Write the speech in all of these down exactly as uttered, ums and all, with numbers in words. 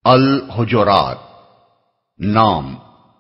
الحجرات نام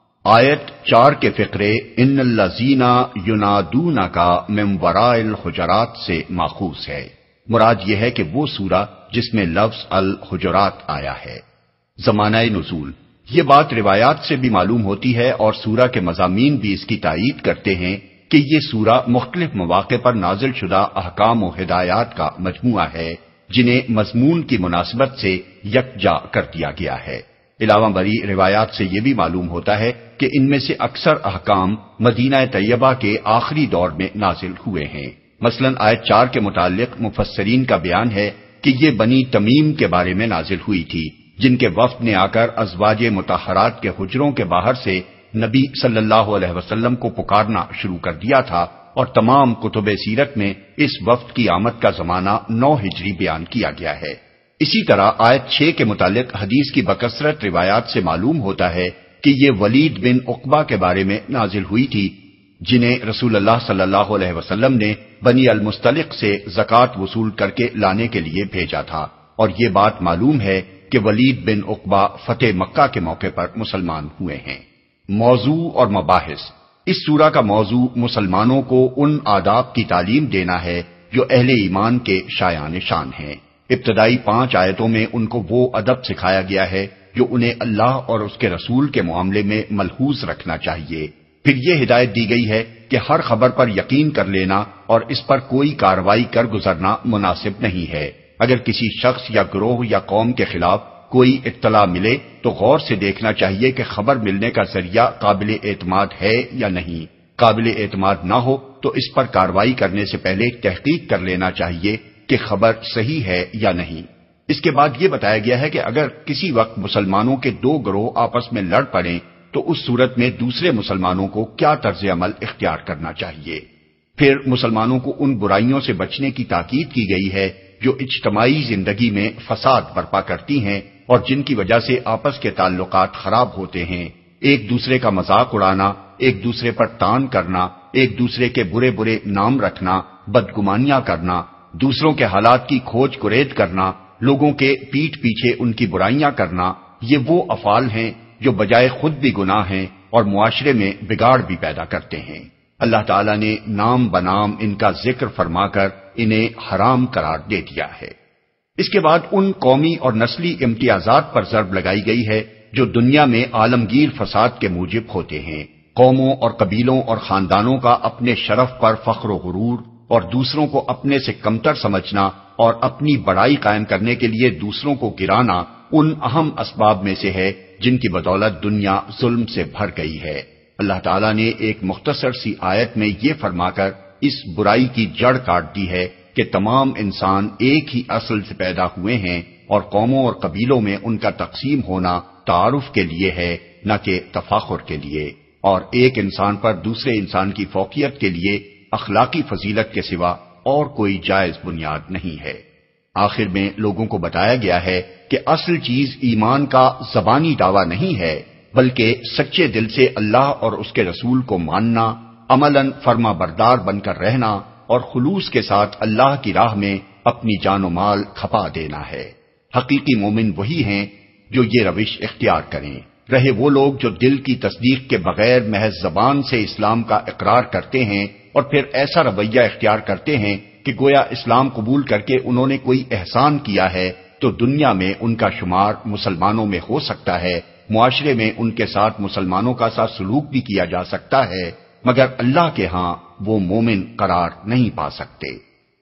آیت چار کے فقرے ان الذین ینادونک من وراء الحجرات سے ماخوذ ہے۔ مراد یہ ہے کہ وہ سورہ جس میں لفظ الحجرات آیا ہے۔ زمانہ نزول، یہ بات روایات سے بھی معلوم ہوتی ہے اور سورہ کے مضامین بھی اس کی تائید کرتے ہیں کہ یہ سورہ مختلف مواقع پر نازل شدہ احکام و ہدایات کا مجموعہ ہے جنہیں مضمون کی مناسبت سے یکجا کر دیا گیا ہے۔ علاوہ بری روایات سے یہ بھی معلوم ہوتا ہے کہ ان میں سے اکثر احکام مدینہ طیبہ کے آخری دور میں نازل ہوئے ہیں۔ مثلا آیت چار کے متعلق مفسرین کا بیان ہے کہ یہ بنی تمیم کے بارے میں نازل ہوئی تھی، جن کے وفد نے آ کر ازواج مطہرات کے حجروں کے باہر سے نبی صلی اللہ علیہ وسلم کو پکارنا شروع کر دیا تھا، اور تمام کتب سیرت میں اس وفد کی آمد کا زمانہ نو ہجری بیان کیا گیا ہے۔ اسی طرح آیت چھ کے متعلق حدیث کی بکثرت روایات سے معلوم ہوتا ہے کہ یہ ولید بن عقبہ کے بارے میں نازل ہوئی تھی، جنہیں رسول اللہ صلی اللہ علیہ وسلم نے بنی المستلق سے زکوٰۃ وصول کر کے لانے کے لیے بھیجا تھا، اور یہ بات معلوم ہے کہ ولید بن عقبہ فتح مکہ کے موقع پر مسلمان ہوئے ہیں۔ موضوع اور مباحث، اس سورہ کا موضوع مسلمانوں کو ان آداب کی تعلیم دینا ہے جو اہل ایمان کے شایان شان ہیں۔ ابتدائی پانچ آیتوں میں ان کو وہ ادب سکھایا گیا ہے جو انہیں اللہ اور اس کے رسول کے معاملے میں ملحوظ رکھنا چاہیے۔ پھر یہ ہدایت دی گئی ہے کہ ہر خبر پر یقین کر لینا اور اس پر کوئی کارروائی کر گزرنا مناسب نہیں ہے۔ اگر کسی شخص یا گروہ یا قوم کے خلاف کوئی اطلاع ملے تو غور سے دیکھنا چاہیے کہ خبر ملنے کا ذریعہ قابل اعتماد ہے یا نہیں۔ قابل اعتماد نہ ہو تو اس پر کارروائی کرنے سے پہلے تحقیق کر لینا چاہیے کہ خبر صحیح ہے یا نہیں۔ اس کے بعد یہ بتایا گیا ہے کہ اگر کسی وقت مسلمانوں کے دو گروہ آپس میں لڑ پڑیں تو اس صورت میں دوسرے مسلمانوں کو کیا طرز عمل اختیار کرنا چاہیے۔ پھر مسلمانوں کو ان برائیوں سے بچنے کی تاکید کی گئی ہے جو اجتماعی زندگی میں فساد برپا کرتی ہیں اور جن کی وجہ سے آپس کے تعلقات خراب ہوتے ہیں۔ ایک دوسرے کا مذاق اڑانا، ایک دوسرے پر تان کرنا، ایک دوسرے کے برے برے نام رکھنا، بدگمانیاں کرنا، دوسروں کے حالات کی کھوج کرید کرنا، لوگوں کے پیٹھ پیچھے ان کی برائیاں کرنا، یہ وہ افعال ہیں جو بجائے خود بھی گناہ ہیں اور معاشرے میں بگاڑ بھی پیدا کرتے ہیں۔ اللہ تعالیٰ نے نام بنام ان کا ذکر فرما کر انہیں حرام قرار دے دیا ہے۔ اس کے بعد ان قومی اور نسلی امتیازات پر ضرب لگائی گئی ہے جو دنیا میں عالمگیر فساد کے موجب ہوتے ہیں۔ قوموں اور قبیلوں اور خاندانوں کا اپنے شرف پر فخر و غرور اور دوسروں کو اپنے سے کمتر سمجھنا اور اپنی بڑائی قائم کرنے کے لیے دوسروں کو گرانا ان اہم اسباب میں سے ہے جن کی بدولت دنیا ظلم سے بھر گئی ہے۔ اللہ تعالیٰ نے ایک مختصر سی آیت میں یہ فرما کر اس برائی کی جڑ کاٹ دی ہے کہ تمام انسان ایک ہی اصل سے پیدا ہوئے ہیں اور قوموں اور قبیلوں میں ان کا تقسیم ہونا تعارف کے لیے ہے نہ کہ تفاخر کے لیے، اور ایک انسان پر دوسرے انسان کی فوقیت کے لیے اخلاقی فضیلت کے سوا اور کوئی جائز بنیاد نہیں ہے۔ آخر میں لوگوں کو بتایا گیا ہے کہ اصل چیز ایمان کا زبانی دعویٰ نہیں ہے بلکہ سچے دل سے اللہ اور اس کے رسول کو ماننا، عملاً فرما بردار بن کر رہنا اور خلوص کے ساتھ اللہ کی راہ میں اپنی جان و مال کھپا دینا ہے۔ حقیقی مومن وہی ہیں جو یہ روش اختیار کریں، رہے وہ لوگ جو دل کی تصدیق کے بغیر محض زبان سے اسلام کا اقرار کرتے ہیں اور پھر ایسا رویہ اختیار کرتے ہیں کہ گویا اسلام قبول کر کے انہوں نے کوئی احسان کیا ہے تو دنیا میں ان کا شمار مسلمانوں میں ہو سکتا ہے، معاشرے میں ان کے ساتھ مسلمانوں کا ساتھ سلوک بھی کیا جا سکتا ہے، مگر اللہ کے ہاں وہ مومن قرار نہیں پا سکتے۔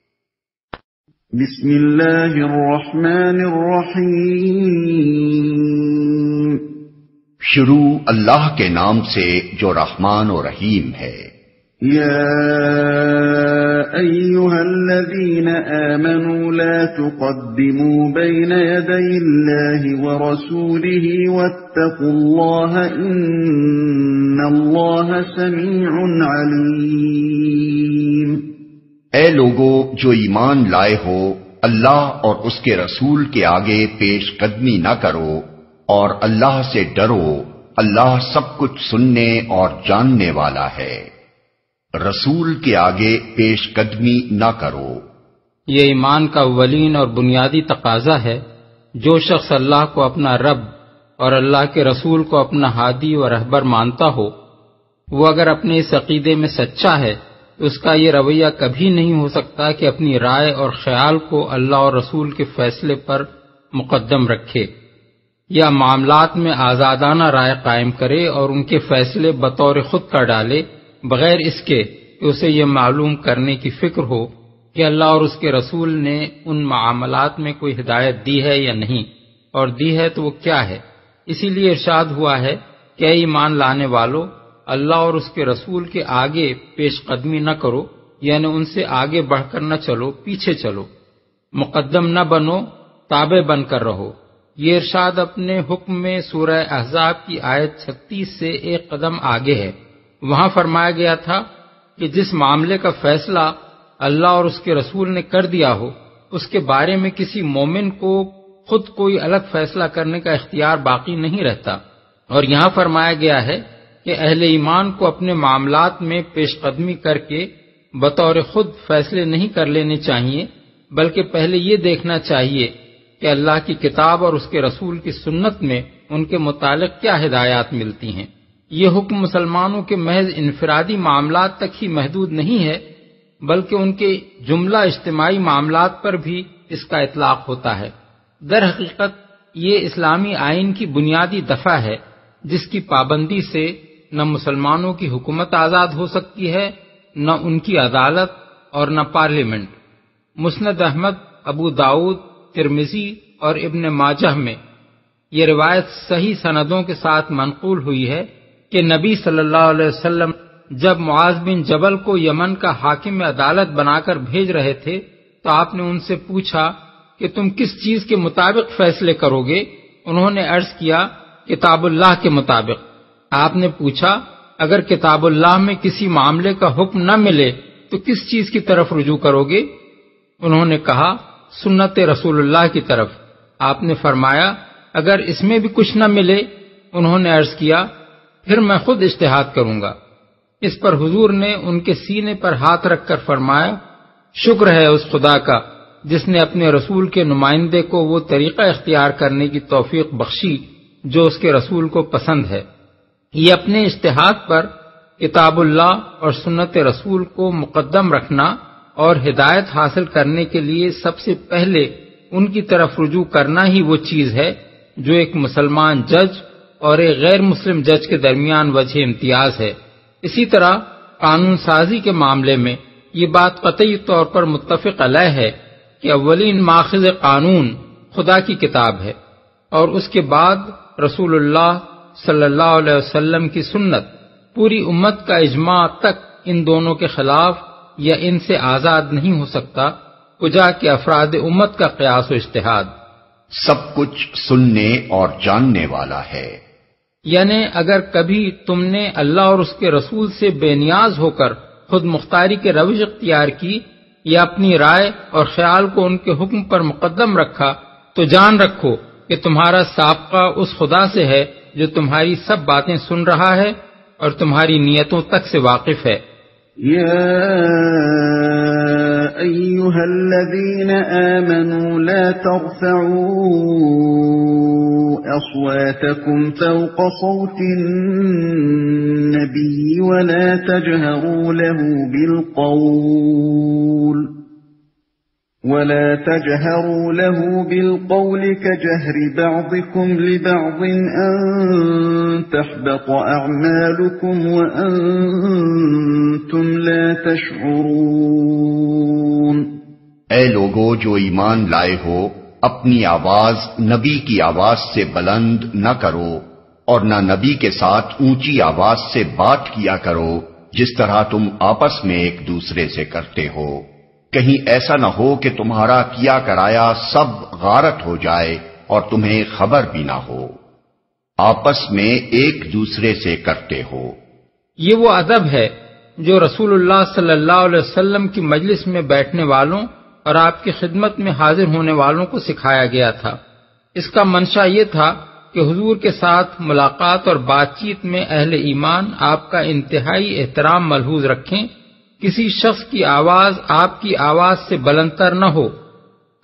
بسم اللہ الرحمن الرحیم، شروع اللہ کے نام سے جو رحمان و رحیم ہے۔ یا ایہا الذین آمنوا لا تقدموا بین یدی اللہ ورسولہ واتقوا اللہ ان اللہ سمیع علیم۔ اے لوگو جو ایمان لائے ہو، اللہ اور اس کے رسول کے آگے پیش قدمی نہ کرو اور اللہ سے ڈرو، اللہ سب کچھ سننے اور جاننے والا ہے۔ رسول کے آگے پیش قدمی نہ کرو، یہ ایمان کا اولین اور بنیادی تقاضا ہے جو شخص اللہ کو اپنا رب اور اللہ کے رسول کو اپنا ہادی و رہبر مانتا ہو، وہ اگر اپنے اس عقیدے میں سچا ہے تو اس کا یہ رویہ کبھی نہیں ہو سکتا کہ اپنی رائے اور خیال کو اللہ اور رسول کے فیصلے پر مقدم رکھے، یا معاملات میں آزادانہ رائے قائم کرے اور ان کے فیصلے بطور خود کر ڈالے، بغیر اس کے کہ اسے یہ معلوم کرنے کی فکر ہو کہ اللہ اور اس کے رسول نے ان معاملات میں کوئی ہدایت دی ہے یا نہیں، اور دی ہے تو وہ کیا ہے۔ اسی لیے ارشاد ہوا ہے کہ اے ایمان لانے والو، اللہ اور اس کے رسول کے آگے پیش قدمی نہ کرو، یعنی ان سے آگے بڑھ کر نہ چلو، پیچھے چلو، مقدم نہ بنو، تابع بن کر رہو۔ یہ ارشاد اپنے حکم میں سورہ احزاب کی آیت چھتیس سے ایک قدم آگے ہے۔ وہاں فرمایا گیا تھا کہ جس معاملے کا فیصلہ اللہ اور اس کے رسول نے کر دیا ہو، اس کے بارے میں کسی مومن کو خود کوئی الگ فیصلہ کرنے کا اختیار باقی نہیں رہتا۔ اور یہاں فرمایا گیا ہے کہ اہل ایمان کو اپنے معاملات میں پیش قدمی کر کے بطور خود فیصلے نہیں کر لینے چاہیے، بلکہ پہلے یہ دیکھنا چاہیے کہ اللہ کی کتاب اور اس کے رسول کی سنت میں ان کے متعلق کیا ہدایات ملتی ہیں۔ یہ حکم مسلمانوں کے محض انفرادی معاملات تک ہی محدود نہیں ہے، بلکہ ان کے جملہ اجتماعی معاملات پر بھی اس کا اطلاق ہوتا ہے۔ در حقیقت یہ اسلامی آئین کی بنیادی دفعہ ہے، جس کی پابندی سے نہ مسلمانوں کی حکومت آزاد ہو سکتی ہے، نہ ان کی عدالت اور نہ پارلیمنٹ۔ مسند احمد، ابو داؤد، ترمذی اور ابن ماجہ میں یہ روایت صحیح سندوں کے ساتھ منقول ہوئی ہے کہ نبی صلی اللہ علیہ وسلم جب معاذ بن جبل کو یمن کا حاکم عدالت بنا کر بھیج رہے تھے تو آپ نے ان سے پوچھا کہ تم کس چیز کے مطابق فیصلے کرو گے؟ انہوں نے عرض کیا، کتاب اللہ کے مطابق۔ آپ نے پوچھا، اگر کتاب اللہ میں کسی معاملے کا حکم نہ ملے تو کس چیز کی طرف رجوع کرو گے؟ انہوں نے کہا، سنت رسول اللہ کی طرف۔ آپ نے فرمایا، اگر اس میں بھی کچھ نہ ملے؟ انہوں نے عرض کیا، پھر میں خود اجتہاد کروں گا۔ اس پر حضور نے ان کے سینے پر ہاتھ رکھ کر فرمایا، شکر ہے اس خدا کا جس نے اپنے رسول کے نمائندے کو وہ طریقہ اختیار کرنے کی توفیق بخشی جو اس کے رسول کو پسند ہے۔ یہ اپنے اجتہاد پر کتاب اللہ اور سنت رسول کو مقدم رکھنا اور ہدایت حاصل کرنے کے لیے سب سے پہلے ان کی طرف رجوع کرنا ہی وہ چیز ہے جو ایک مسلمان جج اور ایک غیر مسلم جج کے درمیان وجہ امتیاز ہے۔ اسی طرح قانون سازی کے معاملے میں یہ بات قطعی طور پر متفق علیہ ہے کہ اولین ماخذ قانون خدا کی کتاب ہے، اور اس کے بعد رسول اللہ صلی اللہ علیہ وسلم کی سنت۔ پوری امت کا اجماع تک ان دونوں کے خلاف یا ان سے آزاد نہیں ہو سکتا، کجا کہ افراد امت کا قیاس و اجتہاد سب کچھ سننے اور جاننے والا ہے۔ یعنی اگر کبھی تم نے اللہ اور اس کے رسول سے بے نیاز ہو کر خود مختاری کے روش اختیار کی یا اپنی رائے اور خیال کو ان کے حکم پر مقدم رکھا، تو جان رکھو کہ تمہارا سابقہ اس خدا سے ہے جو تمہاری سب باتیں سن رہا ہے اور تمہاری نیتوں تک سے واقف ہے۔ یا ایھا الذین آمنوا لا ترفعوا أصواتكم فوق صوت النبي ولا تجهروا له بالقول ولا تجهروا له بالقول كجهر بعضكم لبعض أن تحبط أعمالكم وأنتم لا تشعرون۔ اے لوگو جو ایمان لائے ہو، اپنی آواز نبی کی آواز سے بلند نہ کرو اور نہ نبی کے ساتھ اونچی آواز سے بات کیا کرو جس طرح تم آپس میں ایک دوسرے سے کرتے ہو، کہیں ایسا نہ ہو کہ تمہارا کیا کرایا سب غارت ہو جائے اور تمہیں خبر بھی نہ ہو۔ آپس میں ایک دوسرے سے کرتے ہو۔ یہ وہ ادب ہے جو رسول اللہ صلی اللہ علیہ وسلم کی مجلس میں بیٹھنے والوں اور آپ کی خدمت میں حاضر ہونے والوں کو سکھایا گیا تھا۔ اس کا منشا یہ تھا کہ حضور کے ساتھ ملاقات اور بات چیت میں اہل ایمان آپ کا انتہائی احترام ملحوظ رکھیں، کسی شخص کی آواز آپ کی آواز سے بلندتر نہ ہو،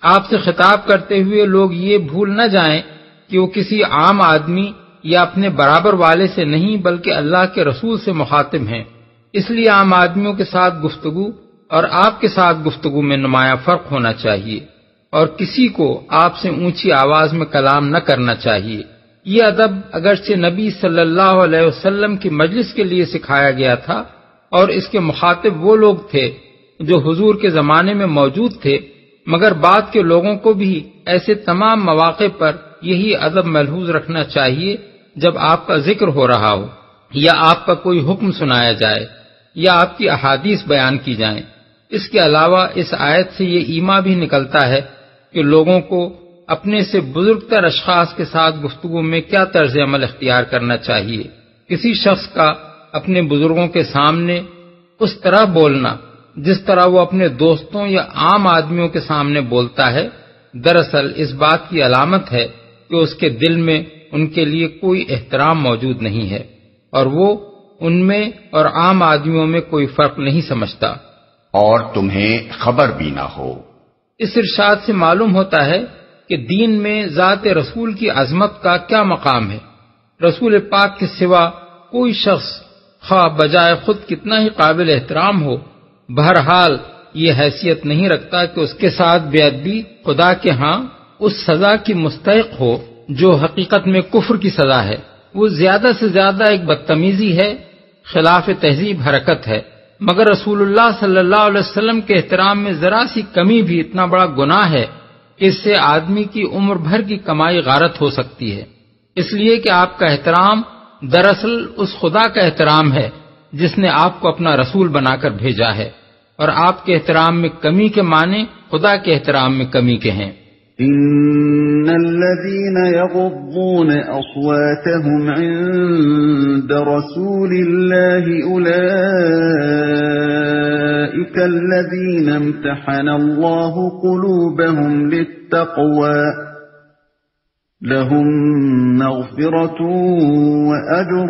آپ سے خطاب کرتے ہوئے لوگ یہ بھول نہ جائیں کہ وہ کسی عام آدمی یا اپنے برابر والے سے نہیں بلکہ اللہ کے رسول سے مخاطب ہیں، اس لیے عام آدمیوں کے ساتھ گفتگو اور آپ کے ساتھ گفتگو میں نمایاں فرق ہونا چاہیے، اور کسی کو آپ سے اونچی آواز میں کلام نہ کرنا چاہیے۔ یہ ادب اگرچہ نبی صلی اللہ علیہ وسلم کی مجلس کے لیے سکھایا گیا تھا اور اس کے مخاطب وہ لوگ تھے جو حضور کے زمانے میں موجود تھے، مگر بعد کے لوگوں کو بھی ایسے تمام مواقع پر یہی ادب ملحوظ رکھنا چاہیے جب آپ کا ذکر ہو رہا ہو یا آپ کا کوئی حکم سنایا جائے یا آپ کی احادیث بیان کی جائیں۔ اس کے علاوہ اس آیت سے یہ ایما بھی نکلتا ہے کہ لوگوں کو اپنے سے بزرگ تر اشخاص کے ساتھ گفتگو میں کیا طرز عمل اختیار کرنا چاہیے۔ کسی شخص کا اپنے بزرگوں کے سامنے اس طرح بولنا جس طرح وہ اپنے دوستوں یا عام آدمیوں کے سامنے بولتا ہے، دراصل اس بات کی علامت ہے کہ اس کے دل میں ان کے لیے کوئی احترام موجود نہیں ہے اور وہ ان میں اور عام آدمیوں میں کوئی فرق نہیں سمجھتا، اور تمہیں خبر بھی نہ ہو۔ اس ارشاد سے معلوم ہوتا ہے کہ دین میں ذات رسول کی عظمت کا کیا مقام ہے۔ رسول پاک کے سوا کوئی شخص خواہ بجائے خود کتنا ہی قابل احترام ہو، بہرحال یہ حیثیت نہیں رکھتا کہ اس کے ساتھ بے ادبی خدا کے ہاں اس سزا کی مستحق ہو جو حقیقت میں کفر کی سزا ہے۔ وہ زیادہ سے زیادہ ایک بدتمیزی ہے، خلاف تہذیب حرکت ہے، مگر رسول اللہ صلی اللہ علیہ وسلم کے احترام میں ذرا سی کمی بھی اتنا بڑا گناہ ہے کہ اس سے آدمی کی عمر بھر کی کمائی غارت ہو سکتی ہے، اس لیے کہ آپ کا احترام دراصل اس خدا کا احترام ہے جس نے آپ کو اپنا رسول بنا کر بھیجا ہے، اور آپ کے احترام میں کمی کے معنی خدا کے احترام میں کمی کے ہیں۔ ان الذين يغضون اصواتهم عند رسول الله اولئك الذين امتحن الله قلوبهم للتقوى لهم مغفرة واجر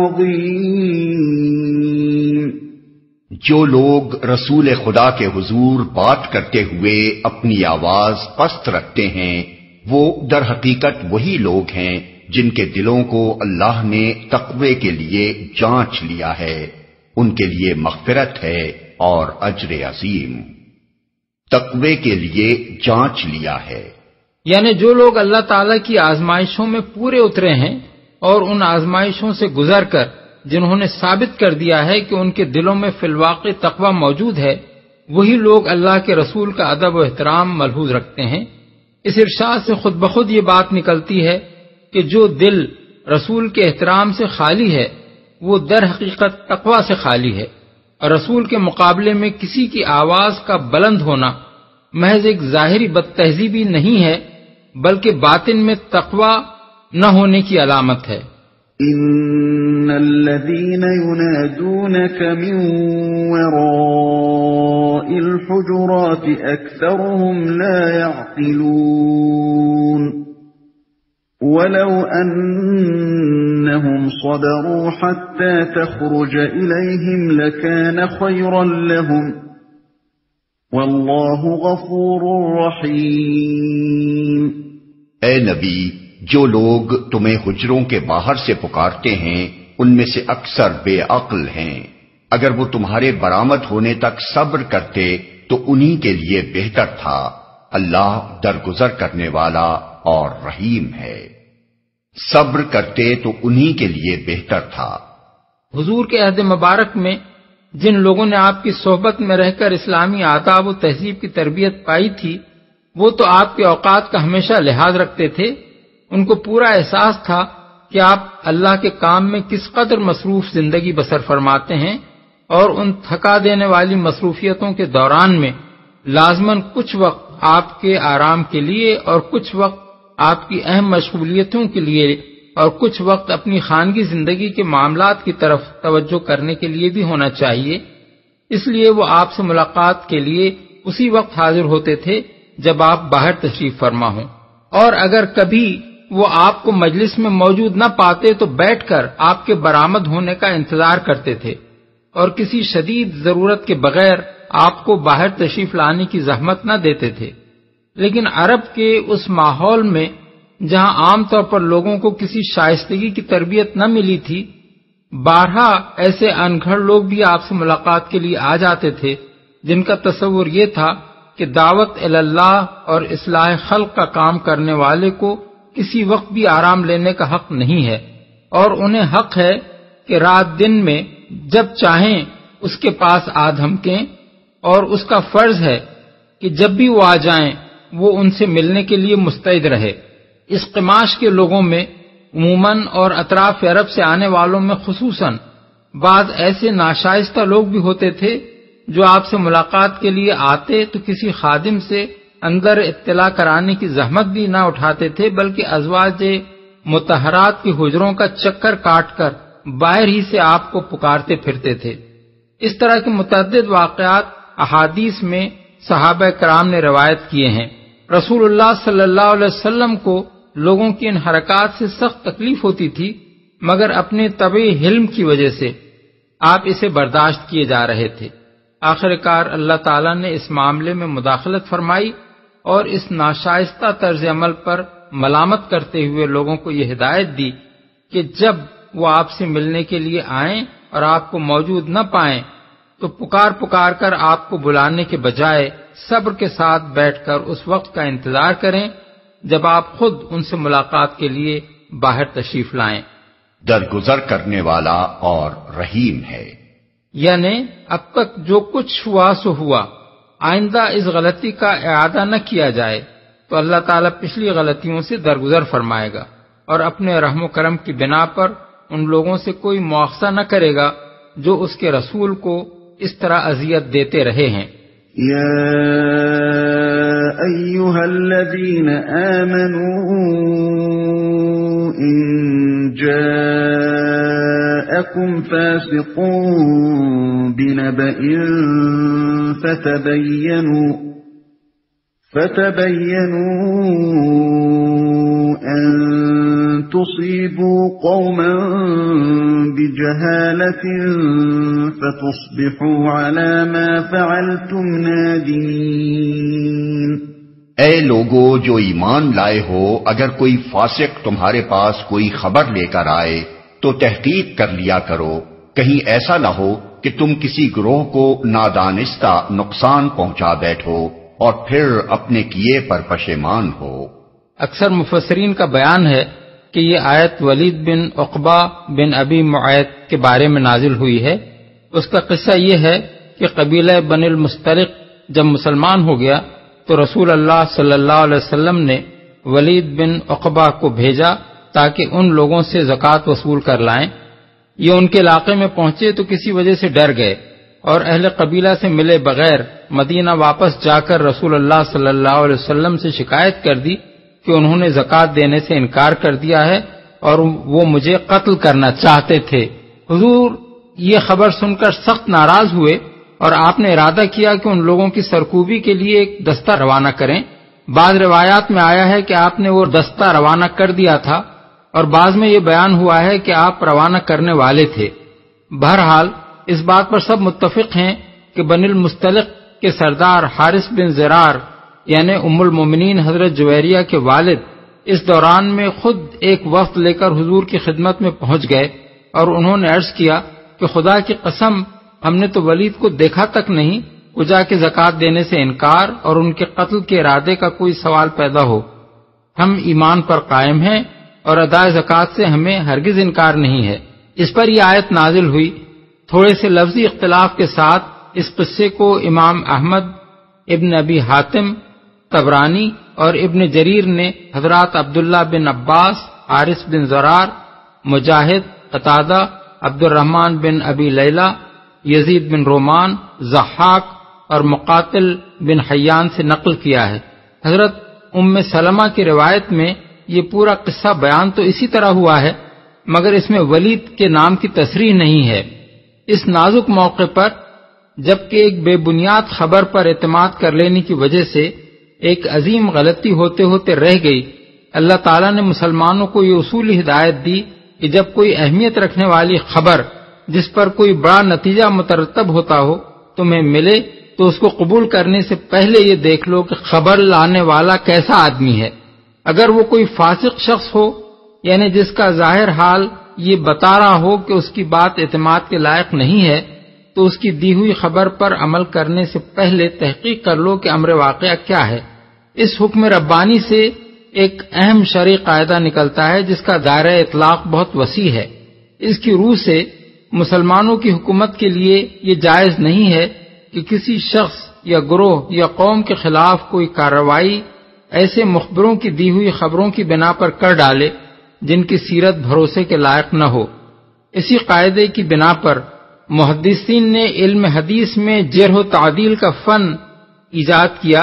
عظيم۔ جو لوگ رسول خدا کے حضور بات کرتے ہوئے اپنی آواز پست رکھتے ہیں، وہ در حقیقت وہی لوگ ہیں جن کے دلوں کو اللہ نے تقوی کے لیے جانچ لیا ہے، ان کے لیے مغفرت ہے اور اجر عظیم۔ تقوی کے لیے جانچ لیا ہے یعنی جو لوگ اللہ تعالی کی آزمائشوں میں پورے اترے ہیں اور ان آزمائشوں سے گزر کر جنہوں نے ثابت کر دیا ہے کہ ان کے دلوں میں فی الواقع تقوی موجود ہے، وہی لوگ اللہ کے رسول کا ادب و احترام ملحوظ رکھتے ہیں۔ اس ارشاد سے خود بخود یہ بات نکلتی ہے کہ جو دل رسول کے احترام سے خالی ہے وہ در حقیقت تقوی سے خالی ہے، اور رسول کے مقابلے میں کسی کی آواز کا بلند ہونا محض ایک ظاہری بد تہذیبی نہیں ہے بلکہ باطن میں تقوی نہ ہونے کی علامت ہے۔ ان الذين ينادونك من وراء الحجرات اكثرهم لا يعقلون ولو انهم صبروا حتى تخرج اليهم لكان خيرا لهم والله غفور رحيم۔ اے نبی، جو لوگ تمہیں حجروں کے باہر سے پکارتے ہیں ان میں سے اکثر بے عقل ہیں، اگر وہ تمہارے برآمد ہونے تک صبر کرتے تو انہی کے لیے بہتر تھا، اللہ درگزر کرنے والا اور رحیم ہے۔ صبر کرتے تو انہی کے لیے بہتر تھا۔ حضور کے عہد مبارک میں جن لوگوں نے آپ کی صحبت میں رہ کر اسلامی آداب و تہذیب کی تربیت پائی تھی، وہ تو آپ کے اوقات کا ہمیشہ لحاظ رکھتے تھے، ان کو پورا احساس تھا کہ آپ اللہ کے کام میں کس قدر مصروف زندگی بسر فرماتے ہیں، اور ان تھکا دینے والی مصروفیتوں کے دوران میں لازماً کچھ وقت آپ کے آرام کے لیے اور کچھ وقت آپ کی اہم مشغولیتوں کے لیے اور کچھ وقت اپنی خانگی زندگی کے معاملات کی طرف توجہ کرنے کے لیے بھی ہونا چاہیے۔ اس لیے وہ آپ سے ملاقات کے لیے اسی وقت حاضر ہوتے تھے جب آپ باہر تشریف فرما ہوں، اور اگر کبھی وہ آپ کو مجلس میں موجود نہ پاتے تو بیٹھ کر آپ کے برآمد ہونے کا انتظار کرتے تھے، اور کسی شدید ضرورت کے بغیر آپ کو باہر تشریف لانے کی زحمت نہ دیتے تھے۔ لیکن عرب کے اس ماحول میں جہاں عام طور پر لوگوں کو کسی شائستگی کی تربیت نہ ملی تھی، بارہا ایسے انگھڑ لوگ بھی آپ سے ملاقات کے لیے آ جاتے تھے جن کا تصور یہ تھا کہ دعوت اللہ اور اصلاح خلق کا کام کرنے والے کو کسی وقت بھی آرام لینے کا حق نہیں ہے، اور انہیں حق ہے کہ رات دن میں جب چاہیں اس کے پاس آ دھمکیں، اور اس کا فرض ہے کہ جب بھی وہ آ جائیں وہ ان سے ملنے کے لیے مستعد رہے۔ اس قماش کے لوگوں میں عموماً اور اطراف عرب سے آنے والوں میں خصوصاً بعض ایسے ناشائستہ لوگ بھی ہوتے تھے جو آپ سے ملاقات کے لیے آتے تو کسی خادم سے اندر اطلاع کرانے کی زحمت بھی نہ اٹھاتے تھے، بلکہ ازواج مطہرات کے حجروں کا چکر کاٹ کر باہر ہی سے آپ کو پکارتے پھرتے تھے۔ اس طرح کے متعدد واقعات احادیث میں صحابہ کرام نے روایت کیے ہیں۔ رسول اللہ صلی اللہ علیہ وسلم کو لوگوں کی ان حرکات سے سخت تکلیف ہوتی تھی، مگر اپنے طبعی حلم کی وجہ سے آپ اسے برداشت کیے جا رہے تھے۔ آخر کار اللہ تعالیٰ نے اس معاملے میں مداخلت فرمائی اور اس ناشائستہ طرز عمل پر ملامت کرتے ہوئے لوگوں کو یہ ہدایت دی کہ جب وہ آپ سے ملنے کے لیے آئیں اور آپ کو موجود نہ پائیں تو پکار پکار کر آپ کو بلانے کے بجائے صبر کے ساتھ بیٹھ کر اس وقت کا انتظار کریں جب آپ خود ان سے ملاقات کے لیے باہر تشریف لائیں۔ درگزر کرنے والا اور رحیم ہے، یعنی اب تک جو کچھ ہوا سو ہوا، آئندہ اس غلطی کا اعادہ نہ کیا جائے تو اللہ تعالیٰ پچھلی غلطیوں سے درگزر فرمائے گا اور اپنے رحم و کرم کی بنا پر ان لوگوں سے کوئی مواخذہ نہ کرے گا جو اس کے رسول کو اس طرح اذیت دیتے رہے ہیں۔ یا ایھا الذین آمنوا ان جاءکم فاسق بنبأ فتبینوا فتبینوا ان تصيبوا قوما بجهالة فتصبحوا على ما فعلتم نادمين۔ اے لوگو جو ایمان لائے ہو، اگر کوئی فاسق تمہارے پاس کوئی خبر لے کر آئے تو تحقیق کر لیا کرو، کہیں ایسا نہ ہو کہ تم کسی گروہ کو نادانستہ نقصان پہنچا بیٹھو اور پھر اپنے کیے پر پشیمان ہو۔ اکثر مفسرین کا بیان ہے کہ یہ آیت ولید بن عقبہ بن ابی معیط کے بارے میں نازل ہوئی ہے۔ اس کا قصہ یہ ہے کہ قبیلہ بنی المستلق جب مسلمان ہو گیا تو رسول اللہ صلی اللہ علیہ وسلم نے ولید بن عقبہ کو بھیجا تاکہ ان لوگوں سے زکوٰۃ وصول کر لائیں۔ یہ ان کے علاقے میں پہنچے تو کسی وجہ سے ڈر گئے اور اہل قبیلہ سے ملے بغیر مدینہ واپس جا کر رسول اللہ صلی اللہ علیہ وسلم سے شکایت کر دی کہ انہوں نے زکوٰۃ دینے سے انکار کر دیا ہے اور وہ مجھے قتل کرنا چاہتے تھے۔ حضور یہ خبر سن کر سخت ناراض ہوئے اور آپ نے ارادہ کیا کہ ان لوگوں کی سرکوبی کے لیے ایک دستہ روانہ کریں۔ بعض روایات میں آیا ہے کہ آپ نے وہ دستہ روانہ کر دیا تھا اور بعض میں یہ بیان ہوا ہے کہ آپ روانہ کرنے والے تھے۔ بہرحال اس بات پر سب متفق ہیں کہ بنی المستلق کے سردار حارث بن زرار یعنی ام المومنین حضرت جویریہ کے والد اس دوران میں خود ایک وفد لے کر حضور کی خدمت میں پہنچ گئے اور انہوں نے عرض کیا کہ خدا کی قسم ہم نے تو ولید کو دیکھا تک نہیں، کجا کے زکوٰۃ دینے سے انکار اور ان کے قتل کے ارادے کا کوئی سوال پیدا ہو۔ ہم ایمان پر قائم ہیں اور ادائے زکوٰۃ سے ہمیں ہرگز انکار نہیں ہے۔ اس پر یہ آیت نازل ہوئی۔ تھوڑے سے لفظی اختلاف کے ساتھ اس قصے کو امام احمد، ابن ابی حاتم، طبرانی اور ابن جریر نے حضرات عبداللہ بن عباس، حارث بن زرار، مجاہد، قتادہ، عبد الرحمن بن ابی لیلہ، یزید بن رومان، ضحاک اور مقاتل بن حیان سے نقل کیا ہے۔ حضرت ام سلمہ کی روایت میں یہ پورا قصہ بیان تو اسی طرح ہوا ہے، مگر اس میں ولید کے نام کی تصریح نہیں ہے۔ اس نازک موقع پر جبکہ ایک بے بنیاد خبر پر اعتماد کر لینے کی وجہ سے ایک عظیم غلطی ہوتے ہوتے رہ گئی، اللہ تعالیٰ نے مسلمانوں کو یہ اصولی ہدایت دی کہ جب کوئی اہمیت رکھنے والی خبر جس پر کوئی بڑا نتیجہ مترتب ہوتا ہو تمہیں ملے تو اس کو قبول کرنے سے پہلے یہ دیکھ لو کہ خبر لانے والا کیسا آدمی ہے۔ اگر وہ کوئی فاسق شخص ہو، یعنی جس کا ظاہر حال یہ بتا رہا ہو کہ اس کی بات اعتماد کے لائق نہیں ہے، تو اس کی دی ہوئی خبر پر عمل کرنے سے پہلے تحقیق کر لو کہ امر واقعہ کیا ہے۔ اس حکم ربانی سے ایک اہم شرعی قاعدہ نکلتا ہے جس کا دائرہ اطلاق بہت وسیع ہے۔ اس کی روح سے مسلمانوں کی حکومت کے لیے یہ جائز نہیں ہے کہ کسی شخص یا گروہ یا قوم کے خلاف کوئی کارروائی ایسے مخبروں کی دی ہوئی خبروں کی بنا پر کر ڈالے جن کی سیرت بھروسے کے لائق نہ ہو۔ اسی قاعدے کی بنا پر محدثین نے علم حدیث میں جرح و تعدیل کا فن ایجاد کیا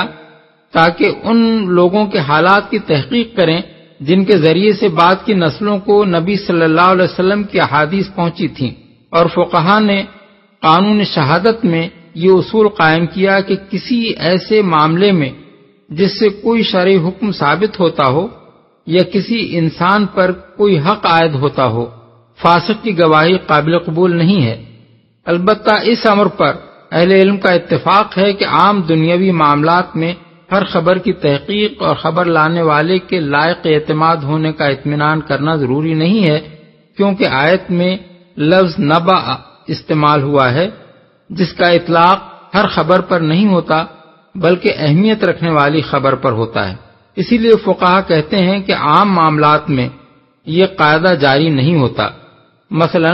تاکہ ان لوگوں کے حالات کی تحقیق کریں جن کے ذریعے سے بعد کی نسلوں کو نبی صلی اللہ علیہ وسلم کی احادیث پہنچی تھیں، اور فقہا نے قانون شہادت میں یہ اصول قائم کیا کہ کسی ایسے معاملے میں جس سے کوئی شرعی حکم ثابت ہوتا ہو یا کسی انسان پر کوئی حق عائد ہوتا ہو، فاسق کی گواہی قابل قبول نہیں ہے۔ البتہ اس امر پر اہل علم کا اتفاق ہے کہ عام دنیاوی معاملات میں ہر خبر کی تحقیق اور خبر لانے والے کے لائق اعتماد ہونے کا اطمینان کرنا ضروری نہیں ہے، کیونکہ آیت میں لفظ نبأ استعمال ہوا ہے جس کا اطلاق ہر خبر پر نہیں ہوتا بلکہ اہمیت رکھنے والی خبر پر ہوتا ہے۔ اسی لیے فقہا کہتے ہیں کہ عام معاملات میں یہ قاعدہ جاری نہیں ہوتا۔ مثلا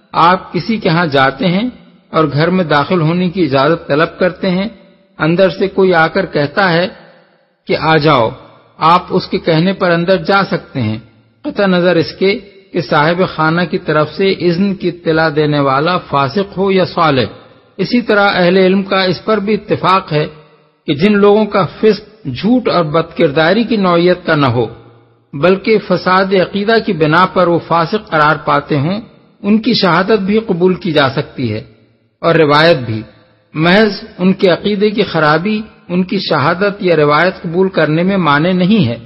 آپ کسی کے ہاں جاتے ہیں اور گھر میں داخل ہونے کی اجازت طلب کرتے ہیں، اندر سے کوئی آ کر کہتا ہے کہ آ جاؤ، آپ اس کے کہنے پر اندر جا سکتے ہیں، قطع نظر اس کے کہ صاحب خانہ کی طرف سے اذن کی اطلاع دینے والا فاسق ہو یا صالح۔ اسی طرح اہل علم کا اس پر بھی اتفاق ہے کہ جن لوگوں کا فسق جھوٹ اور بدکرداری کی نوعیت کا نہ ہو بلکہ فساد عقیدہ کی بنا پر وہ فاسق قرار پاتے ہوں، ان کی شہادت بھی قبول کی جا سکتی ہے اور روایت بھی، محض ان کے عقیدے کی خرابی ان کی شہادت یا روایت قبول کرنے میں مانع نہیں ہے۔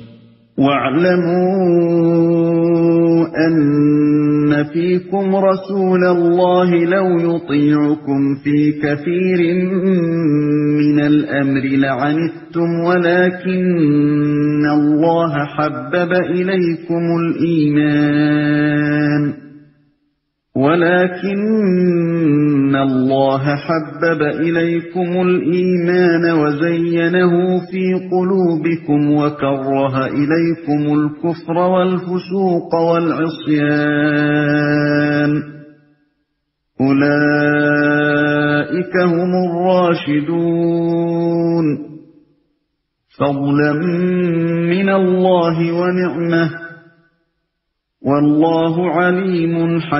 وَاعْلَمُوا أَنَّ فِيكُمْ رَسُولَ اللَّهِ لَوْ يُطِيعُكُمْ فِي كَثِيرٍ مِّنَ الْأَمْرِ لَعَنِتُّمْ وَلَكِنَّ اللَّهَ حَبَّبَ إِلَيْكُمُ الْإِيمَانَ وَلَكِنَّ اللَّهَ حَبَّبَ إِلَيْكُمُ الْإِيمَانَ وَزَيَّنَهُ فِي قُلُوبِكُمْ وَكَرَّهَ إِلَيْكُمُ الْكُفْرَ وَالْفُسُوقَ وَالْعِصْيَانَ أُولَئِكَ هُمُ الرَّاشِدُونَ فَضْلًا مِّنَ اللَّهِ وَنِعْمَةً واللہ علیم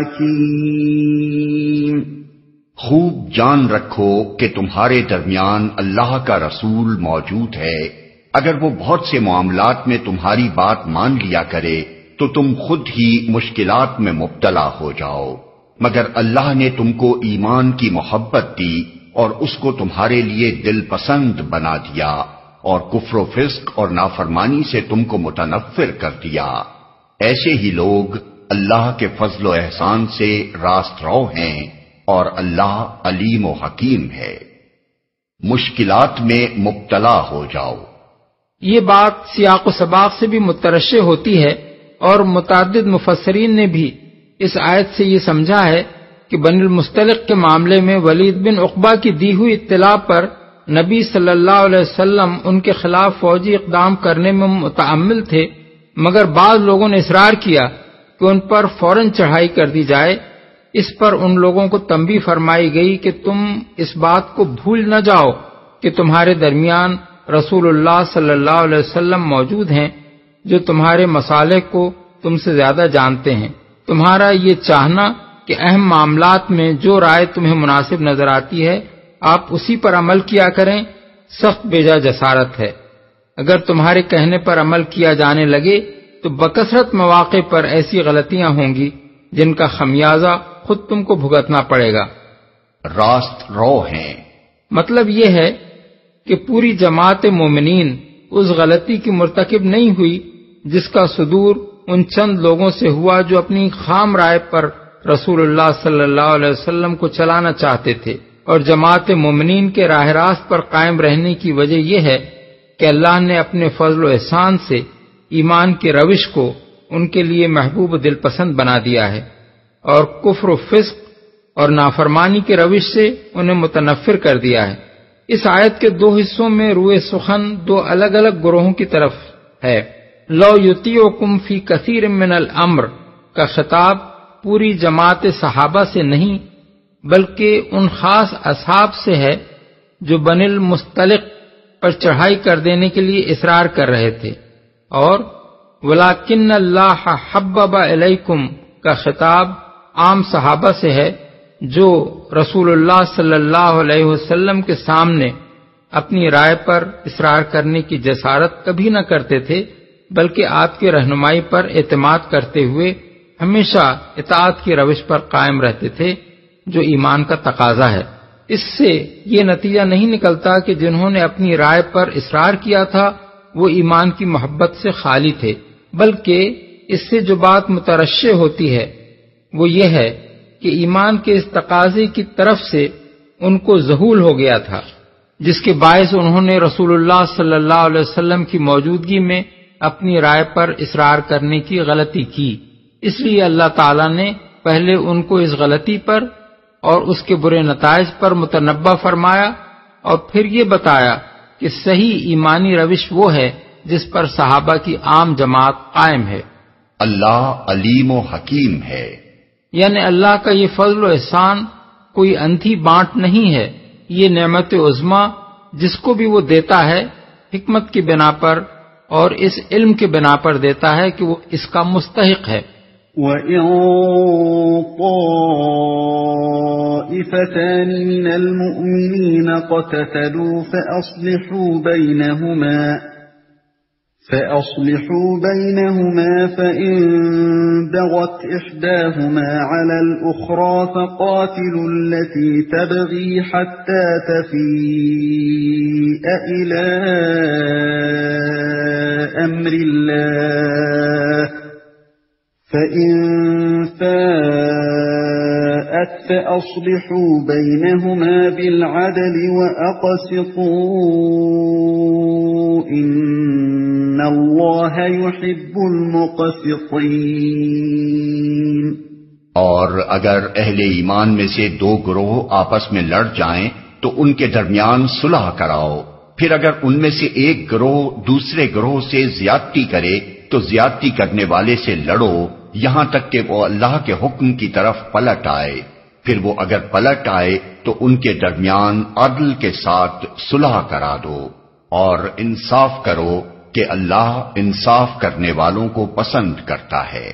حکیم۔ خوب جان رکھو کہ تمہارے درمیان اللہ کا رسول موجود ہے، اگر وہ بہت سے معاملات میں تمہاری بات مان لیا کرے تو تم خود ہی مشکلات میں مبتلا ہو جاؤ، مگر اللہ نے تم کو ایمان کی محبت دی اور اس کو تمہارے لیے دل پسند بنا دیا اور کفر و فسق اور نافرمانی سے تم کو متنفر کر دیا۔ ایسے ہی لوگ اللہ کے فضل و احسان سے راست رو ہیں اور اللہ علیم و حکیم ہے۔ مشکلات میں مبتلا ہو جاؤ، یہ بات سیاق و سباق سے بھی مترشح ہوتی ہے، اور متعدد مفسرین نے بھی اس آیت سے یہ سمجھا ہے کہ بنی المستلق کے معاملے میں ولید بن عقبہ کی دی ہوئی اطلاع پر نبی صلی اللہ علیہ وسلم ان کے خلاف فوجی اقدام کرنے میں متعمل تھے، مگر بعض لوگوں نے اصرار کیا کہ ان پر فوراً چڑھائی کر دی جائے۔ اس پر ان لوگوں کو تنبیہ فرمائی گئی کہ تم اس بات کو بھول نہ جاؤ کہ تمہارے درمیان رسول اللہ صلی اللہ علیہ وسلم موجود ہیں جو تمہارے مصالح کو تم سے زیادہ جانتے ہیں۔ تمہارا یہ چاہنا کہ اہم معاملات میں جو رائے تمہیں مناسب نظر آتی ہے آپ اسی پر عمل کیا کریں، سخت بیجا جسارت ہے۔ اگر تمہارے کہنے پر عمل کیا جانے لگے تو بکثرت مواقع پر ایسی غلطیاں ہوں گی جن کا خمیازہ خود تم کو بھگتنا پڑے گا۔ راست رو ہیں، مطلب یہ ہے کہ پوری جماعت مومنین اس غلطی کی مرتکب نہیں ہوئی جس کا صدور ان چند لوگوں سے ہوا جو اپنی خام رائے پر رسول اللہ صلی اللہ علیہ وسلم کو چلانا چاہتے تھے۔ اور جماعت مومنین کے راہ راست پر قائم رہنے کی وجہ یہ ہے کہ اللہ نے اپنے فضل و احسان سے ایمان کی روش کو ان کے لیے محبوب و دل پسند بنا دیا ہے، اور کفر و فسق اور نافرمانی کی روش سے انہیں متنفر کر دیا ہے۔ اس آیت کے دو حصوں میں روئے سخن دو الگ الگ گروہوں کی طرف ہے۔ لو یطیعکم فی کثیر من الامر کا خطاب پوری جماعت صحابہ سے نہیں بلکہ ان خاص اصحاب سے ہے جو بنی المستلق پر چڑھائی کر دینے کے لیے اصرار کر رہے تھے، اور وَلَٰكِنَّ اللَّهَ حَبَّبَ إِلَيْكُمْ کا خطاب عام صحابہ سے ہے جو رسول اللہ صلی اللہ علیہ وسلم کے سامنے اپنی رائے پر اصرار کرنے کی جسارت کبھی نہ کرتے تھے، بلکہ آپ کی رہنمائی پر اعتماد کرتے ہوئے ہمیشہ اطاعت کی روش پر قائم رہتے تھے جو ایمان کا تقاضا ہے۔ اس سے یہ نتیجہ نہیں نکلتا کہ جنہوں نے اپنی رائے پر اصرار کیا تھا وہ ایمان کی محبت سے خالی تھے، بلکہ اس سے جو بات مترشح ہوتی ہے وہ یہ ہے کہ ایمان کے اس تقاضے کی طرف سے ان کو ذہول ہو گیا تھا، جس کے باعث انہوں نے رسول اللہ صلی اللہ علیہ وسلم کی موجودگی میں اپنی رائے پر اصرار کرنے کی غلطی کی۔ اس لیے اللہ تعالیٰ نے پہلے ان کو اس غلطی پر اور اس کے برے نتائج پر متنبہ فرمایا، اور پھر یہ بتایا کہ صحیح ایمانی روش وہ ہے جس پر صحابہ کی عام جماعت قائم ہے۔ اللہ علیم و حکیم ہے، یعنی اللہ کا یہ فضل و احسان کوئی اندھی بانٹ نہیں ہے، یہ نعمت عظمیٰ جس کو بھی وہ دیتا ہے حکمت کی بنا پر اور اس علم کے بنا پر دیتا ہے کہ وہ اس کا مستحق ہے۔ وَإِن طَائِفَتَانِ مِنَ الْمُؤْمِنِينَ اقْتَتَلُوا فَأَصْلِحُوا بَيْنَهُمَا فَأَصْلِحُوا بَيْنَهُمَا فَإِن بَغَتْ إِحْدَاهُمَا عَلَى الْأُخْرَى فَقَاتِلُوا الَّتِي تَبْغِي حَتَّى تَفِيءَ إِلَى أَمْرِ اللَّهِ فَإِن فَاءَتْ فَأَصْلِحُوا بَيْنَهُمَا بِالْعَدْلِ وَأَقْسِطُوا إِنَّ اللَّهَ يُحِبُّ الْمُقْسِطِينَ۔ اور اگر اہل ایمان میں سے دو گروہ آپس میں لڑ جائیں تو ان کے درمیان صلح کراؤ، پھر اگر ان میں سے ایک گروہ دوسرے گروہ سے زیادتی کرے تو زیادتی کرنے والے سے لڑو یہاں تک کہ وہ اللہ کے حکم کی طرف پلٹ آئے، پھر وہ اگر پلٹ آئے تو ان کے درمیان عدل کے ساتھ صلح کرا دو، اور انصاف کرو کہ اللہ انصاف کرنے والوں کو پسند کرتا ہے۔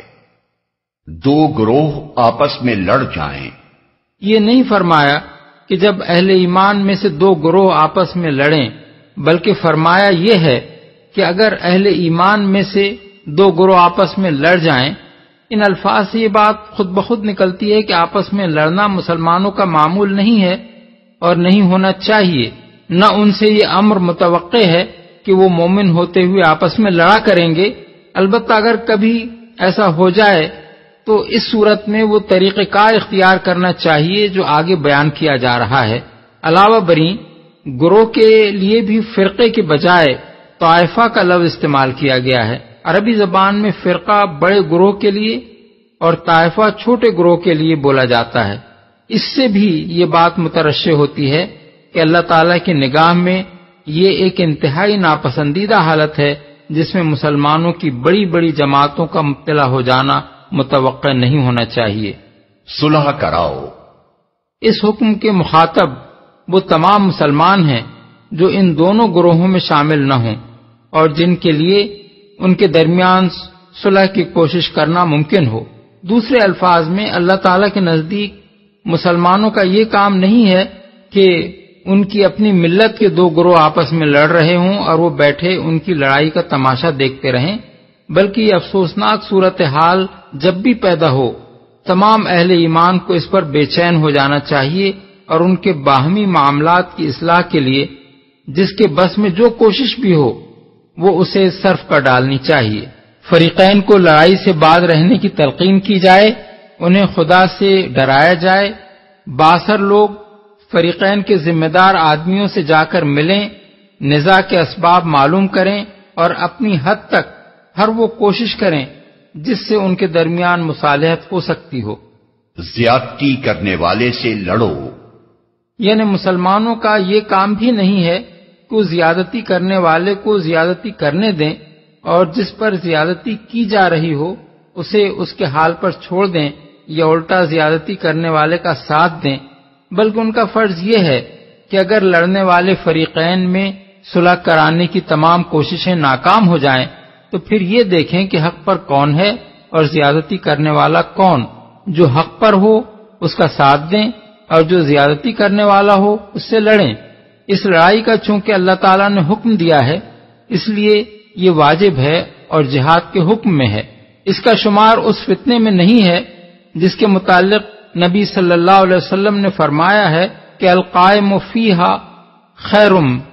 دو گروہ آپس میں لڑ جائیں، یہ نہیں فرمایا کہ جب اہل ایمان میں سے دو گروہ آپس میں لڑیں، بلکہ فرمایا یہ ہے کہ اگر اہل ایمان میں سے دو گروہ آپس میں لڑ جائیں۔ ان الفاظ سے یہ بات خود بخود نکلتی ہے کہ آپس میں لڑنا مسلمانوں کا معمول نہیں ہے اور نہیں ہونا چاہیے، نہ ان سے یہ امر متوقع ہے کہ وہ مومن ہوتے ہوئے آپس میں لڑا کریں گے۔ البتہ اگر کبھی ایسا ہو جائے تو اس صورت میں وہ طریقہ کار اختیار کرنا چاہیے جو آگے بیان کیا جا رہا ہے۔ علاوہ بری گروہ کے لیے بھی فرقے کے بجائے طائفہ کا لفظ استعمال کیا گیا ہے۔ عربی زبان میں فرقہ بڑے گروہ کے لیے اور طائفہ چھوٹے گروہ کے لیے بولا جاتا ہے۔ اس سے بھی یہ بات مترشح ہوتی ہے کہ اللہ تعالیٰ کی نگاہ میں یہ ایک انتہائی ناپسندیدہ حالت ہے جس میں مسلمانوں کی بڑی بڑی جماعتوں کا مبتلا ہو جانا متوقع نہیں ہونا چاہیے۔ صلح کراؤ، اس حکم کے مخاطب وہ تمام مسلمان ہیں جو ان دونوں گروہوں میں شامل نہ ہوں اور جن کے لیے ان کے درمیان صلح کی کوشش کرنا ممکن ہو۔ دوسرے الفاظ میں اللہ تعالیٰ کے نزدیک مسلمانوں کا یہ کام نہیں ہے کہ ان کی اپنی ملت کے دو گروہ آپس میں لڑ رہے ہوں اور وہ بیٹھے ان کی لڑائی کا تماشا دیکھتے رہیں، بلکہ یہ افسوسناک صورتحال جب بھی پیدا ہو تمام اہل ایمان کو اس پر بے چین ہو جانا چاہیے اور ان کے باہمی معاملات کی اصلاح کے لیے جس کے بس میں جو کوشش بھی ہو وہ اسے صرف کر ڈالنی چاہیے۔ فریقین کو لڑائی سے باز رہنے کی تلقین کی جائے، انہیں خدا سے ڈرایا جائے۔ باثر لوگ فریقین کے ذمہ دار آدمیوں سے جا کر ملیں، نزاع کے اسباب معلوم کریں اور اپنی حد تک ہر وہ کوشش کریں جس سے ان کے درمیان مصالحت ہو سکتی ہو۔ زیادتی کرنے والے سے لڑو، یعنی مسلمانوں کا یہ کام بھی نہیں ہے کہ وہ زیادتی کرنے والے کو زیادتی کرنے دیں اور جس پر زیادتی کی جا رہی ہو اسے اس کے حال پر چھوڑ دیں یا الٹا زیادتی کرنے والے کا ساتھ دیں، بلکہ ان کا فرض یہ ہے کہ اگر لڑنے والے فریقین میں صلح کرانے کی تمام کوششیں ناکام ہو جائیں تو پھر یہ دیکھیں کہ حق پر کون ہے اور زیادتی کرنے والا کون، جو حق پر ہو اس کا ساتھ دیں اور جو زیادتی کرنے والا ہو اس سے لڑیں۔ اس لڑائی کا چونکہ اللہ تعالیٰ نے حکم دیا ہے اس لیے یہ واجب ہے اور جہاد کے حکم میں ہے۔ اس کا شمار اس فتنے میں نہیں ہے جس کے متعلق نبی صلی اللہ علیہ وسلم نے فرمایا ہے کہ القائم فیہا خیر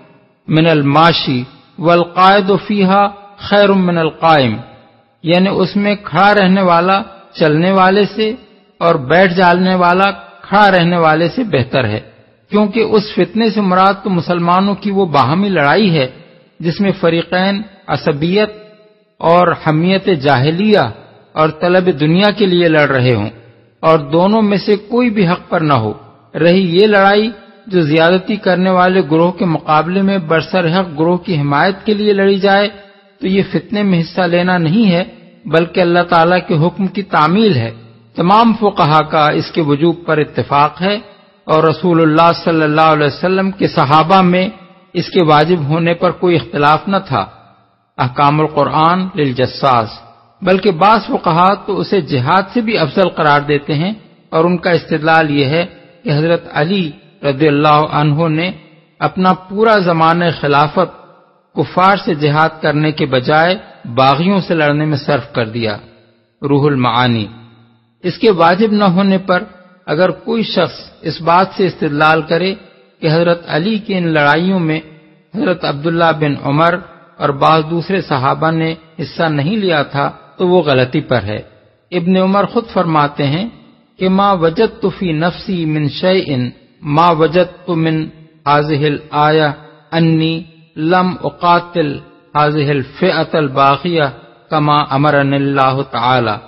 من الماشی والقائد فیہا خیر من القائم، یعنی اس میں کھڑا رہنے والا چلنے والے سے اور بیٹھ جانے والا کھڑا رہنے والے سے بہتر ہے، کیونکہ اس فتنے سے مراد تو مسلمانوں کی وہ باہمی لڑائی ہے جس میں فریقین عصبیت اور حمیت جاہلیہ اور طلب دنیا کے لیے لڑ رہے ہوں اور دونوں میں سے کوئی بھی حق پر نہ ہو۔ رہی یہ لڑائی جو زیادتی کرنے والے گروہ کے مقابلے میں برسر حق گروہ کی حمایت کے لیے لڑی جائے تو یہ فتنے میں حصہ لینا نہیں ہے بلکہ اللہ تعالیٰ کے حکم کی تعمیل ہے۔ تمام فقہا کا اس کے وجوب پر اتفاق ہے اور رسول اللہ صلی اللہ علیہ وسلم کے صحابہ میں اس کے واجب ہونے پر کوئی اختلاف نہ تھا۔ احکام القرآن للجساس، بلکہ بعض فقہا تو اسے جہاد سے بھی افضل قرار دیتے ہیں اور ان کا استدلال یہ ہے کہ حضرت علی رضی اللہ عنہ نے اپنا پورا زمانہ خلافت کفار سے جہاد کرنے کے بجائے باغیوں سے لڑنے میں صرف کر دیا۔ روح المعانی۔ اس کے واجب نہ ہونے پر اگر کوئی شخص اس بات سے استدلال کرے کہ حضرت علی کی ان لڑائیوں میں حضرت عبداللہ بن عمر اور بعض دوسرے صحابہ نے حصہ نہیں لیا تھا تو وہ غلطی پر ہے۔ ابن عمر خود فرماتے ہیں کہ ما وجدت فی نفسی من شیء ما وجدت من هذه الآیہ انی لم اقاتل هذه الفئة الباغیہ کما امرنی اللہ تعالی۔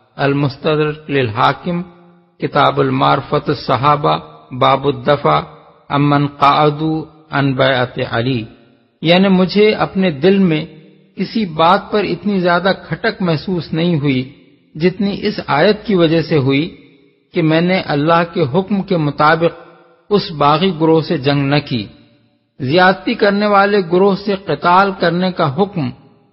المستدرک للحاکم، کتاب المعرفت الصحابہ، باب الدفع امن قعدوا عن بیعت علی۔ یعنی مجھے اپنے دل میں کسی بات پر اتنی زیادہ کھٹک محسوس نہیں ہوئی جتنی اس آیت کی وجہ سے ہوئی کہ میں نے اللہ کے حکم کے مطابق اس باغی گروہ سے جنگ نہ کی۔ زیادتی کرنے والے گروہ سے قتال کرنے کا حکم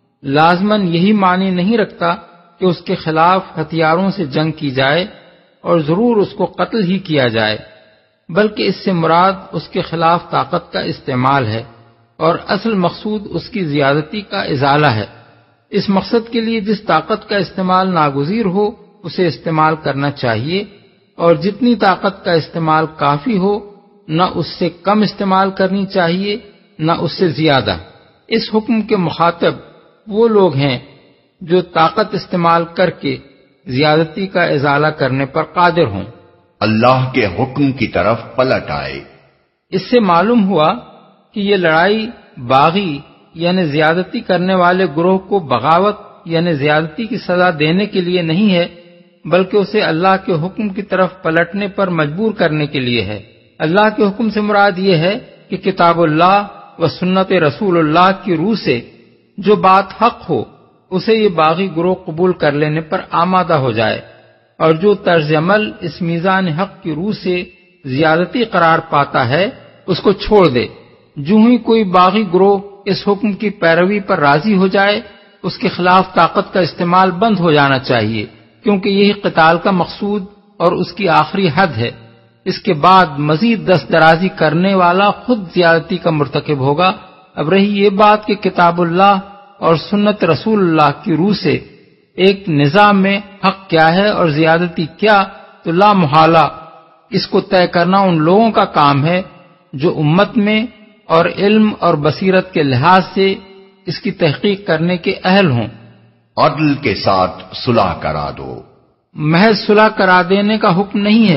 لازماً یہی معنی نہیں رکھتا کہ اس کے خلاف ہتھیاروں سے جنگ کی جائے اور ضرور اس کو قتل ہی کیا جائے، بلکہ اس سے مراد اس کے خلاف طاقت کا استعمال ہے اور اصل مقصود اس کی زیادتی کا ازالہ ہے۔ اس مقصد کے لیے جس طاقت کا استعمال ناگزیر ہو اسے استعمال کرنا چاہیے اور جتنی طاقت کا استعمال کافی ہو نہ اس سے کم استعمال کرنی چاہیے نہ اس سے زیادہ۔ اس حکم کے مخاطب وہ لوگ ہیں جو طاقت استعمال کر کے زیادتی کا ازالہ کرنے پر قادر ہوں۔ اللہ کے حکم کی طرف پلٹ آئے۔ اس سے معلوم ہوا کہ یہ لڑائی باغی یعنی زیادتی کرنے والے گروہ کو بغاوت یعنی زیادتی کی سزا دینے کے لیے نہیں ہے بلکہ اسے اللہ کے حکم کی طرف پلٹنے پر مجبور کرنے کے لیے ہے۔ اللہ کے حکم سے مراد یہ ہے کہ کتاب اللہ و سنت رسول اللہ کی روح سے جو بات حق ہو اسے یہ باغی گروہ قبول کر لینے پر آمادہ ہو جائے اور جو طرز عمل اس میزان حق کی روح سے زیادتی قرار پاتا ہے اس کو چھوڑ دے۔ جو ہی کوئی باغی گروہ اس حکم کی پیروی پر راضی ہو جائے اس کے خلاف طاقت کا استعمال بند ہو جانا چاہیے، کیونکہ یہی قتال کا مقصود اور اس کی آخری حد ہے۔ اس کے بعد مزید دست درازی کرنے والا خود زیادتی کا مرتکب ہوگا۔ اب رہی یہ بات کہ کتاب اللہ اور سنت رسول اللہ کی روح سے ایک نظام میں حق کیا ہے اور زیادتی کیا، تو لا محالہ اس کو طے کرنا ان لوگوں کا کام ہے جو امت میں اور علم اور بصیرت کے لحاظ سے اس کی تحقیق کرنے کے اہل ہوں۔ عدل کے ساتھ صلح کرا دو۔ محض صلح کرا دینے کا حکم نہیں ہے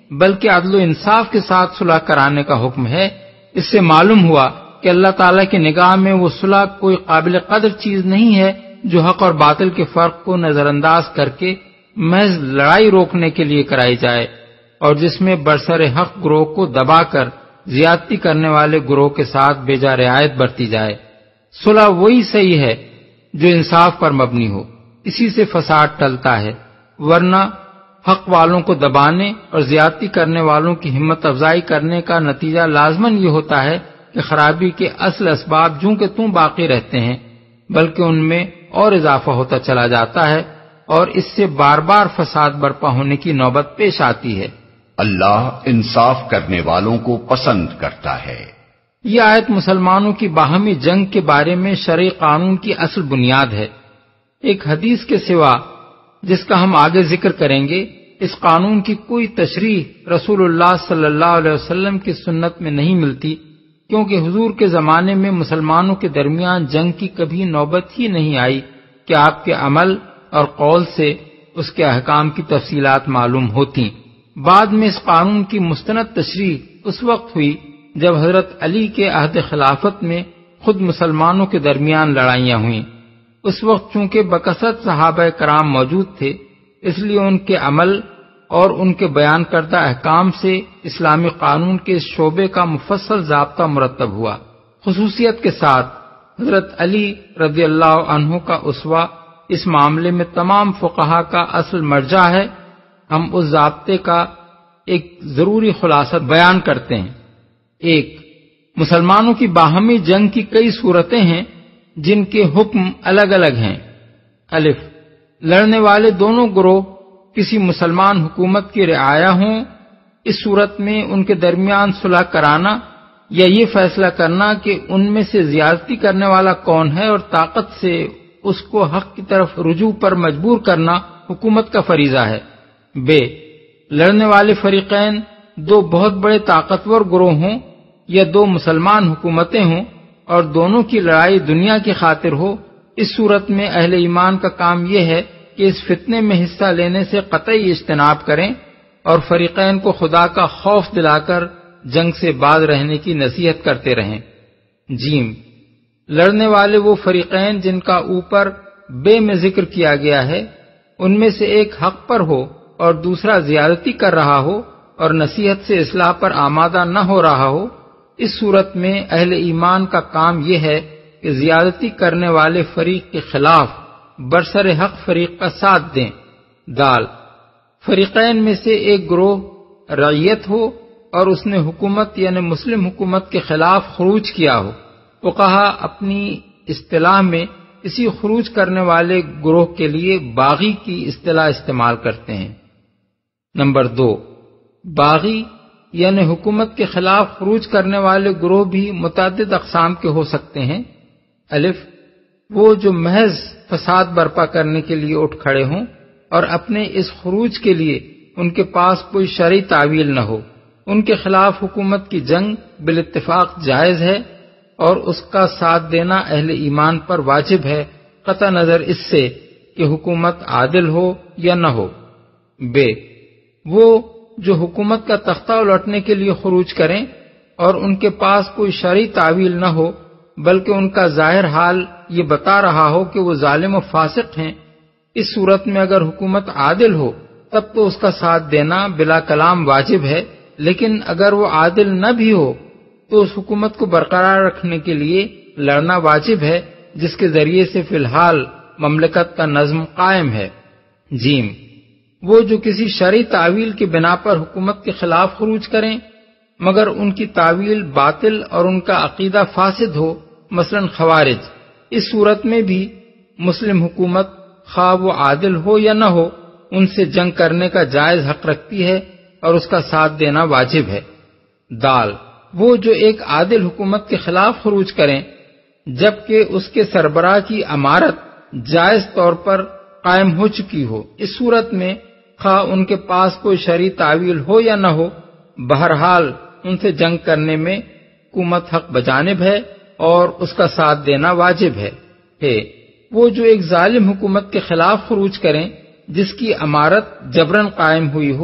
بلکہ عدل و انصاف کے ساتھ صلح کرانے کا حکم ہے۔ اس سے معلوم ہوا کہ اللہ تعالیٰ کی نگاہ میں وہ صلح کوئی قابل قدر چیز نہیں ہے جو حق اور باطل کے فرق کو نظر انداز کر کے محض لڑائی روکنے کے لیے کرائی جائے، اور جس میں برسر حق گروہ کو دبا کر زیادتی کرنے والے گروہ کے ساتھ بیجا رعایت برتی جائے۔ صلح وہی صحیح ہے جو انصاف پر مبنی ہو، اسی سے فساد ٹلتا ہے، ورنہ حق والوں کو دبانے اور زیادتی کرنے والوں کی ہمت افزائی کرنے کا نتیجہ لازماً یہ ہوتا ہے کہ خرابی کے اصل اسباب جوں کہ توں باقی رہتے ہیں، بلکہ ان میں اور اضافہ ہوتا چلا جاتا ہے، اور اس سے بار بار فساد برپا ہونے کی نوبت پیش آتی ہے۔ اللہ انصاف کرنے والوں کو پسند کرتا ہے۔ یہ آیت مسلمانوں کی باہمی جنگ کے بارے میں شرعی قانون کی اصل بنیاد ہے۔ ایک حدیث کے سوا جس کا ہم آگے ذکر کریں گے، اس قانون کی کوئی تشریح رسول اللہ صلی اللہ علیہ وسلم کی سنت میں نہیں ملتی، کیونکہ حضور کے زمانے میں مسلمانوں کے درمیان جنگ کی کبھی نوبت ہی نہیں آئی کہ آپ کے عمل اور قول سے اس کے احکام کی تفصیلات معلوم ہوتیں۔ بعد میں اس قانون کی مستند تشریح اس وقت ہوئی جب حضرت علی کے عہد خلافت میں خود مسلمانوں کے درمیان لڑائیاں ہوئیں۔ اس وقت چونکہ بکثرت صحابہ کرام موجود تھے، اس لیے ان کے عمل اور ان کے بیان کردہ احکام سے اسلامی قانون کے اس شعبے کا مفصل ضابطہ مرتب ہوا۔ خصوصیت کے ساتھ حضرت علی رضی اللہ عنہ کا اسوہ اس معاملے میں تمام فقہا کا اصل مرجع ہے۔ ہم اس ضابطے کا ایک ضروری خلاصہ بیان کرتے ہیں۔ ایک، مسلمانوں کی باہمی جنگ کی کئی صورتیں ہیں جن کے حکم الگ الگ ہیں۔ الف، لڑنے والے دونوں گروہ کسی مسلمان حکومت کی رعایا ہوں، اس صورت میں ان کے درمیان صلح کرانا یا یہ فیصلہ کرنا کہ ان میں سے زیادتی کرنے والا کون ہے اور طاقت سے اس کو حق کی طرف رجوع پر مجبور کرنا حکومت کا فریضہ ہے۔ بے، لڑنے والے فریقین دو بہت بڑے طاقتور گروہ ہوں یا دو مسلمان حکومتیں ہوں اور دونوں کی لڑائی دنیا کی خاطر ہو، اس صورت میں اہل ایمان کا کام یہ ہے کہ اس فتنے میں حصہ لینے سے قطعی اجتناب کریں اور فریقین کو خدا کا خوف دلا کر جنگ سے باز رہنے کی نصیحت کرتے رہیں۔ جیم، لڑنے والے وہ فریقین جن کا اوپر بے میں ذکر کیا گیا ہے، ان میں سے ایک حق پر ہو اور دوسرا زیادتی کر رہا ہو اور نصیحت سے اصلاح پر آمادہ نہ ہو رہا ہو، اس صورت میں اہل ایمان کا کام یہ ہے کہ زیادتی کرنے والے فریق کے خلاف برسر حق فریق کا ساتھ دیں۔ دال، فریقین میں سے ایک گروہ رعیت ہو اور اس نے حکومت یعنی مسلم حکومت کے خلاف خروج کیا ہو۔ فقہا اپنی اصطلاح میں اسی خروج کرنے والے گروہ کے لیے باغی کی اصطلاح استعمال کرتے ہیں۔ نمبر دو، باغی یعنی حکومت کے خلاف خروج کرنے والے گروہ بھی متعدد اقسام کے ہو سکتے ہیں۔ الف، وہ جو محض فساد برپا کرنے کے لیے اٹھ کھڑے ہوں اور اپنے اس خروج کے لیے ان کے پاس کوئی شرعی تعویل نہ ہو، ان کے خلاف حکومت کی جنگ بالاتفاق جائز ہے اور اس کا ساتھ دینا اہل ایمان پر واجب ہے، قطع نظر اس سے کہ حکومت عادل ہو یا نہ ہو۔ بے، وہ جو حکومت کا تختہ الٹنے کے لیے خروج کریں اور ان کے پاس کوئی شرعی تعویل نہ ہو بلکہ ان کا ظاہر حال یہ بتا رہا ہو کہ وہ ظالم و فاسق ہیں، اس صورت میں اگر حکومت عادل ہو تب تو اس کا ساتھ دینا بلا کلام واجب ہے، لیکن اگر وہ عادل نہ بھی ہو تو اس حکومت کو برقرار رکھنے کے لیے لڑنا واجب ہے جس کے ذریعے سے فی الحال مملکت کا نظم قائم ہے۔ جیم، وہ جو کسی شرعی تعویل کی بنا پر حکومت کے خلاف خروج کریں مگر ان کی تعویل باطل اور ان کا عقیدہ فاسد ہو، مثلا خوارج، اس صورت میں بھی مسلم حکومت خواہ وہ عادل ہو یا نہ ہو ان سے جنگ کرنے کا جائز حق رکھتی ہے اور اس کا ساتھ دینا واجب ہے۔ دال، وہ جو ایک عادل حکومت کے خلاف خروج کریں جبکہ اس کے سربراہ کی امارت جائز طور پر قائم ہو چکی ہو، اس صورت میں خواہ ان کے پاس کوئی شرعی تعویل ہو یا نہ ہو، بہرحال ان سے جنگ کرنے میں حکومت حق بجانب ہے اور اس کا ساتھ دینا واجب ہے۔ ہے وہ جو ایک ظالم حکومت کے خلاف خروج کریں جس کی امارت جبراً قائم ہوئی ہو،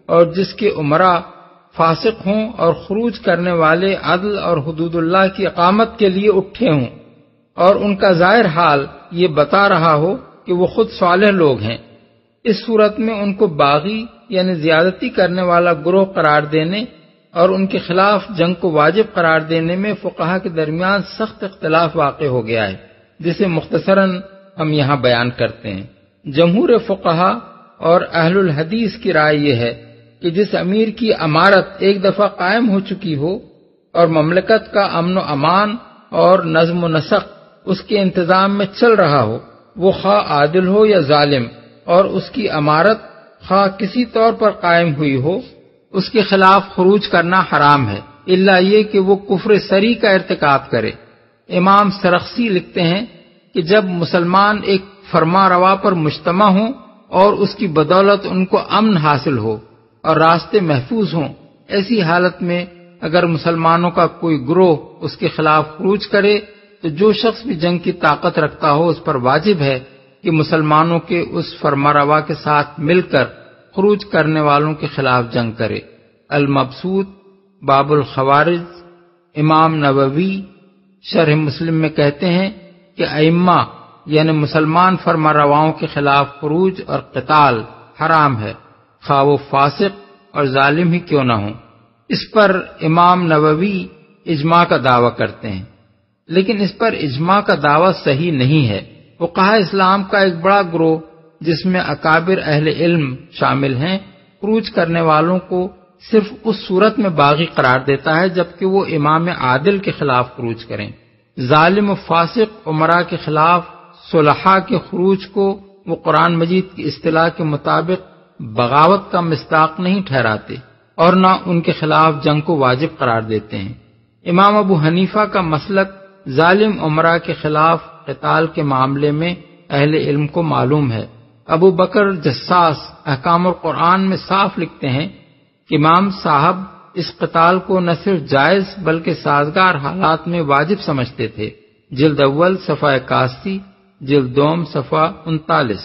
اور جس کے عمرا فاسق ہوں اور خروج کرنے والے عدل اور حدود اللہ کی اقامت کے لیے اٹھے ہوں، اور ان کا ظاہر حال یہ بتا رہا ہو کہ وہ خود صالح لوگ ہیں، اس صورت میں ان کو باغی یعنی زیادتی کرنے والا گروہ قرار دینے اور ان کے خلاف جنگ کو واجب قرار دینے میں فقہا کے درمیان سخت اختلاف واقع ہو گیا ہے، جسے مختصراً ہم یہاں بیان کرتے ہیں۔ جمہور فقہا اور اہل الحدیث کی رائے یہ ہے کہ جس امیر کی امارت ایک دفعہ قائم ہو چکی ہو اور مملکت کا امن و امان اور نظم و نسق اس کے انتظام میں چل رہا ہو، وہ خواہ عادل ہو یا ظالم، اور اس کی امارت خواہ کسی طور پر قائم ہوئی ہو، اس کے خلاف خروج کرنا حرام ہے، الا یہ کہ وہ کفر سری کا ارتکاب کرے۔ امام سرخسی لکھتے ہیں کہ جب مسلمان ایک فرما روا پر مجتمع ہوں اور اس کی بدولت ان کو امن حاصل ہو اور راستے محفوظ ہوں، ایسی حالت میں اگر مسلمانوں کا کوئی گروہ اس کے خلاف خروج کرے تو جو شخص بھی جنگ کی طاقت رکھتا ہو اس پر واجب ہے کہ مسلمانوں کے اس فرما روا کے ساتھ مل کر خروج کرنے والوں کے خلاف جنگ کرے۔ المبسوط باب الخوارج، امام نووی شرح مسلم میں کہتے ہیں کہ ائمہ یعنی مسلمان فرما رواؤں کے خلاف خروج اور قتال حرام ہے، خواہ وہ فاسق اور ظالم ہی کیوں نہ ہوں۔ اس پر امام نووی اجماع کا دعویٰ کرتے ہیں، لیکن اس پر اجماع کا دعویٰ صحیح نہیں ہے۔ فقہاء اسلام کا ایک بڑا گروہ جس میں اکابر اہل علم شامل ہیں، خروج کرنے والوں کو صرف اس صورت میں باغی قرار دیتا ہے جبکہ وہ امام عادل کے خلاف خروج کریں۔ ظالم و فاسق عمراء کے خلاف صلحاء کے خروج کو وہ قرآن مجید کی اصطلاح کے مطابق بغاوت کا مصداق نہیں ٹھہراتے اور نہ ان کے خلاف جنگ کو واجب قرار دیتے ہیں۔ امام ابو حنیفہ کا مسلک ظالم عمراء کے خلاف قتال کے معاملے میں اہل علم کو معلوم ہے۔ ابو بکر جساس احکام القرآن میں صاف لکھتے ہیں کہ امام صاحب اس قتال کو نہ صرف جائز بلکہ سازگار حالات میں واجب سمجھتے تھے۔ جلد اول صفحہ اکاسی، جلد دوم صفحہ انتالیس۔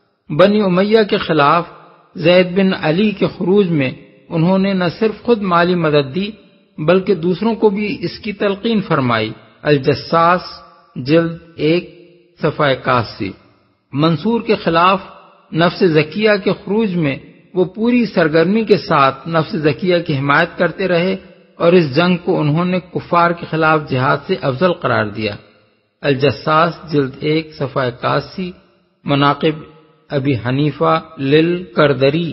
بنی امیہ کے خلاف زید بن علی کے خروج میں انہوں نے نہ صرف خود مالی مدد دی بلکہ دوسروں کو بھی اس کی تلقین فرمائی۔ الجساس جلد ایک صفحہ اکاسی۔ منصور کے خلاف نفس زکیہ کے خروج میں وہ پوری سرگرمی کے ساتھ نفس زکیہ کی حمایت کرتے رہے اور اس جنگ کو انہوں نے کفار کے خلاف جہاد سے افضل قرار دیا۔ الجساس جلد ایک صفحہ اکاسی۔ مناقب ابی حنیفہ للکردری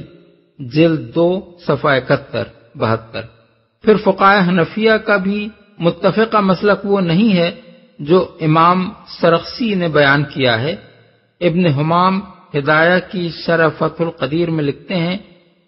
جلد دو صفحہ اکہتر بہتر۔ پھر فقہائے حنفیہ کا بھی متفقہ مسلک وہ نہیں ہے جو امام سرخسی نے بیان کیا ہے۔ ابن حمام ہدایہ کی شرح فتح القدیر میں لکھتے ہیں،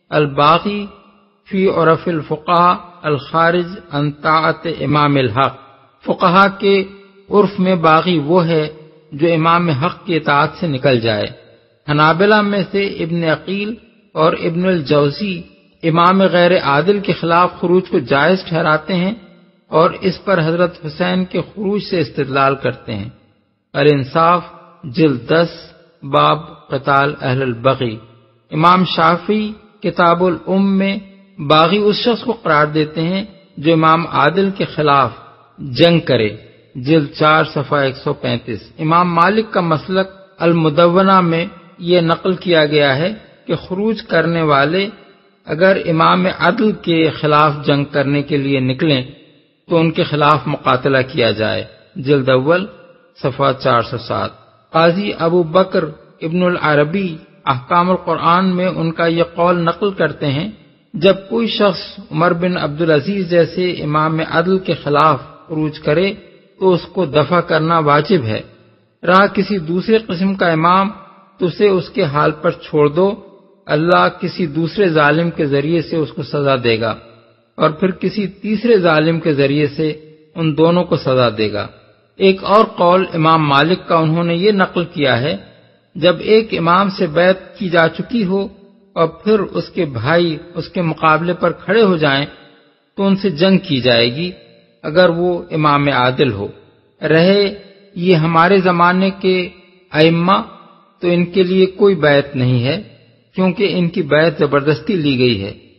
الباغی فی عرف الفقہاء الخارج عن طاعت امام الحق، فقہا کے عرف میں باغی وہ ہے جو امام حق کی اطاعت سے نکل جائے۔ حنابلہ میں سے ابن عقیل اور ابن الجوزی امام غیر عادل کے خلاف خروج کو جائز ٹھہراتے ہیں اور اس پر حضرت حسین کے خروج سے استدلال کرتے ہیں۔ الانصاف جلد دس باب قتال اہل البغی۔ امام شافعی کتاب الام میں باغی اس شخص کو قرار دیتے ہیں جو امام عادل کے خلاف جنگ کرے، جلد چار صفحہ ایک سو پینتیس۔ امام مالک کا مسلک المدونہ میں یہ نقل کیا گیا ہے کہ خروج کرنے والے اگر امام عدل کے خلاف جنگ کرنے کے لیے نکلیں تو ان کے خلاف مقاتلہ کیا جائے، جلد اول صفحہ چار سو سات۔ قاضی ابو بکر ابن العربی احکام القرآن میں ان کا یہ قول نقل کرتے ہیں، جب کوئی شخص عمر بن عبدالعزیز جیسے امام عدل کے خلاف خروج کرے تو اس کو دفع کرنا واجب ہے، رہا کسی دوسرے قسم کا امام تو اسے اس کے حال پر چھوڑ دو، اللہ کسی دوسرے ظالم کے ذریعے سے اس کو سزا دے گا اور پھر کسی تیسرے ظالم کے ذریعے سے ان دونوں کو سزا دے گا۔ ایک اور قول امام مالک کا انہوں نے یہ نقل کیا ہے، جب ایک امام سے بیعت کی جا چکی ہو اور پھر اس کے بھائی اس کے مقابلے پر کھڑے ہو جائیں تو ان سے جنگ کی جائے گی اگر وہ امام عادل ہو۔ رہے یہ ہمارے زمانے کے ائمہ تو ان کے لیے کوئی بیعت نہیں ہے کیونکہ ان کی بیعت زبردستی لی گئی ہے۔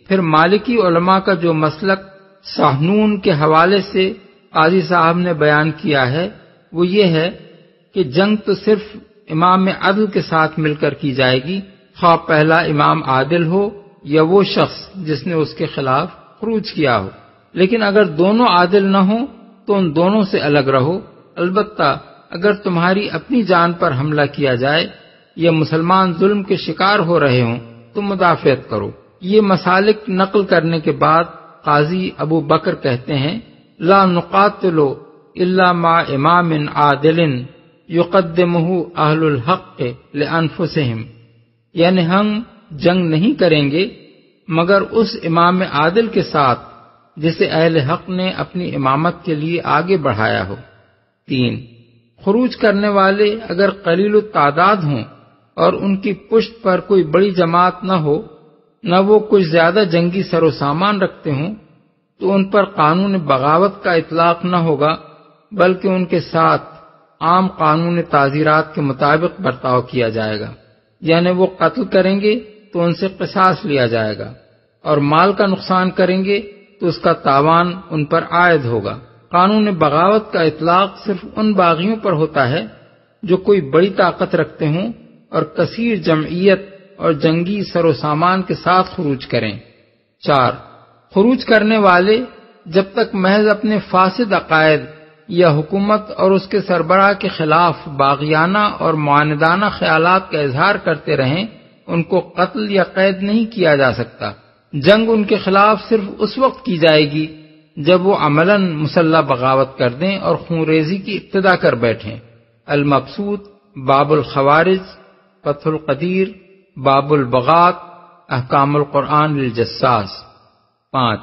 پھر مالکی علماء کا جو مسلک سحنون کے حوالے سے قاضی صاحب نے بیان کیا ہے وہ یہ ہے کہ جنگ تو صرف امام عدل کے ساتھ مل کر کی جائے گی، خواہ پہلا امام عادل ہو یا وہ شخص جس نے اس کے خلاف خروج کیا ہو، لیکن اگر دونوں عادل نہ ہوں تو ان دونوں سے الگ رہو۔ البتہ اگر تمہاری اپنی جان پر حملہ کیا جائے یا مسلمان ظلم کے شکار ہو رہے ہوں تو مدافعت کرو۔ یہ مسالک نقل کرنے کے بعد قاضی ابو بکر کہتے ہیں، لا نقاتل الا مع امام عادل یقدمہ اہل الحق لانفسہم، یعنی ہم جنگ نہیں کریں گے مگر اس امام عادل کے ساتھ جسے اہل حق نے اپنی امامت کے لیے آگے بڑھایا ہو۔ تین، خروج کرنے والے اگر قلیل التعداد ہوں اور ان کی پشت پر کوئی بڑی جماعت نہ ہو، نہ وہ کچھ زیادہ جنگی سر و سامان رکھتے ہوں، تو ان پر قانون بغاوت کا اطلاق نہ ہوگا، بلکہ ان کے ساتھ عام قانون تعزیرات کے مطابق برتاؤ کیا جائے گا، یعنی وہ قتل کریں گے تو ان سے قصاص لیا جائے گا، اور مال کا نقصان کریں گے تو اس کا تاوان ان پر عائد ہوگا۔ قانون بغاوت کا اطلاق صرف ان باغیوں پر ہوتا ہے جو کوئی بڑی طاقت رکھتے ہوں اور کثیر جمعیت اور جنگی سر و سامان کے ساتھ خروج کریں۔ چار، خروج کرنے والے جب تک محض اپنے فاسد عقائد یا حکومت اور اس کے سربراہ کے خلاف باغیانہ اور معاندانہ خیالات کا اظہار کرتے رہیں، ان کو قتل یا قید نہیں کیا جا سکتا۔ جنگ ان کے خلاف صرف اس وقت کی جائے گی جب وہ عملاً مسلح بغاوت کر دیں اور خون ریزی کی ابتدا کر بیٹھیں۔ المبسوط، باب الخوارج، فتح القدیر، باب البغات، احکام القرآن للجساس۔ پانچ،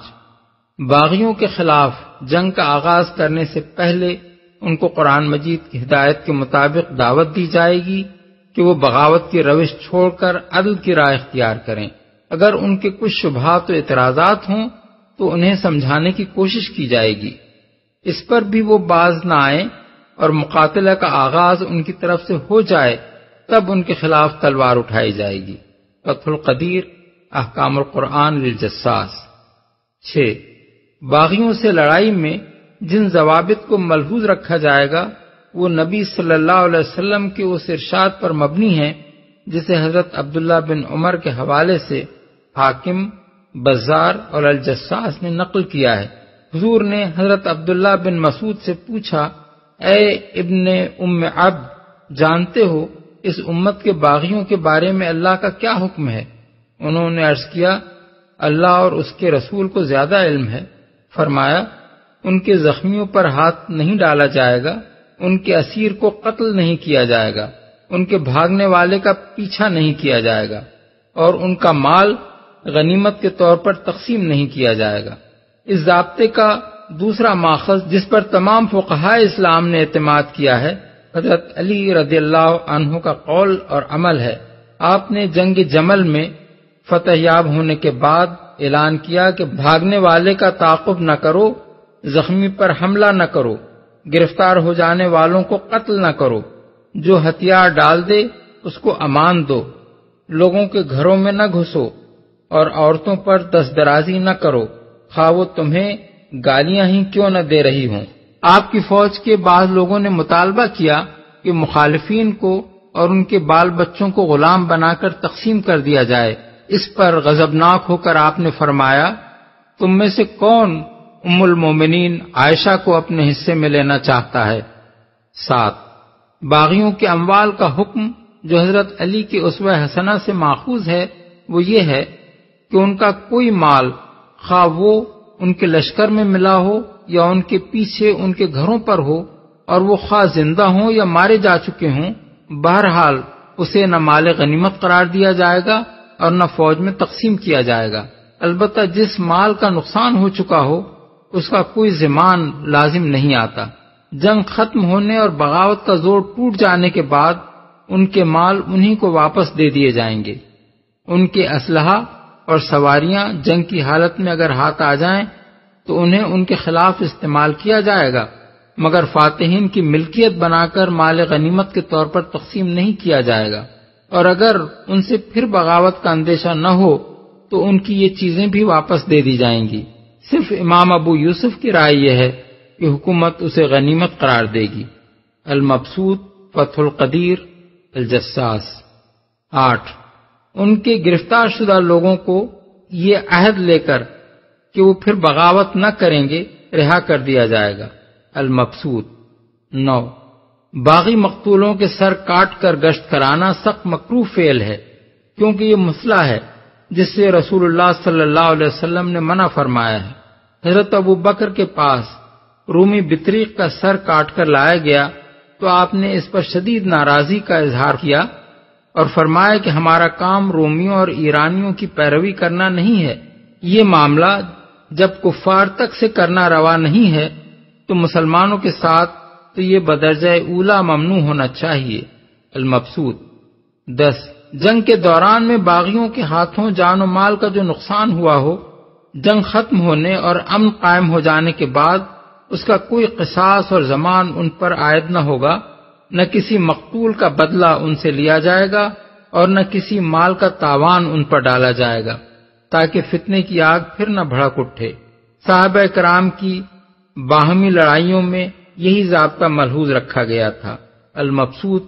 باغیوں کے خلاف جنگ کا آغاز کرنے سے پہلے ان کو قرآن مجید کی ہدایت کے مطابق دعوت دی جائے گی کہ وہ بغاوت کی روش چھوڑ کر عدل کی راہ اختیار کریں۔ اگر ان کے کچھ شبہات و اعتراضات ہوں تو انہیں سمجھانے کی کوشش کی جائے گی، اس پر بھی وہ باز نہ آئیں اور مقاتلہ کا آغاز ان کی طرف سے ہو جائے تب ان کے خلاف تلوار اٹھائی جائے گی۔ فتح القدیر، احکام القرآن للجساس۔ چھ، باغیوں سے لڑائی میں جن ضوابط کو ملحوظ رکھا جائے گا وہ نبی صلی اللہ علیہ وسلم کے اس ارشاد پر مبنی ہیں جسے حضرت عبداللہ بن عمر کے حوالے سے حاکم، بزار اور الجساس نے نقل کیا ہے۔ حضور نے حضرت عبداللہ بن مسعود سے پوچھا، اے ابن ام عبد، جانتے ہو اس امت کے باغیوں کے بارے میں اللہ کا کیا حکم ہے؟ انہوں نے عرض کیا، اللہ اور اس کے رسول کو زیادہ علم ہے۔ فرمایا، ان کے زخمیوں پر ہاتھ نہیں ڈالا جائے گا، ان کے اسیر کو قتل نہیں کیا جائے گا، ان کے بھاگنے والے کا پیچھا نہیں کیا جائے گا، اور ان کا مال غنیمت کے طور پر تقسیم نہیں کیا جائے گا۔ اس ضابطے کا دوسرا ماخذ جس پر تمام فقہائے اسلام نے اعتماد کیا ہے حضرت علی رضی اللہ عنہ کا قول اور عمل ہے۔ آپ نے جنگ جمل میں فتح یاب ہونے کے بعد اعلان کیا کہ بھاگنے والے کا تعاقب نہ کرو، زخمی پر حملہ نہ کرو، گرفتار ہو جانے والوں کو قتل نہ کرو، جو ہتھیار ڈال دے اس کو امان دو، لوگوں کے گھروں میں نہ گھسو اور عورتوں پر دست درازی نہ کرو، خواہ وہ تمہیں گالیاں ہی کیوں نہ دے رہی ہوں۔ آپ کی فوج کے بعض لوگوں نے مطالبہ کیا کہ مخالفین کو اور ان کے بال بچوں کو غلام بنا کر تقسیم کر دیا جائے۔ اس پر غضبناک ہو کر آپ نے فرمایا، تم میں سے کون ام المومنین عائشہ کو اپنے حصے میں لینا چاہتا ہے؟ سات، باغیوں کے اموال کا حکم جو حضرت علی کے اسوہ حسنہ سے ماخوذ ہے وہ یہ ہے کہ ان کا کوئی مال، خواہ وہ ان کے لشکر میں ملا ہو یا ان کے پیچھے ان کے گھروں پر ہو، اور وہ خواہ زندہ ہوں یا مارے جا چکے ہوں، بہرحال اسے نہ مال غنیمت قرار دیا جائے گا اور نہ فوج میں تقسیم کیا جائے گا۔ البتہ جس مال کا نقصان ہو چکا ہو اس کا کوئی ضمان لازم نہیں آتا۔ جنگ ختم ہونے اور بغاوت کا زور ٹوٹ جانے کے بعد ان کے مال انہی کو واپس دے دیے جائیں گے۔ ان کے اسلحہ اور سواریاں جنگ کی حالت میں اگر ہاتھ آ جائیں تو انہیں ان کے خلاف استعمال کیا جائے گا، مگر فاتحین کی ملکیت بنا کر مال غنیمت کے طور پر تقسیم نہیں کیا جائے گا، اور اگر ان سے پھر بغاوت کا اندیشہ نہ ہو تو ان کی یہ چیزیں بھی واپس دے دی جائیں گی۔ صرف امام ابو یوسف کی رائے یہ ہے کہ حکومت اسے غنیمت قرار دے گی۔ المبسوط فتح القدیر الجساس۔ آٹھ، ان کے گرفتار شدہ لوگوں کو یہ عہد لے کر کہ وہ پھر بغاوت نہ کریں گے رہا کر دیا جائے گا۔ المبسوط۔ نو، باغی مقتولوں کے سر کاٹ کر گشت کرانا سخت مکروہ فعل ہے، کیونکہ یہ مسئلہ ہے جس سے رسول اللہ صلی اللہ علیہ وسلم نے منع فرمایا ہے۔ حضرت ابو بکر کے پاس رومی بطریق کا سر کاٹ کر لایا گیا تو آپ نے اس پر شدید ناراضی کا اظہار کیا اور فرمایا کہ ہمارا کام رومیوں اور ایرانیوں کی پیروی کرنا نہیں ہے۔ یہ معاملہ جب کفار تک سے کرنا روا نہیں ہے تو مسلمانوں کے ساتھ تو یہ بدرجہ اولا ممنوع ہونا چاہیے۔ المبسوط۔ دس، جنگ کے دوران میں باغیوں کے ہاتھوں جان و مال کا جو نقصان ہوا ہو، جنگ ختم ہونے اور امن قائم ہو جانے کے بعد اس کا کوئی قصاص اور ضمان ان پر عائد نہ ہوگا، نہ کسی مقتول کا بدلہ ان سے لیا جائے گا اور نہ کسی مال کا تاوان ان پر ڈالا جائے گا، تاکہ فتنے کی آگ پھر نہ بھڑک اٹھے۔ صحابہ کرام کی باہمی لڑائیوں میں یہی ضابطہ ملحوظ رکھا گیا تھا۔ المبسوط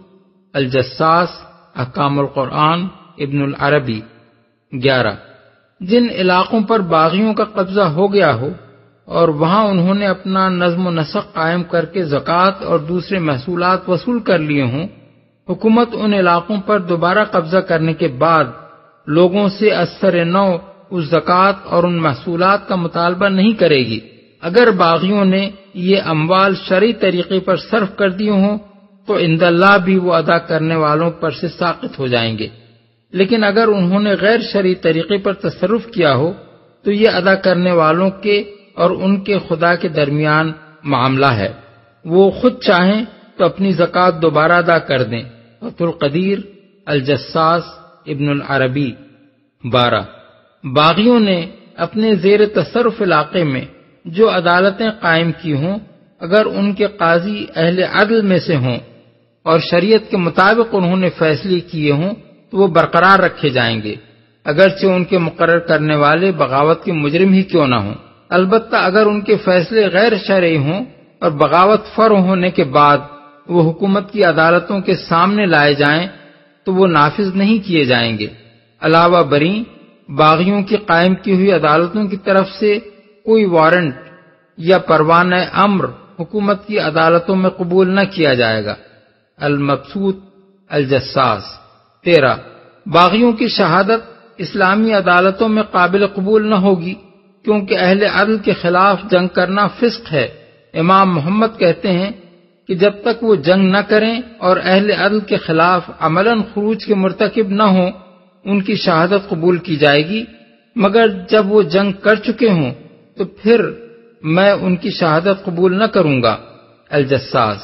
الجساس احکام القرآن ابن العربی۔ گیارہ، جن علاقوں پر باغیوں کا قبضہ ہو گیا ہو اور وہاں انہوں نے اپنا نظم و نسق قائم کر کے زکوٰۃ اور دوسرے محصولات وصول کر لیے ہوں، حکومت ان علاقوں پر دوبارہ قبضہ کرنے کے بعد لوگوں سے اثر نو اس زکوٰۃ اور ان محصولات کا مطالبہ نہیں کرے گی۔ اگر باغیوں نے یہ اموال شرعی طریقے پر صرف کر دی ہوں تو عند اللہ بھی وہ ادا کرنے والوں پر سے ساقط ہو جائیں گے، لیکن اگر انہوں نے غیر شرعی طریقے پر تصرف کیا ہو تو یہ ادا کرنے والوں کے اور ان کے خدا کے درمیان معاملہ ہے۔ وہ خود چاہیں تو اپنی زکوٰۃ دوبارہ ادا کر دیں۔ فتح القدیر الجساس ابن العربی۔ بارہ، باغیوں نے اپنے زیر تصرف علاقے میں جو عدالتیں قائم کی ہوں، اگر ان کے قاضی اہل عدل میں سے ہوں اور شریعت کے مطابق انہوں نے فیصلے کیے ہوں تو وہ برقرار رکھے جائیں گے، اگرچہ ان کے مقرر کرنے والے بغاوت کے مجرم ہی کیوں نہ ہوں۔ البتہ اگر ان کے فیصلے غیر شرعی ہوں اور بغاوت فرع ہونے کے بعد وہ حکومت کی عدالتوں کے سامنے لائے جائیں تو وہ نافذ نہیں کیے جائیں گے۔ علاوہ بریں باغیوں کی قائم کی ہوئی عدالتوں کی طرف سے کوئی وارنٹ یا پروانہ امر حکومت کی عدالتوں میں قبول نہ کیا جائے گا۔ المبسوط الجساس۔ تیرہ، باغیوں کی شہادت اسلامی عدالتوں میں قابل قبول نہ ہوگی، کیونکہ اہل عدل کے خلاف جنگ کرنا فسق ہے۔ امام محمد کہتے ہیں کہ جب تک وہ جنگ نہ کریں اور اہل عدل کے خلاف عملاً خروج کے مرتکب نہ ہوں ان کی شہادت قبول کی جائے گی، مگر جب وہ جنگ کر چکے ہوں تو پھر میں ان کی شہادت قبول نہ کروں گا۔ الجساس۔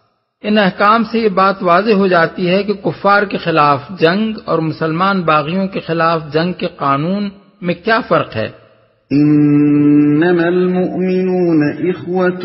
ان احکام سے یہ بات واضح ہو جاتی ہے کہ کفار کے خلاف جنگ اور مسلمان باغیوں کے خلاف جنگ کے قانون میں کیا فرق ہے۔ انما المؤمنون اخوة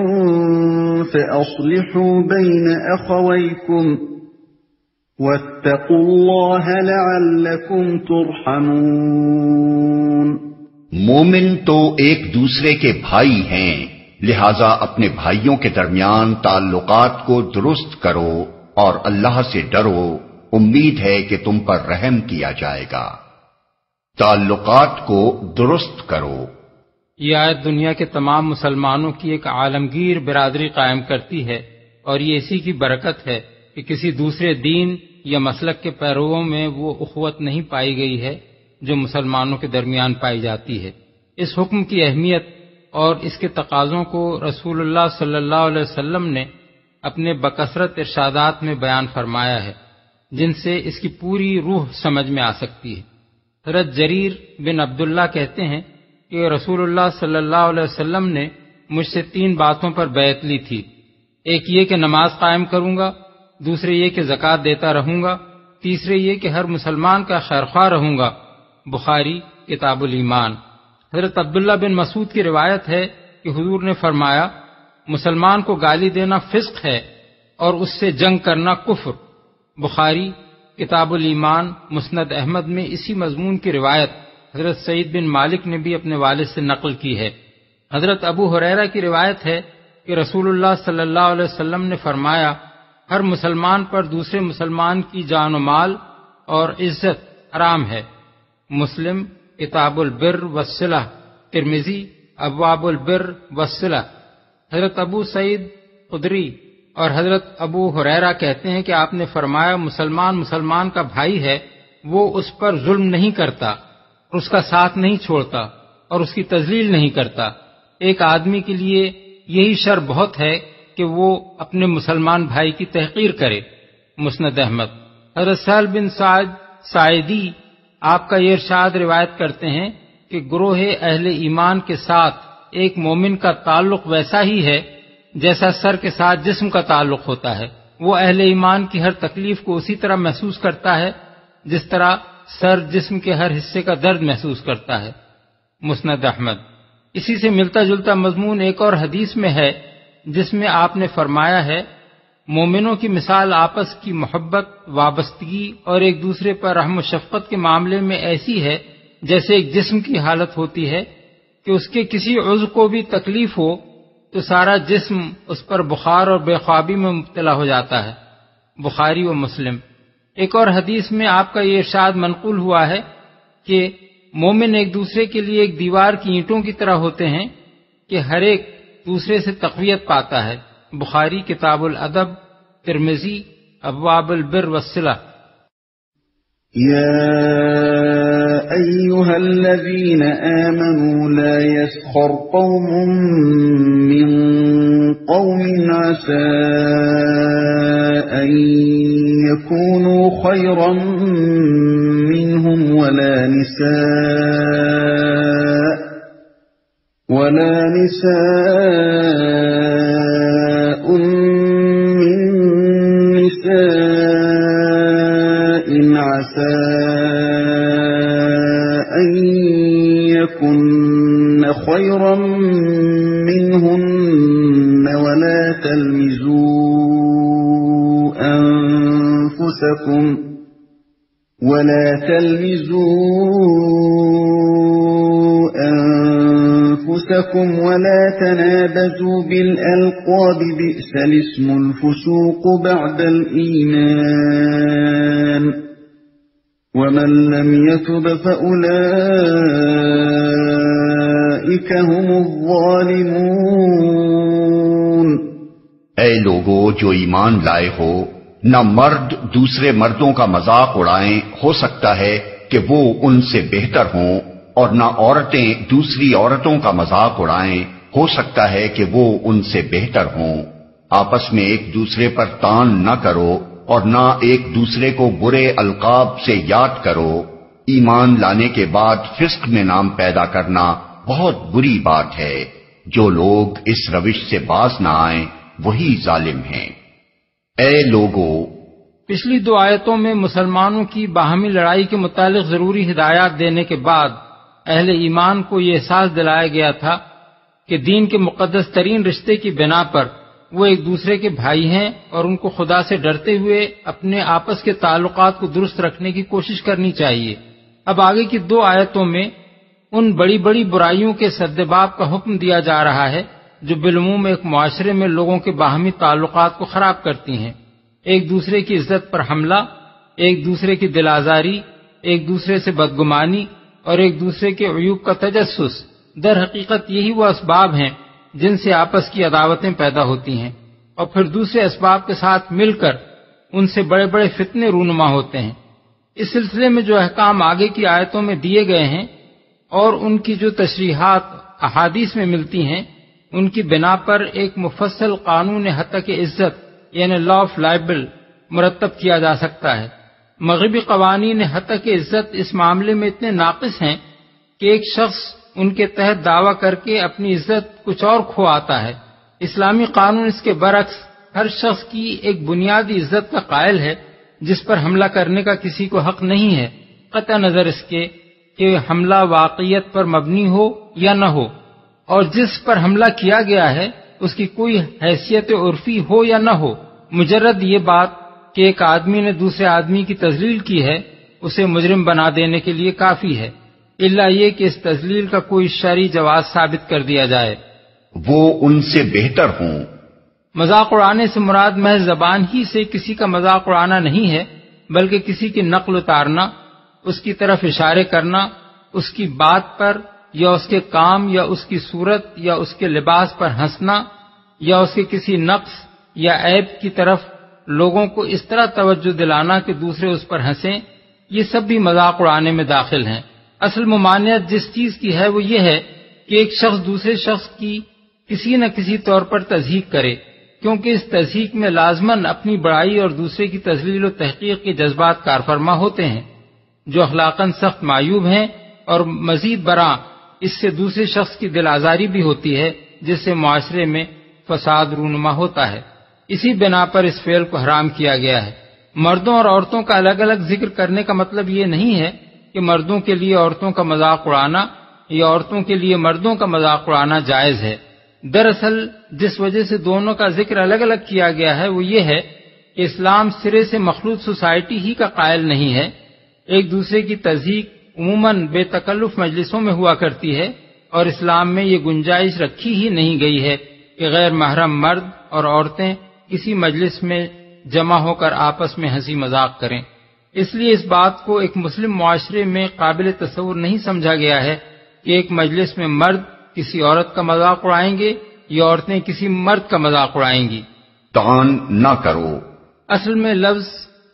فاصلحوا بين اخويكم واتقوا الله لعلكم ترحمون۔ مومن تو ایک دوسرے کے بھائی ہیں، لہذا اپنے بھائیوں کے درمیان تعلقات کو درست کرو اور اللہ سے ڈرو، امید ہے کہ تم پر رحم کیا جائے گا۔ تعلقات کو درست کرو۔ یہ آیت دنیا کے تمام مسلمانوں کی ایک عالمگیر برادری قائم کرتی ہے، اور یہ اسی کی برکت ہے کہ کسی دوسرے دین یا مسلک کے پیرووں میں وہ اخوت نہیں پائی گئی ہے جو مسلمانوں کے درمیان پائی جاتی ہے۔ اس حکم کی اہمیت اور اس کے تقاضوں کو رسول اللہ صلی اللہ علیہ وسلم نے اپنے بکثرت ارشادات میں بیان فرمایا ہے، جن سے اس کی پوری روح سمجھ میں آ سکتی ہے۔ حضرت جریر بن عبداللہ کہتے ہیں کہ رسول اللہ صلی اللہ علیہ وسلم نے مجھ سے تین باتوں پر بیعت لی تھی، ایک یہ کہ نماز قائم کروں گا، دوسرے یہ کہ زکوٰۃ دیتا رہوں گا، تیسرے یہ کہ ہر مسلمان کا خیرخواہ رہوں گا۔ بخاری کتاب الایمان۔ حضرت عبداللہ بن مسعود کی روایت ہے کہ حضور نے فرمایا، مسلمان کو گالی دینا فسق ہے اور اس سے جنگ کرنا کفر۔ بخاری کتاب الایمان۔ مسند احمد میں اسی مضمون کی روایت حضرت سعید بن مالک نے بھی اپنے والد سے نقل کی ہے۔ حضرت ابو ہریرہ کی روایت ہے کہ رسول اللہ صلی اللہ علیہ وسلم نے فرمایا، ہر مسلمان پر دوسرے مسلمان کی جان و مال اور عزت حرام ہے۔ مسلم کتاب البر والصلہ، ترمذی ابواب البر والصلہ۔ حضرت ابو سعید خدری اور حضرت ابو ہریرہ کہتے ہیں کہ آپ نے فرمایا، مسلمان مسلمان کا بھائی ہے، وہ اس پر ظلم نہیں کرتا اور اس کا ساتھ نہیں چھوڑتا اور اس کی تذلیل نہیں کرتا۔ ایک آدمی کے لیے یہی شر بہت ہے کہ وہ اپنے مسلمان بھائی کی تحقیر کرے۔ مسند احمد۔ حضرت سہل بن سعد ساعدی آپ کا یہ ارشاد روایت کرتے ہیں کہ گروہ اہل ایمان کے ساتھ ایک مومن کا تعلق ویسا ہی ہے جیسا سر کے ساتھ جسم کا تعلق ہوتا ہے۔ وہ اہل ایمان کی ہر تکلیف کو اسی طرح محسوس کرتا ہے جس طرح سر جسم کے ہر حصے کا درد محسوس کرتا ہے۔ مسند احمد۔ اسی سے ملتا جلتا مضمون ایک اور حدیث میں ہے جس میں آپ نے فرمایا ہے، مومنوں کی مثال آپس کی محبت، وابستگی اور ایک دوسرے پر رحم و شفقت کے معاملے میں ایسی ہے جیسے ایک جسم کی حالت ہوتی ہے کہ اس کے کسی عضو کو بھی تکلیف ہو تو سارا جسم اس پر بخار اور بے خوابی میں مبتلا ہو جاتا ہے۔ بخاری و مسلم۔ ایک اور حدیث میں آپ کا یہ ارشاد منقول ہوا ہے کہ مومن ایک دوسرے کے لیے ایک دیوار کی اینٹوں کی طرح ہوتے ہیں کہ ہر ایک دوسرے سے تقویت پاتا ہے۔ بخاری کتاب الادب، ترمذی ابواب البر والصلہ۔ يا أيها الذين آمنوا لا يسخر قوم من قوم عسى أن يكونوا خيرا منهم ولا نساء ولا نساء من نساء عسى أن يكن خيرا منهن ولا تلمزوا أنفسكم ولا تلمزوا أنفسكم ولا تنابزوا بالألقاب بئس الاسم الفسوق بعد الإيمان ومن لم يتب فأولئك هم الظالمون۔ اے لوگو جو ایمان لائے ہو، نہ مرد دوسرے مردوں کا مذاق اڑائیں، ہو سکتا ہے کہ وہ ان سے بہتر ہوں، اور نہ عورتیں دوسری عورتوں کا مذاق اڑائیں، ہو سکتا ہے کہ وہ ان سے بہتر ہوں۔ آپس میں ایک دوسرے پر تان نہ کرو اور نہ ایک دوسرے کو برے القاب سے یاد کرو۔ ایمان لانے کے بعد فسق میں نام پیدا کرنا بہت بری بات ہے۔ جو لوگ اس روش سے باز نہ آئیں وہی ظالم ہیں۔ اے لوگو، پچھلی دو آیتوں میں مسلمانوں کی باہمی لڑائی کے متعلق ضروری ہدایات دینے کے بعد اہل ایمان کو یہ احساس دلایا گیا تھا کہ دین کے مقدس ترین رشتے کی بنا پر وہ ایک دوسرے کے بھائی ہیں اور ان کو خدا سے ڈرتے ہوئے اپنے آپس کے تعلقات کو درست رکھنے کی کوشش کرنی چاہیے۔ اب آگے کی دو آیتوں میں ان بڑی بڑی برائیوں کے سدباب کا حکم دیا جا رہا ہے جو بالعموم ایک معاشرے میں لوگوں کے باہمی تعلقات کو خراب کرتی ہیں۔ ایک دوسرے کی عزت پر حملہ، ایک دوسرے کی دل آزاری، ایک دوسرے سے بدگمانی اور ایک دوسرے کے عیوب کا تجسس، در حقیقت یہی وہ اسباب ہیں جن سے آپس کی عداوتیں پیدا ہوتی ہیں، اور پھر دوسرے اسباب کے ساتھ مل کر ان سے بڑے بڑے فتنے رونما ہوتے ہیں۔ اس سلسلے میں جو احکام آگے کی آیتوں میں دیے گئے ہیں اور ان کی جو تشریحات احادیث میں ملتی ہیں، ان کی بنا پر ایک مفصل قانون حتک عزت یعنی لا آف لائبل مرتب کیا جا سکتا ہے۔ مغربی قوانین حتک عزت اس معاملے میں اتنے ناقص ہیں کہ ایک شخص ان کے تحت دعویٰ کر کے اپنی عزت کچھ اور کھو آتا ہے۔ اسلامی قانون اس کے برعکس ہر شخص کی ایک بنیادی عزت کا قائل ہے جس پر حملہ کرنے کا کسی کو حق نہیں ہے، قطع نظر اس کے کہ حملہ واقعیت پر مبنی ہو یا نہ ہو، اور جس پر حملہ کیا گیا ہے اس کی کوئی حیثیت عرفی ہو یا نہ ہو۔ مجرد یہ بات کہ ایک آدمی نے دوسرے آدمی کی تذلیل کی ہے اسے مجرم بنا دینے کے لیے کافی ہے۔ الا یہ کہ اس تذلیل کا کوئی شرعی جواز ثابت کر دیا جائے۔ وہ ان سے بہتر ہوں۔ مذاق اڑانے سے مراد محض زبان ہی سے کسی کا مذاق اڑانا نہیں ہے، بلکہ کسی کی نقل اتارنا، اس کی طرف اشارے کرنا، اس کی بات پر یا اس کے کام یا اس کی صورت یا اس کے لباس پر ہنسنا، یا اس کے کسی نقص یا عیب کی طرف لوگوں کو اس طرح توجہ دلانا کہ دوسرے اس پر ہنسیں، یہ سب بھی مذاق اڑانے میں داخل ہیں۔ اصل ممانعت جس چیز کی ہے وہ یہ ہے کہ ایک شخص دوسرے شخص کی کسی نہ کسی طور پر تضحیق کرے، کیونکہ اس تضحیق میں لازماً اپنی بڑائی اور دوسرے کی تذلیل و تحقیق کے جذبات کارفرما ہوتے ہیں، جو اخلاقاً سخت معیوب ہیں، اور مزید برآں اس سے دوسرے شخص کی دل آزاری بھی ہوتی ہے، جس سے معاشرے میں فساد رونما ہوتا ہے۔ اسی بنا پر اس فعل کو حرام کیا گیا ہے۔ مردوں اور عورتوں کا الگ الگ ذکر کرنے کا مطلب یہ نہیں ہے کہ مردوں کے لیے عورتوں کا مذاق اڑانا یا عورتوں کے لیے مردوں کا مذاق اڑانا جائز ہے۔ دراصل جس وجہ سے دونوں کا ذکر الگ الگ کیا گیا ہے وہ یہ ہے کہ اسلام سرے سے مخلوط سوسائٹی ہی کا قائل نہیں ہے۔ ایک دوسرے کی تضحیق عموماً بے تکلف مجلسوں میں ہوا کرتی ہے، اور اسلام میں یہ گنجائش رکھی ہی نہیں گئی ہے کہ غیر محرم مرد اور عورتیں کسی مجلس میں جمع ہو کر آپس میں ہنسی مذاق کریں۔ اس لیے اس بات کو ایک مسلم معاشرے میں قابل تصور نہیں سمجھا گیا ہے کہ ایک مجلس میں مرد کسی عورت کا مذاق اڑائیں گے یا عورتیں کسی مرد کا مذاق اڑائیں گی۔ طعن نہ کرو۔ اصل میں لفظ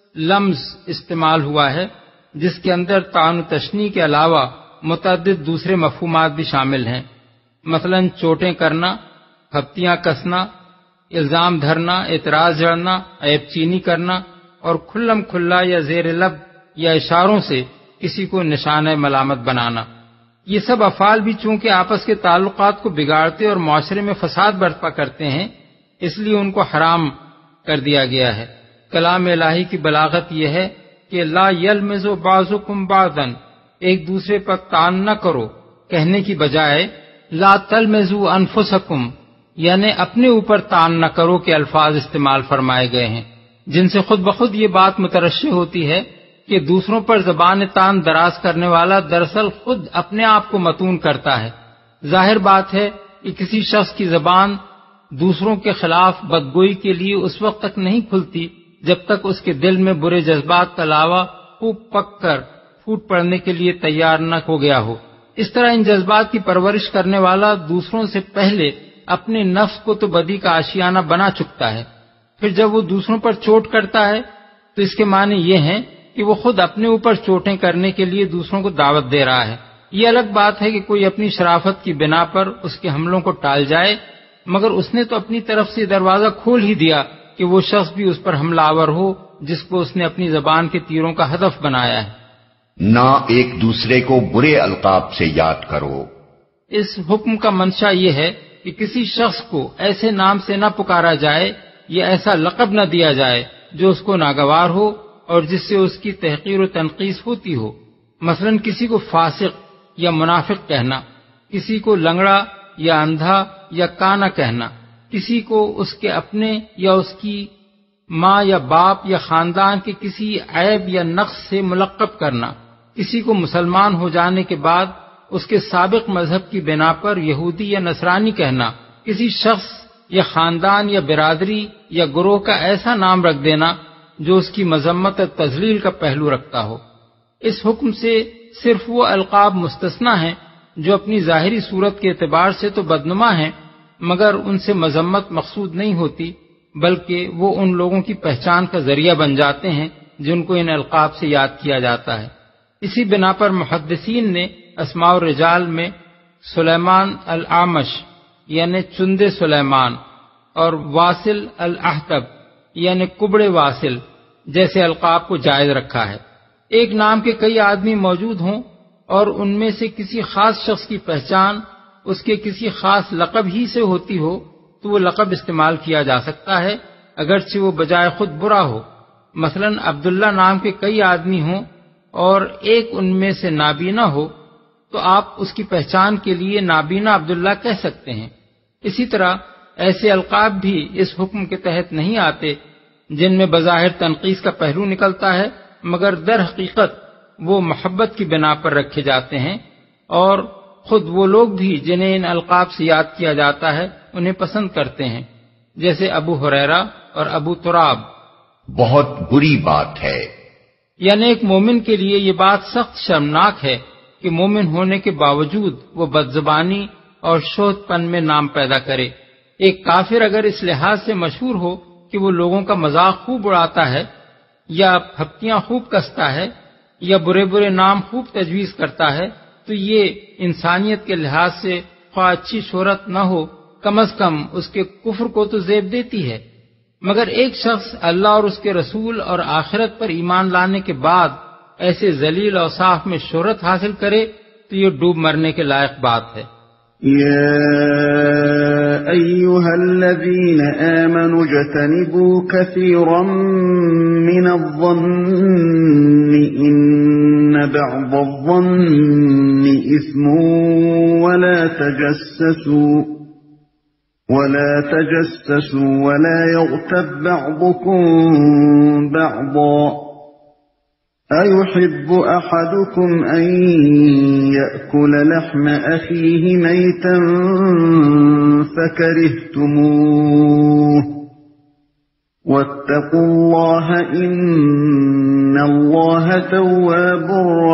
لمز استعمال ہوا ہے جس کے اندر طعن و تشنیع کے علاوہ متعدد دوسرے مفہومات بھی شامل ہیں، مثلا چوٹیں کرنا، پھپتیاں کسنا، الزام دھرنا، اعتراض جڑنا، عیب چینی کرنا، اور کھلم کھلا یا زیر لب یا اشاروں سے کسی کو نشانہ ملامت بنانا۔ یہ سب افعال بھی چونکہ آپس کے تعلقات کو بگاڑتے اور معاشرے میں فساد برپا کرتے ہیں، اس لیے ان کو حرام کر دیا گیا ہے۔ کلام الہی کی بلاغت یہ ہے کہ لا یلمز بعضکم بعضا، ایک دوسرے پر طعن نہ کرو، کہنے کی بجائے لا تلمزوا انفسکم، یعنی اپنے اوپر طعن نہ کرو کے الفاظ استعمال فرمائے گئے ہیں، جن سے خود بخود یہ بات مترشح ہوتی ہے کہ دوسروں پر زبان طعن دراز کرنے والا دراصل خود اپنے آپ کو متون کرتا ہے۔ ظاہر بات ہے کہ کسی شخص کی زبان دوسروں کے خلاف بدگوئی کے لیے اس وقت تک نہیں کھلتی جب تک اس کے دل میں برے جذبات کا لاوا خوب پک کر پھوٹ پڑنے کے لیے تیار نہ ہو گیا ہو۔ اس طرح ان جذبات کی پرورش کرنے والا دوسروں سے پہلے اپنے نفس کو تو بدی کا آشیانہ بنا چکتا ہے، پھر جب وہ دوسروں پر چوٹ کرتا ہے تو اس کے معنی یہ ہیں کہ وہ خود اپنے اوپر چوٹیں کرنے کے لیے دوسروں کو دعوت دے رہا ہے۔ یہ الگ بات ہے کہ کوئی اپنی شرافت کی بنا پر اس کے حملوں کو ٹال جائے، مگر اس نے تو اپنی طرف سے دروازہ کھول ہی دیا کہ وہ شخص بھی اس پر حملہ آور ہو جس کو اس نے اپنی زبان کے تیروں کا ہدف بنایا ہے۔ نہ ایک دوسرے کو برے القاب سے یاد کرو۔ اس حکم کا منشا یہ ہے کہ کسی شخص کو ایسے نام سے نہ پکارا جائے یا ایسا لقب نہ دیا جائے جو اس کو ناگوار ہو اور جس سے اس کی تحقیر و تنقیص ہوتی ہو، مثلا کسی کو فاسق یا منافق کہنا، کسی کو لنگڑا یا اندھا یا کانا کہنا، کسی کو اس کے اپنے یا اس کی ماں یا باپ یا خاندان کے کسی عیب یا نقص سے ملقب کرنا، کسی کو مسلمان ہو جانے کے بعد اس کے سابق مذہب کی بنا پر یہودی یا نصرانی کہنا، کسی شخص یا خاندان یا برادری یا گروہ کا ایسا نام رکھ دینا جو اس کی مذمت اور تذلیل کا پہلو رکھتا ہو۔ اس حکم سے صرف وہ القاب مستثنی ہیں جو اپنی ظاہری صورت کے اعتبار سے تو بدنما ہیں، مگر ان سے مذمت مقصود نہیں ہوتی، بلکہ وہ ان لوگوں کی پہچان کا ذریعہ بن جاتے ہیں جن کو ان القاب سے یاد کیا جاتا ہے۔ اسی بنا پر محدثین نے اسماء الرجال میں سلیمان الاعمش یعنی چندے سلیمان اور واصل الاحتب یعنی کبڑے واصل جیسے القاب کو جائز رکھا ہے۔ ایک نام کے کئی آدمی موجود ہوں اور ان میں سے کسی خاص شخص کی پہچان اس کے کسی خاص لقب ہی سے ہوتی ہو تو وہ لقب استعمال کیا جا سکتا ہے، اگرچہ وہ بجائے خود برا ہو۔ مثلا عبداللہ نام کے کئی آدمی ہوں اور ایک ان میں سے نابینا ہو تو آپ اس کی پہچان کے لیے نابینا عبداللہ کہہ سکتے ہیں۔ اسی طرح ایسے القاب بھی اس حکم کے تحت نہیں آتے جن میں بظاہر تنقیص کا پہلو نکلتا ہے، مگر در حقیقت وہ محبت کی بنا پر رکھے جاتے ہیں، اور خود وہ لوگ بھی جنہیں ان القاب سے یاد کیا جاتا ہے انہیں پسند کرتے ہیں، جیسے ابو ہریرہ اور ابو تراب۔ بہت بری بات ہے۔ یعنی ایک مومن کے لیے یہ بات سخت شرمناک ہے کہ مومن ہونے کے باوجود وہ بدزبانی اور شوہد پن میں نام پیدا کرے۔ ایک کافر اگر اس لحاظ سے مشہور ہو کہ وہ لوگوں کا مذاق خوب اڑاتا ہے، یا پھپتیاں خوب کستا ہے، یا برے برے نام خوب تجویز کرتا ہے، تو یہ انسانیت کے لحاظ سے خواہ اچھی شہرت نہ ہو، کم از کم اس کے کفر کو تو زیب دیتی ہے۔ مگر ایک شخص اللہ اور اس کے رسول اور آخرت پر ایمان لانے کے بعد ایسے ذلیل اوصاف میں شہرت حاصل کرے تو یہ ڈوب مرنے کے لائق بات ہے۔ يا أيها الذين آمنوا اجتنبوا كثيرا من الظن إن بعض الظن إثم ولا تجسسوا ولا تجسسوا ولا يغتب بعضكم بعضا أَيُحِبُّ أَحَدُكُمْ أَن يَأْكُلَ لَحْمَ أَخِيهِ مَيْتًا فَكَرِهْتُمُوهُ وَاتَّقُوا اللَّهَ إِنَّ اللَّهَ تَوَّابٌ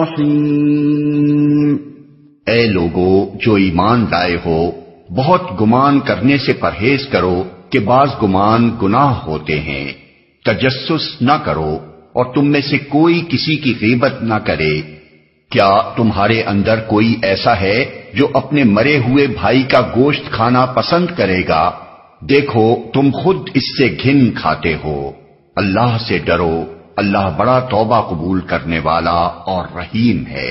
رَحِيمٌ۔ اے لوگو جو ایمان لائے ہو، بہت گمان کرنے سے پرہیز کرو کہ بعض گمان گناہ ہوتے ہیں۔ تجسس نہ کرو اور تم میں سے کوئی کسی کی غیبت نہ کرے۔ کیا تمہارے اندر کوئی ایسا ہے جو اپنے مرے ہوئے بھائی کا گوشت کھانا پسند کرے گا؟ دیکھو تم خود اس سے گھن کھاتے ہو۔ اللہ سے ڈرو، اللہ بڑا توبہ قبول کرنے والا اور رحیم ہے۔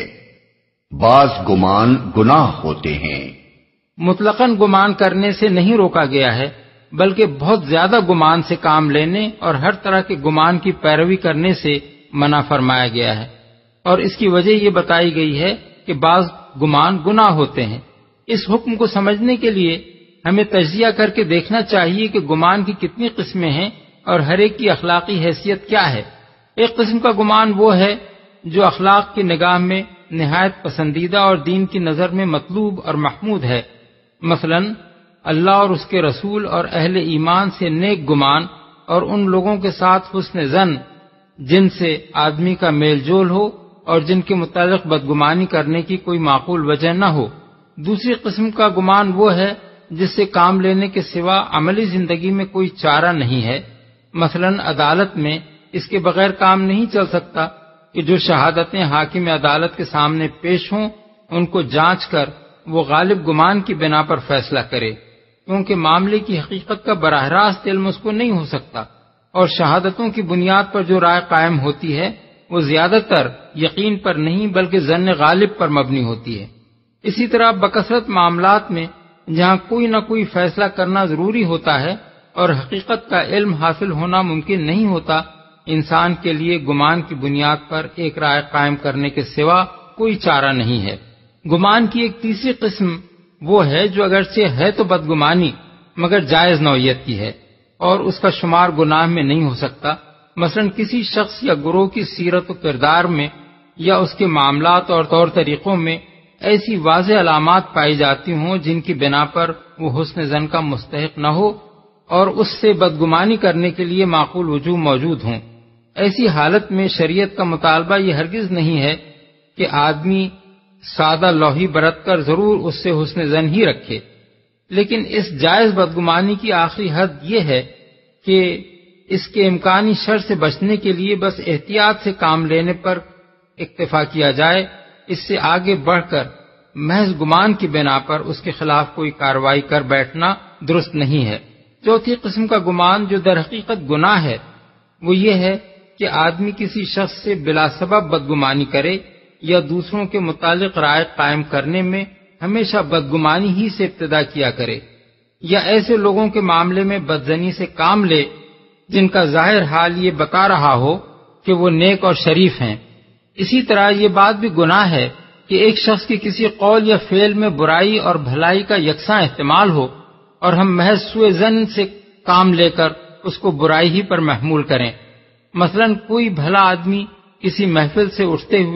بعض گمان گناہ ہوتے ہیں۔ مطلقاً گمان کرنے سے نہیں روکا گیا ہے، بلکہ بہت زیادہ گمان سے کام لینے اور ہر طرح کے گمان کی پیروی کرنے سے منع فرمایا گیا ہے، اور اس کی وجہ یہ بتائی گئی ہے کہ بعض گمان گناہ ہوتے ہیں۔ اس حکم کو سمجھنے کے لیے ہمیں تجزیہ کر کے دیکھنا چاہیے کہ گمان کی کتنی قسمیں ہیں اور ہر ایک کی اخلاقی حیثیت کیا ہے۔ ایک قسم کا گمان وہ ہے جو اخلاق کی نگاہ میں نہایت پسندیدہ اور دین کی نظر میں مطلوب اور محمود ہے، مثلاً اللہ اور اس کے رسول اور اہل ایمان سے نیک گمان اور ان لوگوں کے ساتھ حسن ظن جن سے آدمی کا میل جول ہو اور جن کے متعلق بدگمانی کرنے کی کوئی معقول وجہ نہ ہو۔ دوسری قسم کا گمان وہ ہے جس سے کام لینے کے سوا عملی زندگی میں کوئی چارہ نہیں ہے، مثلاً عدالت میں اس کے بغیر کام نہیں چل سکتا کہ جو شہادتیں حاکم عدالت کے سامنے پیش ہوں ان کو جانچ کر وہ غالب گمان کی بنا پر فیصلہ کرے، کیونکہ معاملے کی حقیقت کا براہ راست علم اس کو نہیں ہو سکتا، اور شہادتوں کی بنیاد پر جو رائے قائم ہوتی ہے وہ زیادہ تر یقین پر نہیں بلکہ ظن غالب پر مبنی ہوتی ہے۔ اسی طرح بکثرت معاملات میں جہاں کوئی نہ کوئی فیصلہ کرنا ضروری ہوتا ہے اور حقیقت کا علم حاصل ہونا ممکن نہیں ہوتا، انسان کے لیے گمان کی بنیاد پر ایک رائے قائم کرنے کے سوا کوئی چارہ نہیں ہے۔ گمان کی ایک تیسری قسم وہ ہے جو اگرچہ ہے تو بدگمانی مگر جائز نوعیت کی ہے اور اس کا شمار گناہ میں نہیں ہو سکتا، مثلا کسی شخص یا گروہ کی سیرت و کردار میں یا اس کے معاملات اور طور طریقوں میں ایسی واضح علامات پائی جاتی ہوں جن کی بنا پر وہ حسن ظن کا مستحق نہ ہو اور اس سے بدگمانی کرنے کے لیے معقول وجوہ موجود ہوں۔ ایسی حالت میں شریعت کا مطالبہ یہ ہرگز نہیں ہے کہ آدمی سادہ لوحی برت کر ضرور اس سے حسن ظن ہی رکھے، لیکن اس جائز بدگمانی کی آخری حد یہ ہے کہ اس کے امکانی شر سے بچنے کے لیے بس احتیاط سے کام لینے پر اکتفا کیا جائے، اس سے آگے بڑھ کر محض گمان کی بنا پر اس کے خلاف کوئی کارروائی کر بیٹھنا درست نہیں ہے۔ چوتھی قسم کا گمان جو در حقیقت گناہ ہے وہ یہ ہے کہ آدمی کسی شخص سے بلا سبب بدگمانی کرے یا دوسروں کے متعلق رائے قائم کرنے میں ہمیشہ بدگمانی ہی سے ابتدا کیا کرے، یا ایسے لوگوں کے معاملے میں بدظنی سے کام لے جن کا ظاہر حال یہ بتا رہا ہو کہ وہ نیک اور شریف ہیں۔ اسی طرح یہ بات بھی گناہ ہے کہ ایک شخص کی کسی قول یا فعل میں برائی اور بھلائی کا یکساں احتمال ہو اور ہم محض سوء ظن سے کام لے کر اس کو برائی ہی پر محمول کریں۔ مثلا کوئی بھلا آدمی کسی محفل سے اٹھتے ہوئے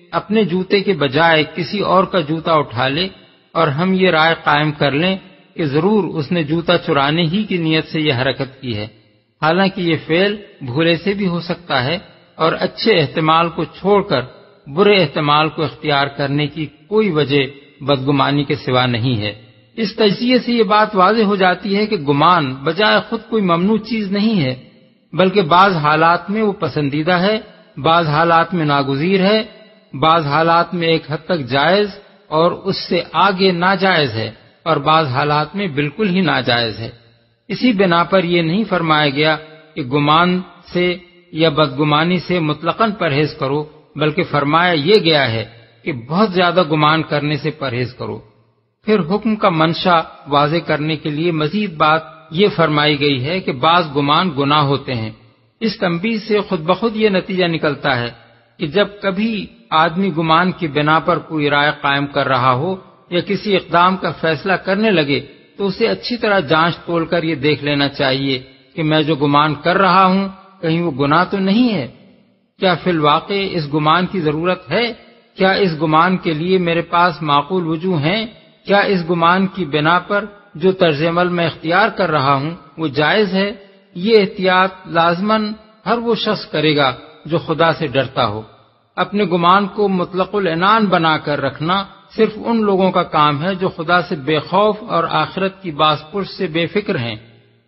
اپنے جوتے کے بجائے کسی اور کا جوتا اٹھا لے اور ہم یہ رائے قائم کر لیں کہ ضرور اس نے جوتا چرانے ہی کی نیت سے یہ حرکت کی ہے، حالانکہ یہ فعل بھولے سے بھی ہو سکتا ہے اور اچھے احتمال کو چھوڑ کر برے احتمال کو اختیار کرنے کی کوئی وجہ بدگمانی کے سوا نہیں ہے۔ اس تجزیے سے یہ بات واضح ہو جاتی ہے کہ گمان بجائے خود کوئی ممنوع چیز نہیں ہے، بلکہ بعض حالات میں وہ پسندیدہ ہے، بعض حالات میں ناگزیر ہے، بعض حالات میں ایک حد تک جائز اور اس سے آگے ناجائز ہے، اور بعض حالات میں بالکل ہی ناجائز ہے۔ اسی بنا پر یہ نہیں فرمایا گیا کہ گمان سے یا بدگمانی سے مطلقاً پرہیز کرو، بلکہ فرمایا یہ گیا ہے کہ بہت زیادہ گمان کرنے سے پرہیز کرو۔ پھر حکم کا منشا واضح کرنے کے لیے مزید بات یہ فرمائی گئی ہے کہ بعض گمان گناہ ہوتے ہیں۔ اس تنبیہ سے خود بخود یہ نتیجہ نکلتا ہے کہ جب کبھی آدمی گمان کی بنا پر کوئی رائے قائم کر رہا ہو یا کسی اقدام کا فیصلہ کرنے لگے تو اسے اچھی طرح جانچ تول کر یہ دیکھ لینا چاہیے کہ میں جو گمان کر رہا ہوں کہیں وہ گناہ تو نہیں ہے، کیا فی الواقع اس گمان کی ضرورت ہے، کیا اس گمان کے لیے میرے پاس معقول وجوہ ہیں، کیا اس گمان کی بنا پر جو طرز عمل میں اختیار کر رہا ہوں وہ جائز ہے۔ یہ احتیاط لازماً ہر وہ شخص کرے گا جو خدا سے ڈرتا ہو۔ اپنے گمان کو مطلق العنان بنا کر رکھنا صرف ان لوگوں کا کام ہے جو خدا سے بے خوف اور آخرت کی باز پرس سے بے فکر ہیں۔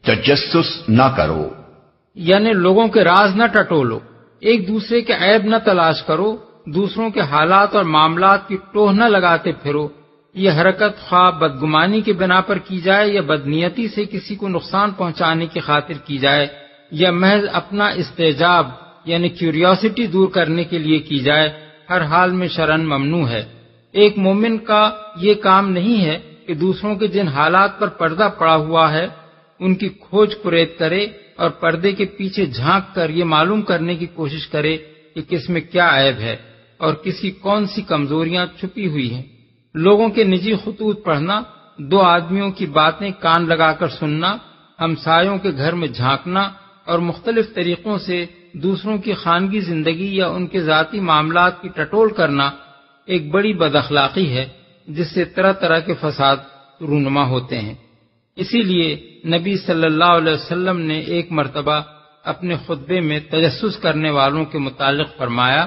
تجسس نہ کرو، یعنی لوگوں کے راز نہ ٹٹولو، ایک دوسرے کے عیب نہ تلاش کرو، دوسروں کے حالات اور معاملات کی ٹوہ نہ لگاتے پھرو۔ یہ حرکت خواہ بدگمانی کی بنا پر کی جائے یا بدنیتی سے کسی کو نقصان پہنچانے کی خاطر کی جائے یا محض اپنا استعجاب یعنی کیوریوسٹی دور کرنے کے لیے کی جائے، ہر حال میں شرعاً ممنوع ہے۔ ایک مومن کا یہ کام نہیں ہے کہ دوسروں کے جن حالات پر پردہ پڑا ہوا ہے ان کی کھوج کرید کرے اور پردے کے پیچھے جھانک کر یہ معلوم کرنے کی کوشش کرے کہ کس میں کیا عیب ہے اور کسی کون سی کمزوریاں چھپی ہوئی ہیں۔ لوگوں کے نجی خطوط پڑھنا، دو آدمیوں کی باتیں کان لگا کر سننا، ہمسایوں کے گھر میں جھانکنا اور مختلف طریقوں سے دوسروں کی خانگی زندگی یا ان کے ذاتی معاملات کی ٹٹول کرنا ایک بڑی بد اخلاقی ہے جس سے طرح طرح کے فساد رونما ہوتے ہیں۔ اسی لیے نبی صلی اللہ علیہ وسلم نے ایک مرتبہ اپنے خطبے میں تجسس کرنے والوں کے متعلق فرمایا،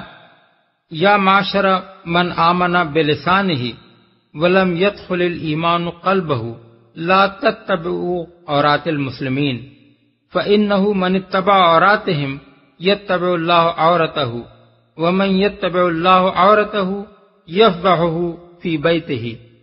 یا معاشر من آمن بلسانہ ولم يدخل الایمان قلبہ لا تتبعوا عورات المسلمین فإنہ من اتبع عوراتہم یتبع اللہ عورتہ ومن یتبع اللہ عورتہ یفضحہ فی بیتہ۔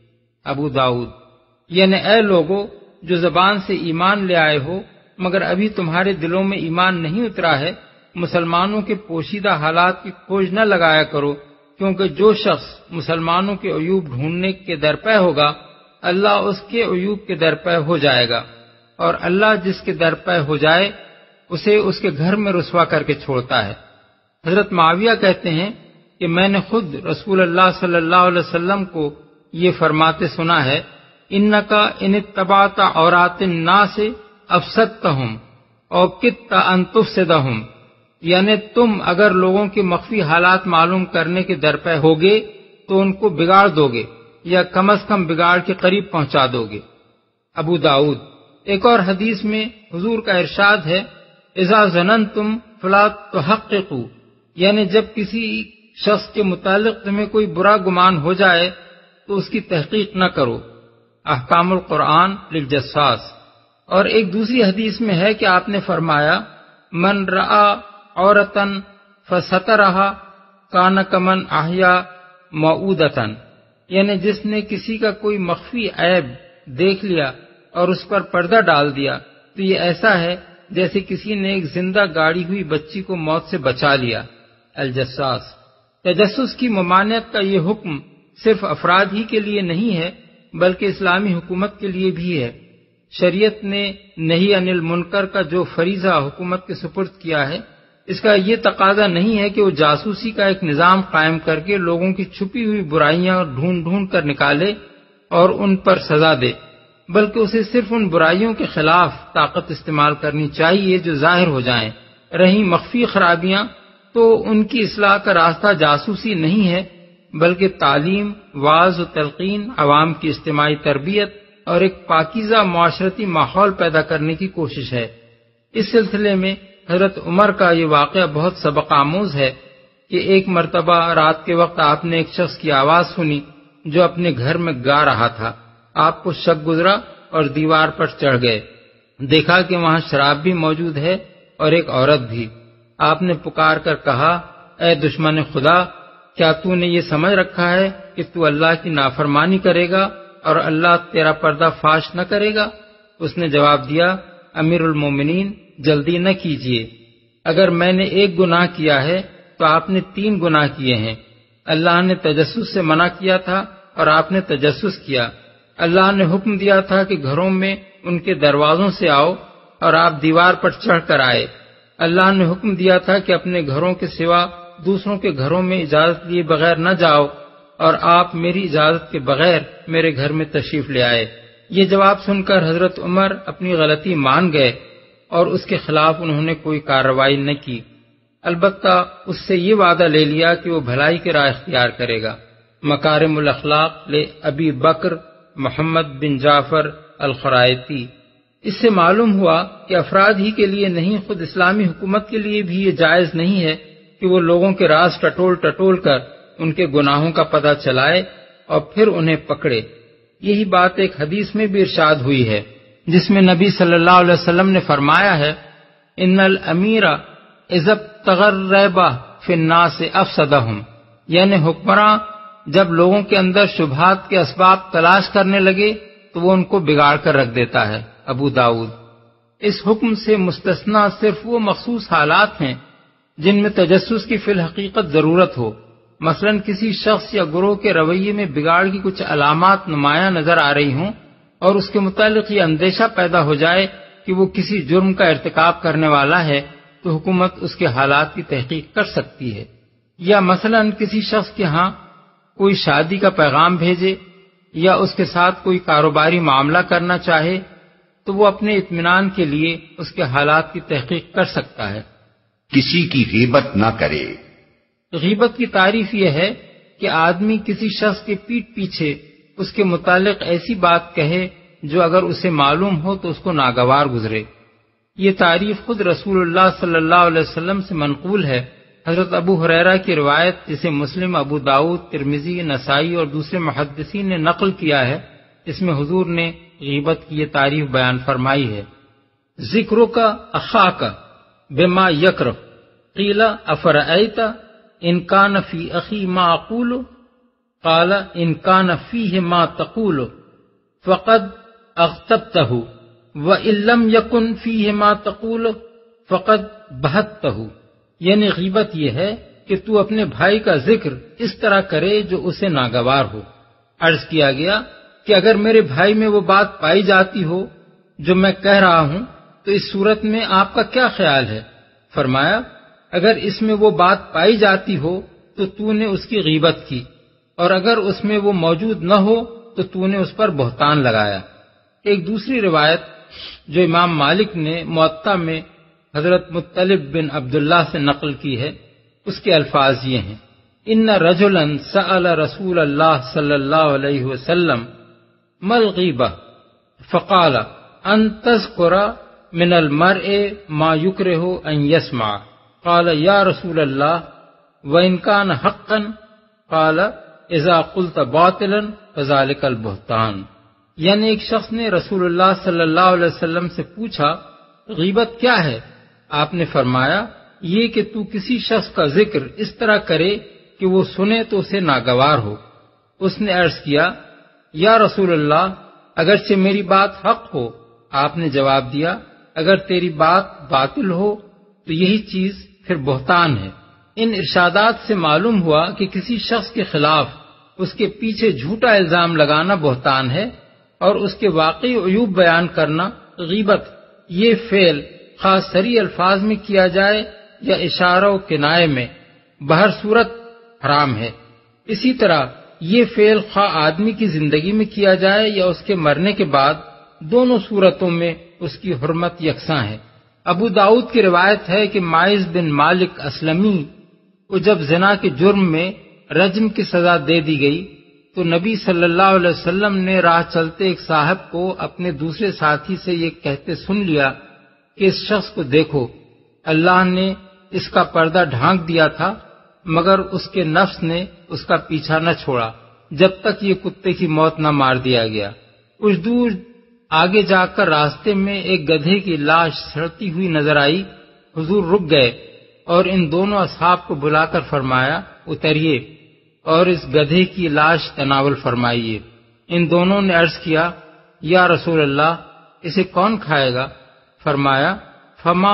ابو داؤد۔ یعنی اے لوگو جو زبان سے ایمان لے آئے ہو مگر ابھی تمہارے دلوں میں ایمان نہیں اترا ہے، مسلمانوں کے پوشیدہ حالات کی کھوج نہ لگایا کرو، کیونکہ جو شخص مسلمانوں کے عیوب ڈھونڈنے کے درپے ہوگا اللہ اس کے عیوب کے درپے ہو جائے گا، اور اللہ جس کے درپے ہو جائے اسے اس کے گھر میں رسوا کر کے چھوڑتا ہے۔ حضرت معاویہ کہتے ہیں کہ میں نے خود رسول اللہ صلی اللہ علیہ وسلم کو یہ فرماتے سنا ہے، انکا ان اتبعت عورات الناس افسدتہم او کدت ان تفسدہم، یعنی تم اگر لوگوں کے مخفی حالات معلوم کرنے کے درپے ہوگے تو ان کو بگاڑ دو گے یا کم از کم بگاڑ کے قریب پہنچا دو گے۔ ابو داؤد۔ ایک اور حدیث میں حضور کا ارشاد ہے، اذا ظننتم فلا تحققوا، یعنی جب کسی شخص کے متعلق تمہیں کوئی برا گمان ہو جائے تو اس کی تحقیق نہ کرو۔ احکام القرآن للجساس۔ اور ایک دوسری حدیث میں ہے کہ آپ نے فرمایا، من رآ عورتن فسترہا کان کمن احیا موعودتن، یعنی جس نے کسی کا کوئی مخفی عیب دیکھ لیا اور اس پر پردہ ڈال دیا تو یہ ایسا ہے جیسے کسی نے ایک زندہ گاڑی ہوئی بچی کو موت سے بچا لیا۔ الجساس۔ تجسس کی ممانعت کا یہ حکم صرف افراد ہی کے لیے نہیں ہے بلکہ اسلامی حکومت کے لیے بھی ہے۔ شریعت نے نہی عن المنکر کا جو فریضہ حکومت کے سپرد کیا ہے اس کا یہ تقاضا نہیں ہے کہ وہ جاسوسی کا ایک نظام قائم کر کے لوگوں کی چھپی ہوئی برائیاں ڈھونڈ ڈھونڈ کر نکالے اور ان پر سزا دے، بلکہ اسے صرف ان برائیوں کے خلاف طاقت استعمال کرنی چاہیے جو ظاہر ہو جائیں۔ رہیں مخفی خرابیاں تو ان کی اصلاح کا راستہ جاسوسی نہیں ہے بلکہ تعلیم، وعظ و تلقین، عوام کی اجتماعی تربیت اور ایک پاکیزہ معاشرتی ماحول پیدا کرنے کی کوشش ہے۔ اس سلسلے میں حضرت عمر کا یہ واقعہ بہت سبق آموز ہے کہ ایک مرتبہ رات کے وقت آپ نے ایک شخص کی آواز سنی جو اپنے گھر میں گا رہا تھا۔ آپ کو شک گزرا اور دیوار پر چڑھ گئے، دیکھا کہ وہاں شراب بھی موجود ہے اور ایک عورت بھی۔ آپ نے پکار کر کہا، اے دشمن خدا، کیا تو نے یہ سمجھ رکھا ہے کہ تو اللہ کی نافرمانی کرے گا اور اللہ تیرا پردہ فاش نہ کرے گا؟ اس نے جواب دیا، امیر المومنین، جلدی نہ کیجیے، اگر میں نے ایک گناہ کیا ہے تو آپ نے تین گناہ کیے ہیں۔ اللہ نے تجسس سے منع کیا تھا اور آپ نے تجسس کیا۔ اللہ نے حکم دیا تھا کہ گھروں میں ان کے دروازوں سے آؤ اور آپ دیوار پر چڑھ کر آئے۔ اللہ نے حکم دیا تھا کہ اپنے گھروں کے سوا دوسروں کے گھروں میں اجازت لیے بغیر نہ جاؤ اور آپ میری اجازت کے بغیر میرے گھر میں تشریف لے آئے۔ یہ جواب سن کر حضرت عمر اپنی غلطی مان گئے اور اس کے خلاف انہوں نے کوئی کارروائی نہ کی، البتہ اس سے یہ وعدہ لے لیا کہ وہ بھلائی کی راہ اختیار کرے گا۔ مکارم الاخلاق لے ابی بکر محمد بن جعفر الخرائطی۔ اس سے معلوم ہوا کہ افراد ہی کے لیے نہیں، خود اسلامی حکومت کے لیے بھی یہ جائز نہیں ہے کہ وہ لوگوں کے راز ٹٹول ٹٹول کر ان کے گناہوں کا پتہ چلائے اور پھر انہیں پکڑے۔ یہی بات ایک حدیث میں بھی ارشاد ہوئی ہے جس میں نبی صلی اللہ علیہ وسلم نے فرمایا ہے، ان الامیر اذا ابتغى الریب فی الناس افسدہم، یعنی حکمراں جب لوگوں کے اندر شبہات کے اسباب تلاش کرنے لگے تو وہ ان کو بگاڑ کر رکھ دیتا ہے۔ ابو داؤد۔ اس حکم سے مستثنا صرف وہ مخصوص حالات ہیں جن میں تجسس کی فی الحقیقت ضرورت ہو، مثلا کسی شخص یا گروہ کے رویے میں بگاڑ کی کچھ علامات نمایاں نظر آ رہی ہوں اور اس کے متعلق یہ اندیشہ پیدا ہو جائے کہ وہ کسی جرم کا ارتکاب کرنے والا ہے، تو حکومت اس کے حالات کی تحقیق کر سکتی ہے۔ یا مثلا کسی شخص کے ہاں کوئی شادی کا پیغام بھیجے یا اس کے ساتھ کوئی کاروباری معاملہ کرنا چاہے تو وہ اپنے اطمینان کے لیے اس کے حالات کی تحقیق کر سکتا ہے۔ کسی کی غیبت نہ کرے۔ غیبت کی تعریف یہ ہے کہ آدمی کسی شخص کے پیٹھ پیچھے اس کے متعلق ایسی بات کہے جو اگر اسے معلوم ہو تو اس کو ناگوار گزرے۔ یہ تعریف خود رسول اللہ صلی اللہ علیہ وسلم سے منقول ہے۔ حضرت ابو ہریرہ کی روایت جسے مسلم، ابو داؤد، ترمذی، نسائی اور دوسرے محدثین نے نقل کیا ہے، اس میں حضور نے غیبت کی یہ تعریف بیان فرمائی ہے، ذکرو کا اخاک بما یکرہ قیل افرأیت ان کان فی اخی ما اقول قال ان کان فیہ ما تقول فقد اغتبتہ وان لم یکن فیہ ما تقول فقد بہتتہ۔ یعنی غیبت یہ ہے کہ تو اپنے بھائی کا ذکر اس طرح کرے جو اسے ناگوار ہو۔ عرض کیا گیا کہ اگر میرے بھائی میں وہ بات پائی جاتی ہو جو میں کہہ رہا ہوں تو اس صورت میں آپ کا کیا خیال ہے؟ فرمایا، اگر اس میں وہ بات پائی جاتی ہو تو تو نے اس کی غیبت کی، اور اگر اس میں وہ موجود نہ ہو تو تو نے اس پر بہتان لگایا۔ ایک دوسری روایت جو امام مالک نے موطا میں حضرت مطلب بن عبداللہ سے نقل کی ہے، اس کے الفاظ یہ ہیں، ان رجلا سأل رسول اللہ صلی اللہ علیہ وسلم ما الغیبہ فقال ان تذکر من المرء ما یکرہ ان یسمع قال یا رسول اللہ وان کان حقا قال اذا قلت باطلا فذلک البہتان۔ یعنی ایک شخص نے رسول اللہ صلی اللہ علیہ وسلم سے پوچھا غیبت کیا ہے؟ آپ نے فرمایا یہ کہ تو کسی شخص کا ذکر اس طرح کرے کہ وہ سنے تو اسے ناگوار ہو۔ اس نے عرض کیا یا رسول اللہ اگرچہ میری بات حق ہو۔ آپ نے جواب دیا اگر تیری بات باطل ہو تو یہی چیز پھر بہتان ہے۔ ان ارشادات سے معلوم ہوا کہ کسی شخص کے خلاف اس کے پیچھے جھوٹا الزام لگانا بہتان ہے اور اس کے واقعی عیوب بیان کرنا غیبت۔ یہ فعل خاص صریح الفاظ میں کیا جائے یا اشارہ و کنایے میں، بہر صورت حرام ہے۔ اسی طرح یہ فعل خواہ آدمی کی زندگی میں کیا جائے یا اس کے مرنے کے بعد، دونوں صورتوں میں اس کی حرمت یکساں ہے۔ ابو داؤد کی روایت ہے کہ ماعز بن مالک اسلمی کو جب زنا کے جرم میں رجم کی سزا دے دی گئی تو نبی صلی اللہ علیہ وسلم نے راہ چلتے ایک صاحب کو اپنے دوسرے ساتھی سے یہ کہتے سن لیا کہ اس شخص کو دیکھو، اللہ نے اس کا پردہ ڈھانک دیا تھا مگر اس کے نفس نے اس کا پیچھا نہ چھوڑا جب تک یہ کتے کی موت نہ مار دیا گیا۔ کچھ دور آگے جا کر راستے میں ایک گدھے کی لاش سڑتی ہوئی نظر آئی۔ حضور رک گئے اور ان دونوں اصحاب کو بلا کر فرمایا اتریے اور اس گدھے کی لاش تناول فرمائیے۔ ان دونوں نے عرض کیا یا رسول اللہ اسے کون کھائے گا؟ فرمایا فما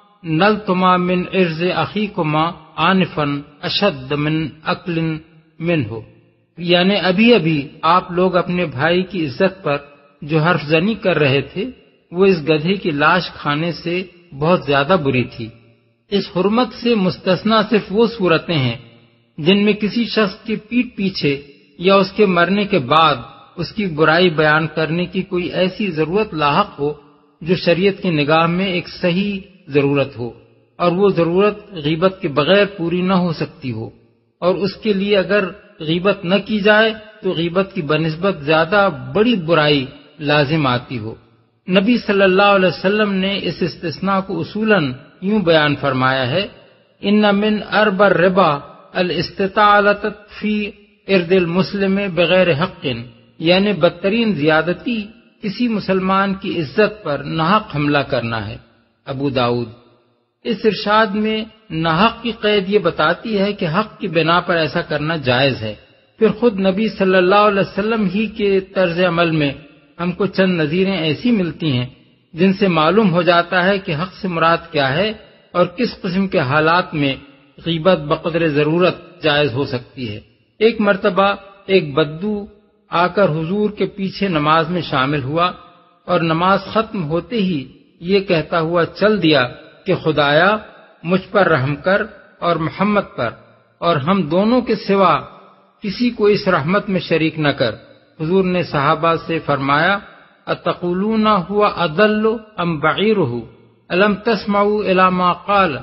نلتما من عرض اخیکما آنفن اشد من اکل منہ، یعنی ابھی ابھی آپ لوگ اپنے بھائی کی عزت پر جو حرف زنی کر رہے تھے وہ اس گدھے کی لاش کھانے سے بہت زیادہ بری تھی۔ اس حرمت سے مستثنا صرف وہ صورتیں ہیں جن میں کسی شخص کی پیٹھ پیچھے یا اس کے مرنے کے بعد اس کی برائی بیان کرنے کی کوئی ایسی ضرورت لاحق ہو جو شریعت کی نگاہ میں ایک صحیح ضرورت ہو، اور وہ ضرورت غیبت کے بغیر پوری نہ ہو سکتی ہو، اور اس کے لیے اگر غیبت نہ کی جائے تو غیبت کی بنسبت زیادہ بڑی برائی لازم آتی ہو۔ نبی صلی اللہ علیہ وسلم نے اس استثناء کو اصولاً یوں بیان فرمایا ہے ان من ارب الربا الاستطالت فی ارد المسلم بغیر حق، یعنی بدترین زیادتی کسی مسلمان کی عزت پر ناحق حملہ کرنا ہے۔ ابو داؤد۔ اس ارشاد میں ناحق کی قید یہ بتاتی ہے کہ حق کی بنا پر ایسا کرنا جائز ہے۔ پھر خود نبی صلی اللہ علیہ وسلم ہی کے طرز عمل میں ہم کو چند نظیریں ایسی ملتی ہیں جن سے معلوم ہو جاتا ہے کہ حق سے مراد کیا ہے اور کس قسم کے حالات میں غیبت بقدر ضرورت جائز ہو سکتی ہے۔ ایک مرتبہ ایک بدو آ کر حضور کے پیچھے نماز میں شامل ہوا اور نماز ختم ہوتے ہی یہ کہتا ہوا چل دیا کہ خدایا مجھ پر رحم کر اور محمد پر، اور ہم دونوں کے سوا کسی کو اس رحمت میں شریک نہ کر۔ حضور نے صحابہ سے فرمایا اتقولون ہوا اضل ام بعیرہ الم تسمعوا الی ما قال،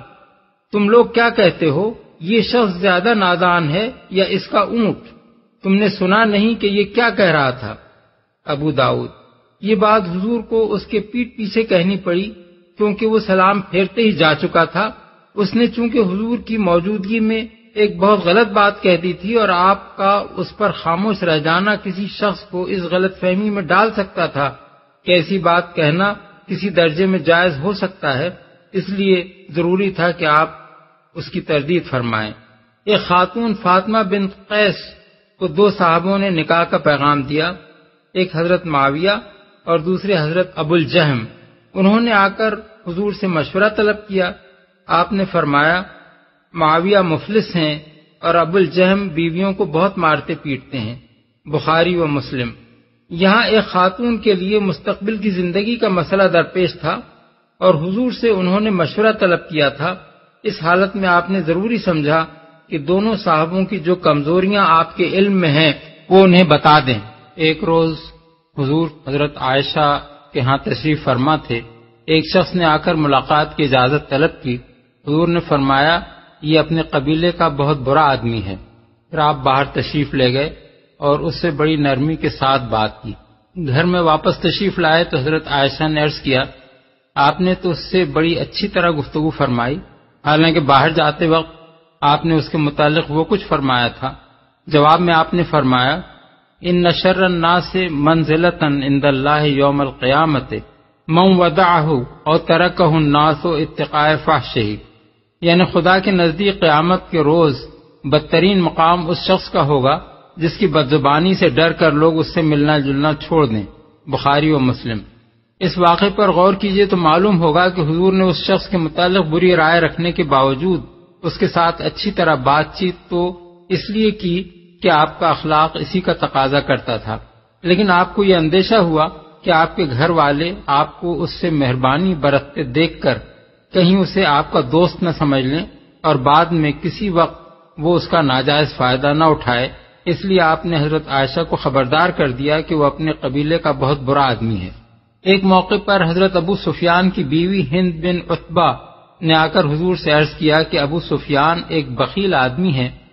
تم لوگ کیا کہتے ہو یہ شخص زیادہ نادان ہے یا اس کا اونٹ؟ تم نے سنا نہیں کہ یہ کیا کہہ رہا تھا؟ ابو داؤد۔ یہ بات حضور کو اس کے پیٹھ پیچھے کہنی پڑی کیونکہ وہ سلام پھیرتے ہی جا چکا تھا۔ اس نے چونکہ حضور کی موجودگی میں ایک بہت غلط بات کہہ دی تھی اور آپ کا اس پر خاموش رہ جانا کسی شخص کو اس غلط فہمی میں ڈال سکتا تھا کہ ایسی بات کہنا کسی درجے میں جائز ہو سکتا ہے، اس لیے ضروری تھا کہ آپ اس کی تردید فرمائیں۔ ایک خاتون فاطمہ بنت قیس کو دو صحابوں نے نکاح کا پیغام دیا، ایک حضرت معاویہ اور دوسرے حضرت ابو الجہم۔ انہوں نے آ کر حضور سے مشورہ طلب کیا۔ آپ نے فرمایا معاویہ مفلس ہیں اور ابو الجہم بیویوں کو بہت مارتے پیٹتے ہیں، بخاری و مسلم۔ یہاں ایک خاتون کے لیے مستقبل کی زندگی کا مسئلہ درپیش تھا اور حضور سے انہوں نے مشورہ طلب کیا تھا۔ اس حالت میں آپ نے ضروری سمجھا کہ دونوں صاحبوں کی جو کمزوریاں آپ کے علم میں ہیں وہ انہیں بتا دیں۔ ایک روز حضور حضرت عائشہ کے ہاں تشریف فرما تھے۔ ایک شخص نے آ کر ملاقات کی اجازت طلب کی۔ حضور نے فرمایا یہ اپنے قبیلے کا بہت برا آدمی ہے۔ پھر آپ باہر تشریف لے گئے اور اس سے بڑی نرمی کے ساتھ بات کی۔ گھر میں واپس تشریف لائے تو حضرت عائشہ نے عرض کیا آپ نے تو اس سے بڑی اچھی طرح گفتگو فرمائی، حالانکہ باہر جاتے وقت آپ نے اس کے متعلق وہ کچھ فرمایا تھا۔ جواب میں آپ نے فرمایا ان شر الناس منزلۃ عند اللہ یوم القیامۃ من ودعہ او ترکہ الناس اتقاء فحشہ، یعنی خدا کے نزدیک قیامت کے روز بدترین مقام اس شخص کا ہوگا جس کی بدزبانی سے ڈر کر لوگ اس سے ملنا جلنا چھوڑ دیں، بخاری و مسلم۔ اس واقعے پر غور کیجئے تو معلوم ہوگا کہ حضور نے اس شخص کے متعلق بری رائے رکھنے کے باوجود اس کے ساتھ اچھی طرح بات چیت تو اس لیے کی کہ آپ کا اخلاق اسی کا تقاضا کرتا تھا، لیکن آپ کو یہ اندیشہ ہوا کہ آپ کے گھر والے آپ کو اس سے مہربانی برتتے دیکھ کر کہیں اسے آپ کا دوست نہ سمجھ لیں اور بعد میں کسی وقت وہ اس کا ناجائز فائدہ نہ اٹھائے، اس لیے آپ نے حضرت عائشہ کو خبردار کر دیا کہ وہ اپنے قبیلے کا بہت برا آدمی ہے۔ ایک موقع پر حضرت ابو سفیان کی بیوی ہند بن عتبہ نے آ کر حضور سے عرض کیا کہ ابو سفیان ایک بخیل آدمی ہے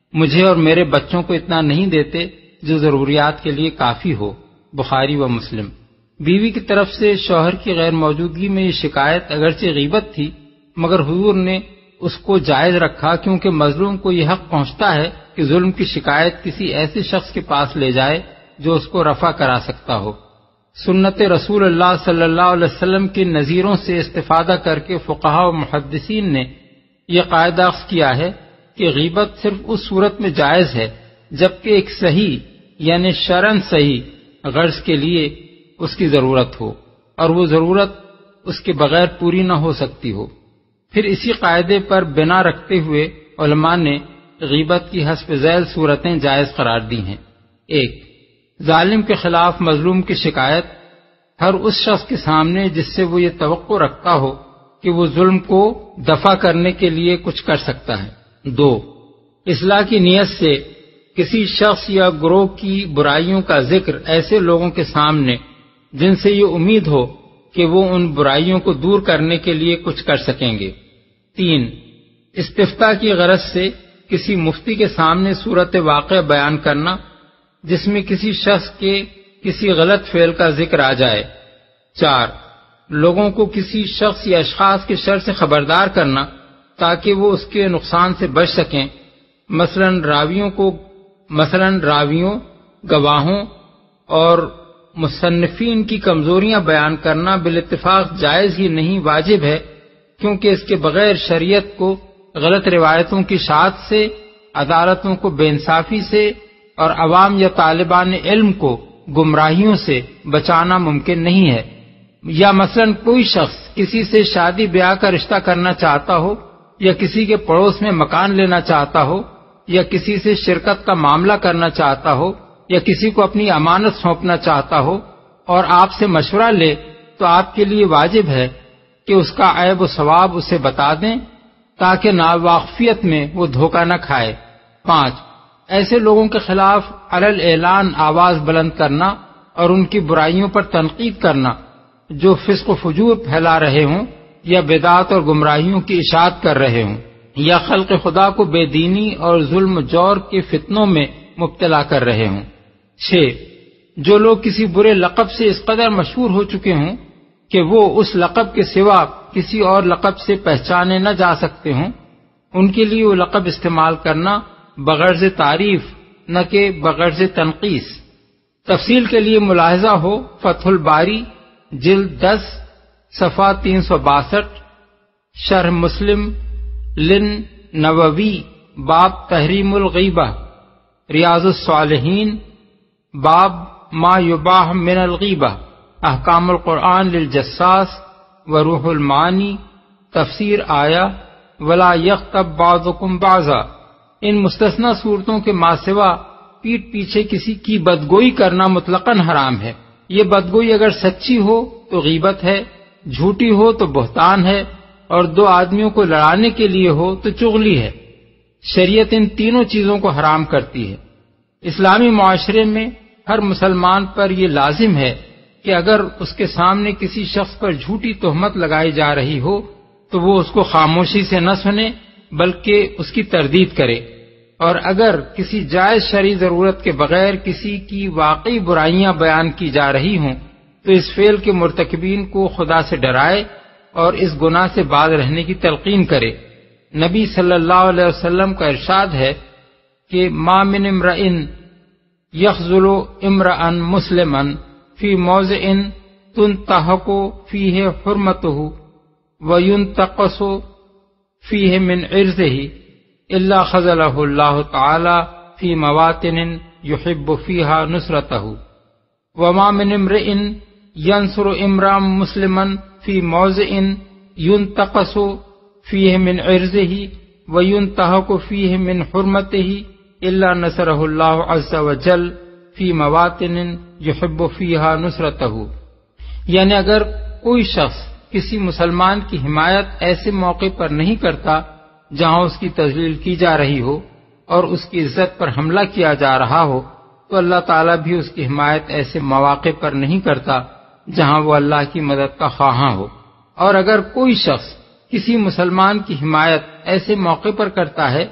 مجھے اور میرے بچوں کو اتنا نہیں دیتے جو ضروریات کے لیے کافی ہو۔ بخاری و مسلم۔ بیوی کی طرف سے شوہر کی غیر موجودگی میں یہ شکایت اگرچہ غیبت تھی مگر حضور نے اس کو جائز رکھا، کیونکہ مظلوم کو یہ حق پہنچتا ہے کہ ظلم کی شکایت کسی ایسے شخص کے پاس لے جائے جو اس کو رفع کرا سکتا ہو۔ سنت رسول اللہ صلی اللہ علیہ وسلم کی نظیروں سے استفادہ کر کے فقہاء و محدثین نے یہ قاعدہ اخذ کیا ہے کہ غیبت صرف اس صورت میں جائز ہے جبکہ ایک صحیح یعنی شرعاً صحیح غرض کے لیے اس کی ضرورت ہو اور وہ ضرورت اس کے بغیر پوری نہ ہو سکتی ہو۔ پھر اسی قاعدے پر بنا رکھتے ہوئے علماء نے غیبت کی حسب ذیل صورتیں جائز قرار دی ہیں۔ ایک، ظالم کے خلاف مظلوم کی شکایت ہر اس شخص کے سامنے جس سے وہ یہ توقع رکھتا ہو کہ وہ ظلم کو دفع کرنے کے لیے کچھ کر سکتا ہے۔ دو، اصلاح کی نیت سے کسی شخص یا گروہ کی برائیوں کا ذکر ایسے لوگوں کے سامنے جن سے یہ امید ہو کہ وہ ان برائیوں کو دور کرنے کے لیے کچھ کر سکیں گے۔ تین، استفتاء کی غرض سے کسی مفتی کے سامنے صورت واقعہ بیان کرنا جس میں کسی شخص کے کسی غلط فعل کا ذکر آ جائے۔ چار، لوگوں کو کسی شخص یا اشخاص کے شر سے خبردار کرنا تاکہ وہ اس کے نقصان سے بچ سکیں، مثلا راویوں کو مثلا راویوں گواہوں اور مصنفین کی کمزوریاں بیان کرنا بالاتفاق جائز ہی نہیں واجب ہے، کیونکہ اس کے بغیر شریعت کو غلط روایتوں کی اشاعت سے، عدالتوں کو بے انصافی سے اور عوام یا طالبان علم کو گمراہیوں سے بچانا ممکن نہیں ہے۔ یا مثلا کوئی شخص کسی سے شادی بیاہ کا رشتہ کرنا چاہتا ہو یا کسی کے پڑوس میں مکان لینا چاہتا ہو یا کسی سے شرکت کا معاملہ کرنا چاہتا ہو یا کسی کو اپنی امانت سونپنا چاہتا ہو اور آپ سے مشورہ لے تو آپ کے لیے واجب ہے کہ اس کا عیب و ثواب اسے بتا دیں تاکہ ناواقفیت میں وہ دھوکہ نہ کھائے۔ پانچ، ایسے لوگوں کے خلاف علل اعلان آواز بلند کرنا اور ان کی برائیوں پر تنقید کرنا جو فسق و فجور پھیلا رہے ہوں یا بدعات اور گمراہیوں کی اشاعت کر رہے ہوں یا خلق خدا کو بے دینی اور ظلم و جور کے فتنوں میں مبتلا کر رہے ہوں۔ چھ، جو لوگ کسی برے لقب سے اس قدر مشہور ہو چکے ہوں کہ وہ اس لقب کے سوا کسی اور لقب سے پہچانے نہ جا سکتے ہوں، ان کے لیے وہ لقب استعمال کرنا بغرض تعریف نہ کہ بغرض تنقیص۔ تفصیل کے لیے ملاحظہ ہو فتح الباری جلد دس صفحہ تین سو باسٹھ، شرح مسلم لن نووی باب تحریم الغیبہ، ریاض الصالحین باب ما یباح من الغیبہ، احکام القرآن للجساس وروح المعانی، تفسیر آیا ولا یغتب بعضکم بعضا۔ ان مستثنی صورتوں کے ما سوا پیٹ پیچھے کسی کی بدگوئی کرنا مطلقاً حرام ہے۔ یہ بدگوئی اگر سچی ہو تو غیبت ہے، جھوٹی ہو تو بہتان ہے اور دو آدمیوں کو لڑانے کے لیے ہو تو چغلی ہے۔ شریعت ان تینوں چیزوں کو حرام کرتی ہے۔ اسلامی معاشرے میں ہر مسلمان پر یہ لازم ہے کہ اگر اس کے سامنے کسی شخص پر جھوٹی تہمت لگائی جا رہی ہو تو وہ اس کو خاموشی سے نہ سنے بلکہ اس کی تردید کرے، اور اگر کسی جائز شرعی ضرورت کے بغیر کسی کی واقعی برائیاں بیان کی جا رہی ہوں تو اس فعل کے مرتکبین کو خدا سے ڈرائے اور اس گناہ سے باز رہنے کی تلقین کرے۔ نبی صلی اللہ علیہ وسلم کا ارشاد ہے کہ ما من امرئ یخذل امرئا مسلما فی موضع تنتہک فیہ حرمتہ وینتقص فیہ من عرضہ الا خذلہ اللہ تعالی فی مواطن یحب فیہا نصرتہ وما من امرئ ینصر امرا مسلما فی موضع ینتقص فیہ من عرضہ وینتہک فیہ من حرمتہ الا نصرہ اللہ عز وجل فی مواطن یحب فیہا نصرتہ۔ یعنی اگر کوئی شخص کسی مسلمان کی حمایت ایسے موقع پر نہیں کرتا جہاں اس کی تذلیل کی جا رہی ہو اور اس کی عزت پر حملہ کیا جا رہا ہو تو اللہ تعالیٰ بھی اس کی حمایت ایسے مواقع پر نہیں کرتا جہاں وہ اللہ کی مدد کا خواہاں ہو۔ اور اگر کوئی شخص کسی مسلمان کی حمایت ایسے موقع پر کرتا ہے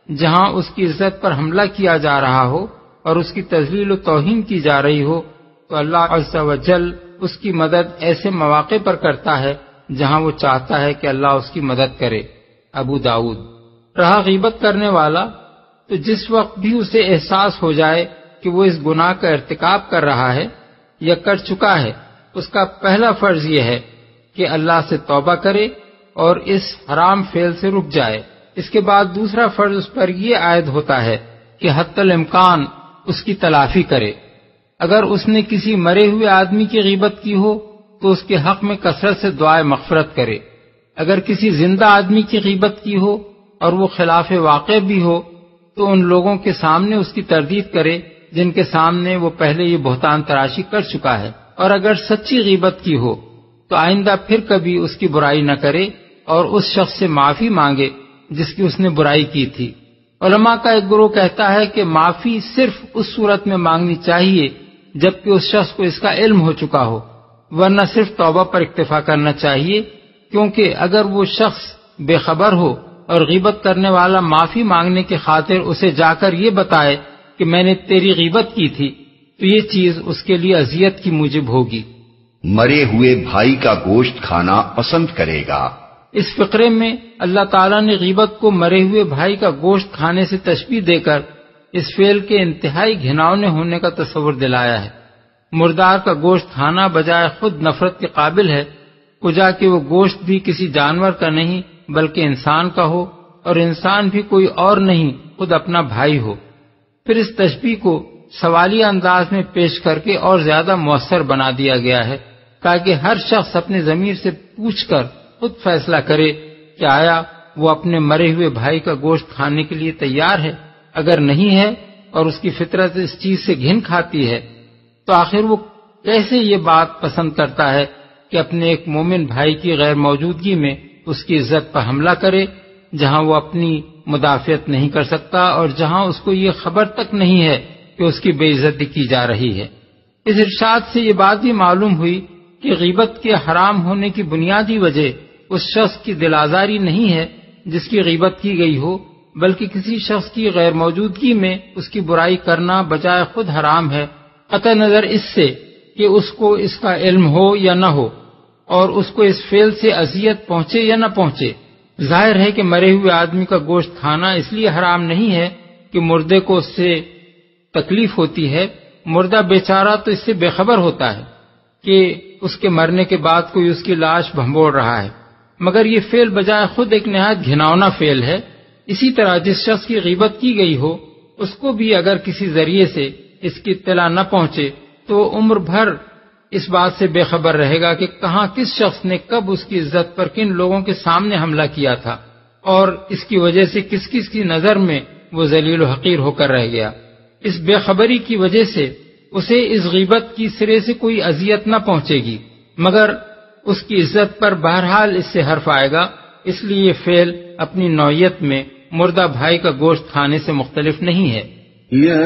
جہاں اس کی عزت پر حملہ کیا جا رہا ہو اور اس کی تذلیل و توہین کی جا رہی ہو تو اللہ عز و جل اس کی مدد ایسے مواقع پر کرتا ہے جہاں وہ چاہتا ہے کہ اللہ اس کی مدد کرے۔ ابو داؤد۔ رہا غیبت کرنے والا، تو جس وقت بھی اسے احساس ہو جائے کہ وہ اس گناہ کا ارتکاب کر رہا ہے یا کر چکا ہے، اس کا پہلا فرض یہ ہے کہ اللہ سے توبہ کرے اور اس حرام فعل سے رک جائے۔ اس کے بعد دوسرا فرض اس پر یہ عائد ہوتا ہے کہ حتی الامکان اس کی تلافی کرے۔ اگر اس نے کسی مرے ہوئے آدمی کی غیبت کی ہو تو اس کے حق میں کثرت سے دعائے مغفرت کرے۔ اگر کسی زندہ آدمی کی غیبت کی ہو اور وہ خلاف واقع بھی ہو تو ان لوگوں کے سامنے اس کی تردید کرے جن کے سامنے وہ پہلے یہ بہتان تراشی کر چکا ہے، اور اگر سچی غیبت کی ہو تو آئندہ پھر کبھی اس کی برائی نہ کرے اور اس شخص سے معافی مانگے جس کی اس نے برائی کی تھی۔ علماء کا ایک گروہ کہتا ہے کہ معافی صرف اس صورت میں مانگنی چاہیے جبکہ اس شخص کو اس کا علم ہو چکا ہو، ورنہ صرف توبہ پر اکتفا کرنا چاہیے، کیونکہ اگر وہ شخص بے خبر ہو اور غیبت کرنے والا معافی مانگنے کی خاطر اسے جا کر یہ بتائے کہ میں نے تیری غیبت کی تھی تو یہ چیز اس کے لیے اذیت کی موجب ہوگی۔ مرے ہوئے بھائی کا گوشت کھانا پسند کرے گا۔ اس فقرے میں اللہ تعالیٰ نے غیبت کو مرے ہوئے بھائی کا گوشت کھانے سے تشبیہ دے کر اس فعل کے انتہائی گھناؤنے ہونے کا تصور دلایا ہے۔ مردار کا گوشت کھانا بجائے خود نفرت کے قابل ہے، کجا کہ وہ گوشت بھی کسی جانور کا نہیں بلکہ انسان کا ہو، اور انسان بھی کوئی اور نہیں خود اپنا بھائی ہو۔ پھر اس تشبیہ کو سوالیہ انداز میں پیش کر کے اور زیادہ مؤثر بنا دیا گیا ہے تاکہ ہر شخص اپنے ضمیر سے پوچھ کر خود فیصلہ کرے کہ آیا وہ اپنے مرے ہوئے بھائی کا گوشت کھانے کے لیے تیار ہے۔ اگر نہیں ہے اور اس کی فطرت اس چیز سے گھن کھاتی ہے تو آخر وہ کیسے یہ بات پسند کرتا ہے کہ اپنے ایک مومن بھائی کی غیر موجودگی میں اس کی عزت پر حملہ کرے، جہاں وہ اپنی مدافعت نہیں کر سکتا اور جہاں اس کو یہ خبر تک نہیں ہے کہ اس کی بے عزتی کی جا رہی ہے۔ اس ارشاد سے یہ بات بھی معلوم ہوئی کہ غیبت کے حرام ہونے کی بنیادی وجہ اس شخص کی دل آزاری نہیں ہے جس کی غیبت کی گئی ہو، بلکہ کسی شخص کی غیر موجودگی میں اس کی برائی کرنا بجائے خود حرام ہے، قطع نظر اس سے کہ اس کو اس کا علم ہو یا نہ ہو اور اس کو اس فعل سے اذیت پہنچے یا نہ پہنچے۔ ظاہر ہے کہ مرے ہوئے آدمی کا گوشت کھانا اس لیے حرام نہیں ہے کہ مردے کو اس سے تکلیف ہوتی ہے، مردہ بیچارہ تو اس سے بے خبر ہوتا ہے کہ اس کے مرنے کے بعد کوئی اس کی لاش بھنبوڑ رہا ہے، مگر یہ فعل بجائے خود ایک نہایت گھناؤنا فعل ہے۔ اسی طرح جس شخص کی غیبت کی گئی ہو اس کو بھی اگر کسی ذریعے سے اس کی اطلاع نہ پہنچے تو عمر بھر اس بات سے بے خبر رہے گا کہ کہاں کس شخص نے کب اس کی عزت پر کن لوگوں کے سامنے حملہ کیا تھا اور اس کی وجہ سے کس کس کی نظر میں وہ ذلیل و حقیر ہو کر رہ گیا۔ اس بے خبری کی وجہ سے اسے اس غیبت کی سرے سے کوئی اذیت نہ پہنچے گی، مگر اس کی عزت پر بہرحال اس سے حرف آئے گا۔ اس لیے یہ فعل اپنی نوعیت میں مردہ بھائی کا گوشت کھانے سے مختلف نہیں ہے۔ یا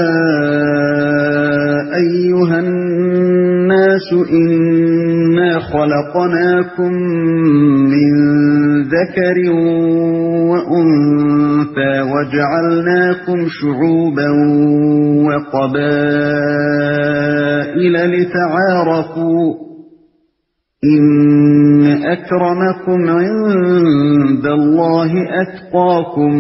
ایھا الناس انا خلقناکم من ذکر وانثى وجعلناکم شعوبا وقبائل لتعارفوا ان اکرمکم عند اللہ اتقاکم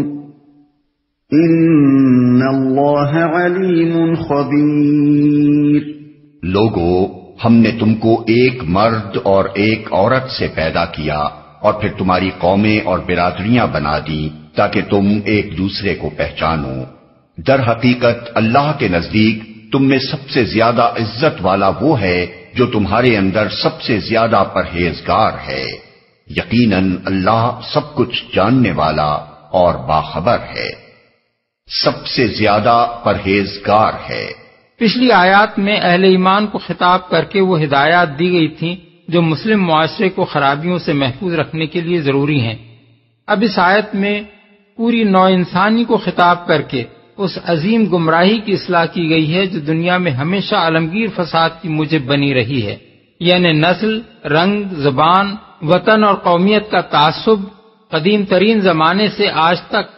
ان اللہ علیم خبیر۔ لوگو، ہم نے تم کو ایک مرد اور ایک عورت سے پیدا کیا اور پھر تمہاری قومیں اور برادریاں بنا دی تاکہ تم ایک دوسرے کو پہچانو۔ در حقیقت اللہ کے نزدیک تم میں سب سے زیادہ عزت والا وہ ہے جو تمہارے اندر سب سے زیادہ پرہیزگار ہے۔ یقیناً اللہ سب کچھ جاننے والا اور باخبر ہے، سب سے زیادہ پرہیزگار ہے۔ پچھلی آیات میں اہل ایمان کو خطاب کر کے وہ ہدایات دی گئی تھیں جو مسلم معاشرے کو خرابیوں سے محفوظ رکھنے کے لیے ضروری ہیں۔ اب اس آیت میں پوری نوع انسانی کو خطاب کر کے اس عظیم گمراہی کی اصلاح کی گئی ہے جو دنیا میں ہمیشہ عالمگیر فساد کی موجب بنی رہی ہے، یعنی نسل، رنگ، زبان، وطن اور قومیت کا تعصب قدیم ترین زمانے سے آج تک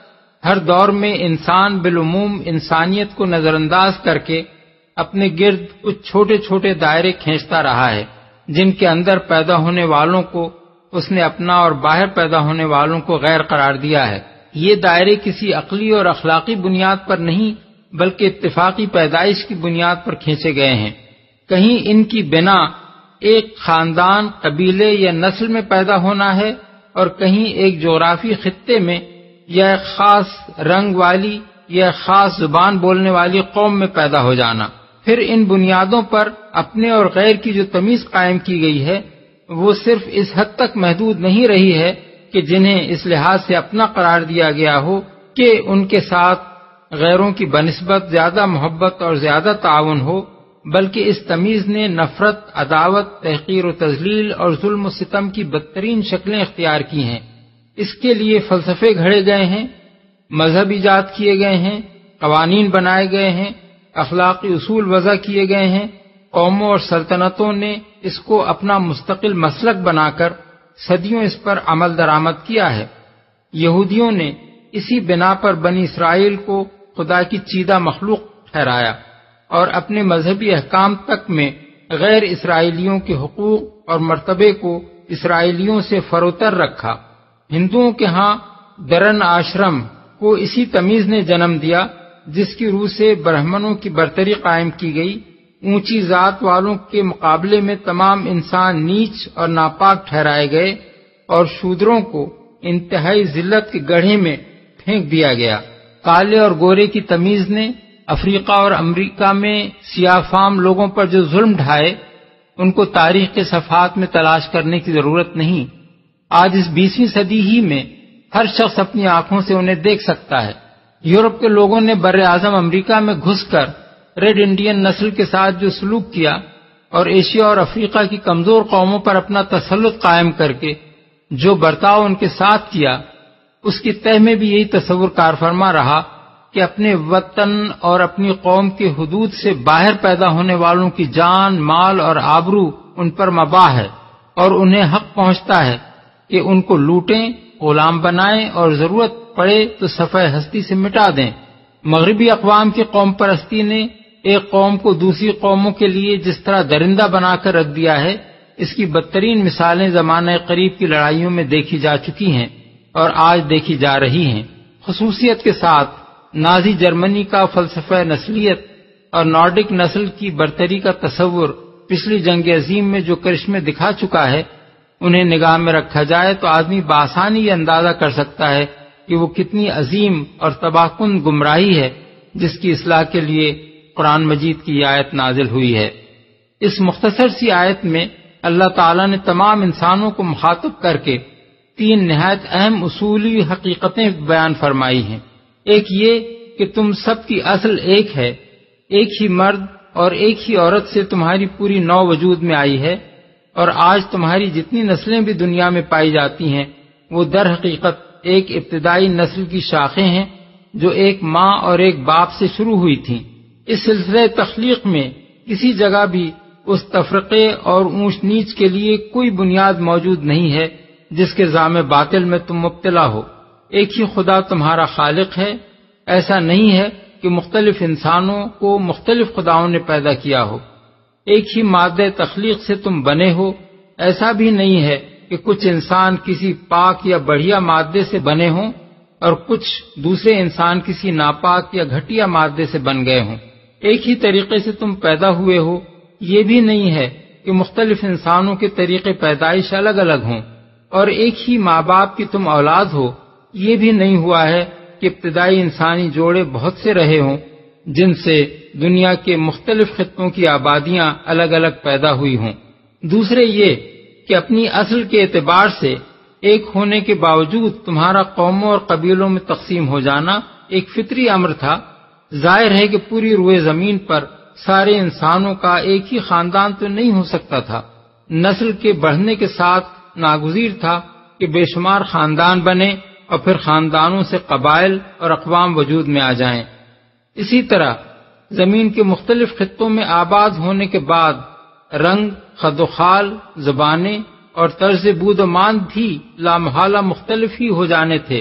ہر دور میں انسان بالعموم انسانیت کو نظر انداز کر کے اپنے گرد کچھ چھوٹے چھوٹے دائرے کھینچتا رہا ہے، جن کے اندر پیدا ہونے والوں کو اس نے اپنا اور باہر پیدا ہونے والوں کو غیر قرار دیا ہے۔ یہ دائرے کسی عقلی اور اخلاقی بنیاد پر نہیں بلکہ اتفاقی پیدائش کی بنیاد پر کھینچے گئے ہیں۔ کہیں ان کی بنا ایک خاندان، قبیلے یا نسل میں پیدا ہونا ہے، اور کہیں ایک جغرافی خطے میں یا ایک خاص رنگ والی یا ایک خاص زبان بولنے والی قوم میں پیدا ہو جانا۔ پھر ان بنیادوں پر اپنے اور غیر کی جو تمیز قائم کی گئی ہے وہ صرف اس حد تک محدود نہیں رہی ہے کہ جنہیں اس لحاظ سے اپنا قرار دیا گیا ہو کہ ان کے ساتھ غیروں کی بنسبت زیادہ محبت اور زیادہ تعاون ہو، بلکہ اس تمیز نے نفرت، عداوت، تحقیر و تذلیل اور ظلم و ستم کی بدترین شکلیں اختیار کی ہیں۔ اس کے لیے فلسفے گھڑے گئے ہیں، مذہب ایجاد کیے گئے ہیں، قوانین بنائے گئے ہیں، اخلاقی اصول وضع کیے گئے ہیں۔ قوموں اور سلطنتوں نے اس کو اپنا مستقل مسلک بنا کر صدیوں اس پر عمل درآمد کیا ہے۔ یہودیوں نے اسی بنا پر بنی اسرائیل کو خدا کی چیدہ مخلوق ٹھہرایا اور اپنے مذہبی احکام تک میں غیر اسرائیلیوں کے حقوق اور مرتبے کو اسرائیلیوں سے فروتر رکھا۔ ہندوؤں کے ہاں درن آشرم کو اسی تمیز نے جنم دیا جس کی روح سے برہمنوں کی برتری قائم کی گئی۔ اونچی ذات والوں کے مقابلے میں تمام انسان نیچ اور ناپاک ٹھہرائے گئے اور شودروں کو انتہائی ذلت کے گڑھے میں پھینک دیا گیا۔ کالے اور گورے کی تمیز نے افریقہ اور امریکہ میں سیاہ فام لوگوں پر جو ظلم ڈھائے ان کو تاریخ کے صفحات میں تلاش کرنے کی ضرورت نہیں۔ آج اس بیسویں صدی ہی میں ہر شخص اپنی آنکھوں سے انہیں دیکھ سکتا ہے۔ یورپ کے لوگوں نے بر اعظم امریکہ میں گھس کر ریڈ انڈین نسل کے ساتھ جو سلوک کیا اور ایشیا اور افریقہ کی کمزور قوموں پر اپنا تسلط قائم کر کے جو برتاؤ ان کے ساتھ کیا، اس کی تہ میں بھی یہی تصور کار فرما رہا کہ اپنے وطن اور اپنی قوم کے حدود سے باہر پیدا ہونے والوں کی جان، مال اور آبرو ان پر مباح ہے اور انہیں حق پہنچتا ہے کہ ان کو لوٹیں، غلام بنائیں اور ضرورت پڑے تو صفحہ ہستی سے مٹا دیں۔ مغربی اقوام کی قوم پرستی نے ایک قوم کو دوسری قوموں کے لیے جس طرح درندہ بنا کر رکھ دیا ہے، اس کی بدترین مثالیں زمانہ قریب کی لڑائیوں میں دیکھی جا چکی ہیں اور آج دیکھی جا رہی ہیں۔ خصوصیت کے ساتھ نازی جرمنی کا فلسفہ نسلیت اور نارڈک نسل کی برتری کا تصور پچھلی جنگ عظیم میں جو کرشمے دکھا چکا ہے، انہیں نگاہ میں رکھا جائے تو آدمی بآسانی یہ اندازہ کر سکتا ہے کہ وہ کتنی عظیم اور تباہ کن گمراہی ہے جس کی اصلاح کے لیے قرآن مجید کی آیت نازل ہوئی ہے۔ اس مختصر سی آیت میں اللہ تعالیٰ نے تمام انسانوں کو مخاطب کر کے تین نہایت اہم اصولی حقیقتیں بیان فرمائی ہیں۔ ایک یہ کہ تم سب کی اصل ایک ہے، ایک ہی مرد اور ایک ہی عورت سے تمہاری پوری نو وجود میں آئی ہے، اور آج تمہاری جتنی نسلیں بھی دنیا میں پائی جاتی ہیں وہ در حقیقت ایک ابتدائی نسل کی شاخیں ہیں جو ایک ماں اور ایک باپ سے شروع ہوئی تھیں۔ اس سلسلے تخلیق میں کسی جگہ بھی اس تفرقے اور اونچ نیچ کے لیے کوئی بنیاد موجود نہیں ہے جس کے زعم باطل میں تم مبتلا ہو۔ ایک ہی خدا تمہارا خالق ہے۔ ایسا نہیں ہے کہ مختلف انسانوں کو مختلف خداؤں نے پیدا کیا ہو۔ ایک ہی مادہ تخلیق سے تم بنے ہو۔ ایسا بھی نہیں ہے کہ کچھ انسان کسی پاک یا بڑھیا مادے سے بنے ہوں اور کچھ دوسرے انسان کسی ناپاک یا گھٹیا مادے سے بن گئے ہوں۔ ایک ہی طریقے سے تم پیدا ہوئے ہو۔ یہ بھی نہیں ہے کہ مختلف انسانوں کے طریقے پیدائش الگ الگ ہوں، اور ایک ہی ماں باپ کی تم اولاد ہو۔ یہ بھی نہیں ہوا ہے کہ ابتدائی انسانی جوڑے بہت سے رہے ہوں جن سے دنیا کے مختلف خطوں کی آبادیاں الگ الگ پیدا ہوئی ہوں۔ دوسرے یہ کہ اپنی اصل کے اعتبار سے ایک ہونے کے باوجود تمہارا قوموں اور قبیلوں میں تقسیم ہو جانا ایک فطری امر تھا۔ ظاہر ہے کہ پوری روئے زمین پر سارے انسانوں کا ایک ہی خاندان تو نہیں ہو سکتا تھا۔ نسل کے بڑھنے کے ساتھ ناگزیر تھا کہ بے شمار خاندان بنے اور پھر خاندانوں سے قبائل اور اقوام وجود میں آ جائیں۔ اسی طرح زمین کے مختلف خطوں میں آباد ہونے کے بعد رنگ، خد و خال، زبانیں اور طرز بود و ماند بھی لامحالہ مختلف ہی ہو جانے تھے،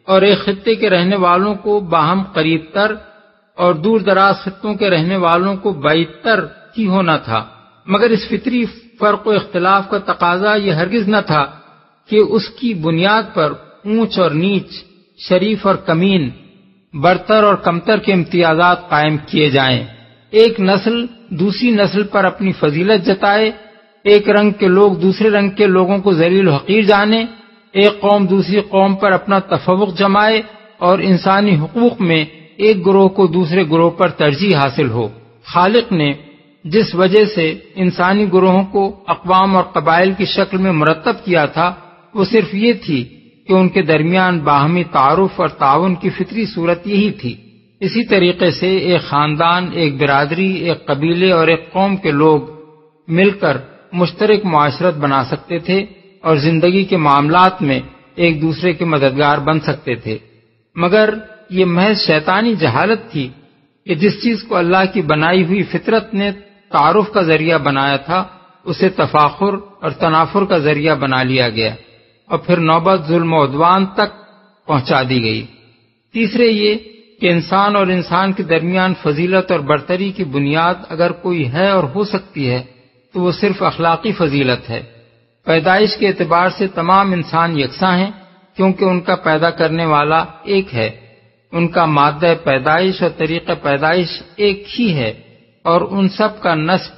اور ایک خطے کے رہنے والوں کو باہم قریب تر اور دور دراز خطوں کے رہنے والوں کو بعید تر ہی ہونا تھا، مگر اس فطری فرق و اختلاف کا تقاضا یہ ہرگز نہ تھا کہ اس کی بنیاد پر اونچ اور نیچ، شریف اور کمین، برتر اور کمتر کے امتیازات قائم کیے جائیں۔ ایک نسل دوسری نسل پر اپنی فضیلت جتائے، ایک رنگ کے لوگ دوسرے رنگ کے لوگوں کو ذلیل و حقیر جانے، ایک قوم دوسری قوم پر اپنا تفوق جمائے اور انسانی حقوق میں ایک گروہ کو دوسرے گروہ پر ترجیح حاصل ہو۔ خالق نے جس وجہ سے انسانی گروہوں کو اقوام اور قبائل کی شکل میں مرتب کیا تھا وہ صرف یہ تھی کہ ان کے درمیان باہمی تعارف اور تعاون کی فطری صورت یہی تھی۔ اسی طریقے سے ایک خاندان، ایک برادری، ایک قبیلے اور ایک قوم کے لوگ مل کر مشترک معاشرت بنا سکتے تھے اور زندگی کے معاملات میں ایک دوسرے کے مددگار بن سکتے تھے، مگر یہ محض شیطانی جہالت تھی کہ جس چیز کو اللہ کی بنائی ہوئی فطرت نے تعارف کا ذریعہ بنایا تھا اسے تفاخر اور تنافر کا ذریعہ بنا لیا گیا اور پھر نوبت ظلم و عدوان تک پہنچا دی گئی۔ تیسرے یہ کہ انسان اور انسان کے درمیان فضیلت اور برتری کی بنیاد اگر کوئی ہے اور ہو سکتی ہے تو وہ صرف اخلاقی فضیلت ہے۔ پیدائش کے اعتبار سے تمام انسان یکساں ہیں کیونکہ ان کا پیدا کرنے والا ایک ہے، ان کا مادہ پیدائش اور طریقہ پیدائش ایک ہی ہے اور ان سب کا نسب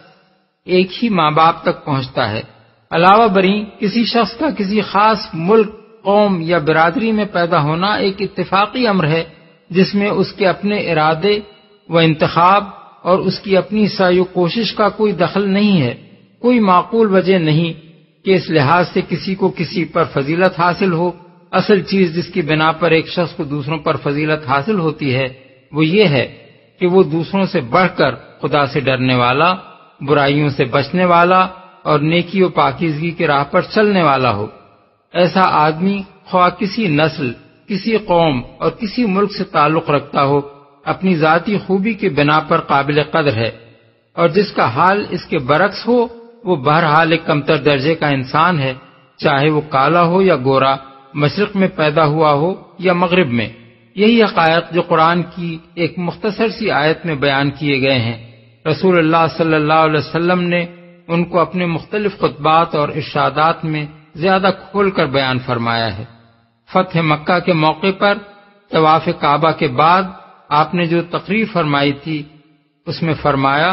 ایک ہی ماں باپ تک پہنچتا ہے۔ علاوہ بری کسی شخص کا کسی خاص ملک، قوم یا برادری میں پیدا ہونا ایک اتفاقی امر ہے جس میں اس کے اپنے ارادے و انتخاب اور اس کی اپنی سعی و کوشش کا کوئی دخل نہیں ہے۔ کوئی معقول وجہ نہیں کہ اس لحاظ سے کسی کو کسی پر فضیلت حاصل ہو۔ اصل چیز جس کی بنا پر ایک شخص کو دوسروں پر فضیلت حاصل ہوتی ہے وہ یہ ہے کہ وہ دوسروں سے بڑھ کر خدا سے ڈرنے والا، برائیوں سے بچنے والا اور نیکی و پاکیزگی کی راہ پر چلنے والا ہو۔ ایسا آدمی خواہ کسی نسل، کسی قوم اور کسی ملک سے تعلق رکھتا ہو، اپنی ذاتی خوبی کی بنا پر قابل قدر ہے، اور جس کا حال اس کے برعکس ہو وہ بہرحال ایک کمتر درجے کا انسان ہے، چاہے وہ کالا ہو یا گورا، مشرق میں پیدا ہوا ہو یا مغرب میں۔ یہی حقائق جو قرآن کی ایک مختصر سی آیت میں بیان کیے گئے ہیں، رسول اللہ صلی اللہ علیہ وسلم نے ان کو اپنے مختلف خطبات اور ارشادات میں زیادہ کھول کر بیان فرمایا ہے۔ فتح مکہ کے موقع پر طواف کعبہ کے بعد آپ نے جو تقریر فرمائی تھی اس میں فرمایا،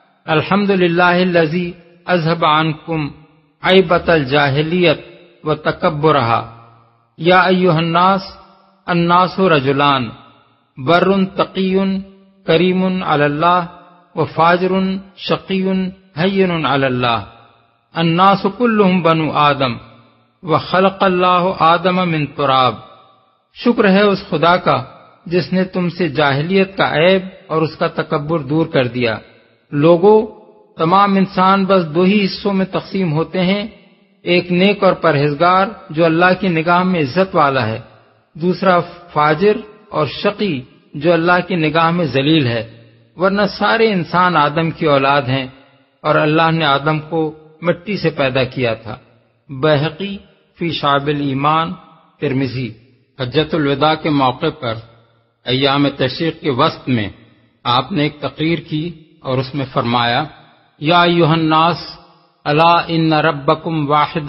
الحمدللہ الذی اذهب عنکم عیبۃ الجاہلیت و تکبرہا، یا ایھا الناس الناس رجلان بر تقی کریم علی اللہ و فاجر شقی ہین علی اللہ، الناس کلہم بنو آدم وخلق اللہ آدم من تراب۔ شکر ہے اس خدا کا جس نے تم سے جاہلیت کا عیب اور اس کا تکبر دور کر دیا۔ لوگوں، تمام انسان بس دو ہی حصوں میں تقسیم ہوتے ہیں، ایک نیک اور پرہیزگار جو اللہ کی نگاہ میں عزت والا ہے، دوسرا فاجر اور شقی جو اللہ کی نگاہ میں ذلیل ہے، ورنہ سارے انسان آدم کی اولاد ہیں اور اللہ نے آدم کو مٹی سے پیدا کیا تھا۔ بہقی فی شعب الایمان، ترمذی۔ حجۃ الوداع کے موقع پر ایام تشریق کے وسط میں آپ نے ایک تقریر کی اور اس میں فرمایا، یا ایھا الناس الا ان ربکم واحد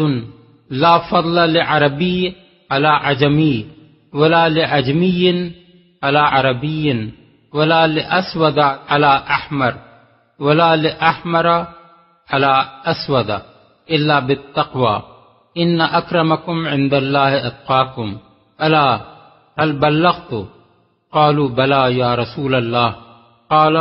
لا فضل لعربی علی عجمی ولا لعجمی علی عربی ولا لاسود علی احمر ولا لاحمر علی اسود الا بالتقوى ان اکرمکم عند اللہ اتقاکم الا هل بلغت؟ قالوا بلى یا رسول اللہ قال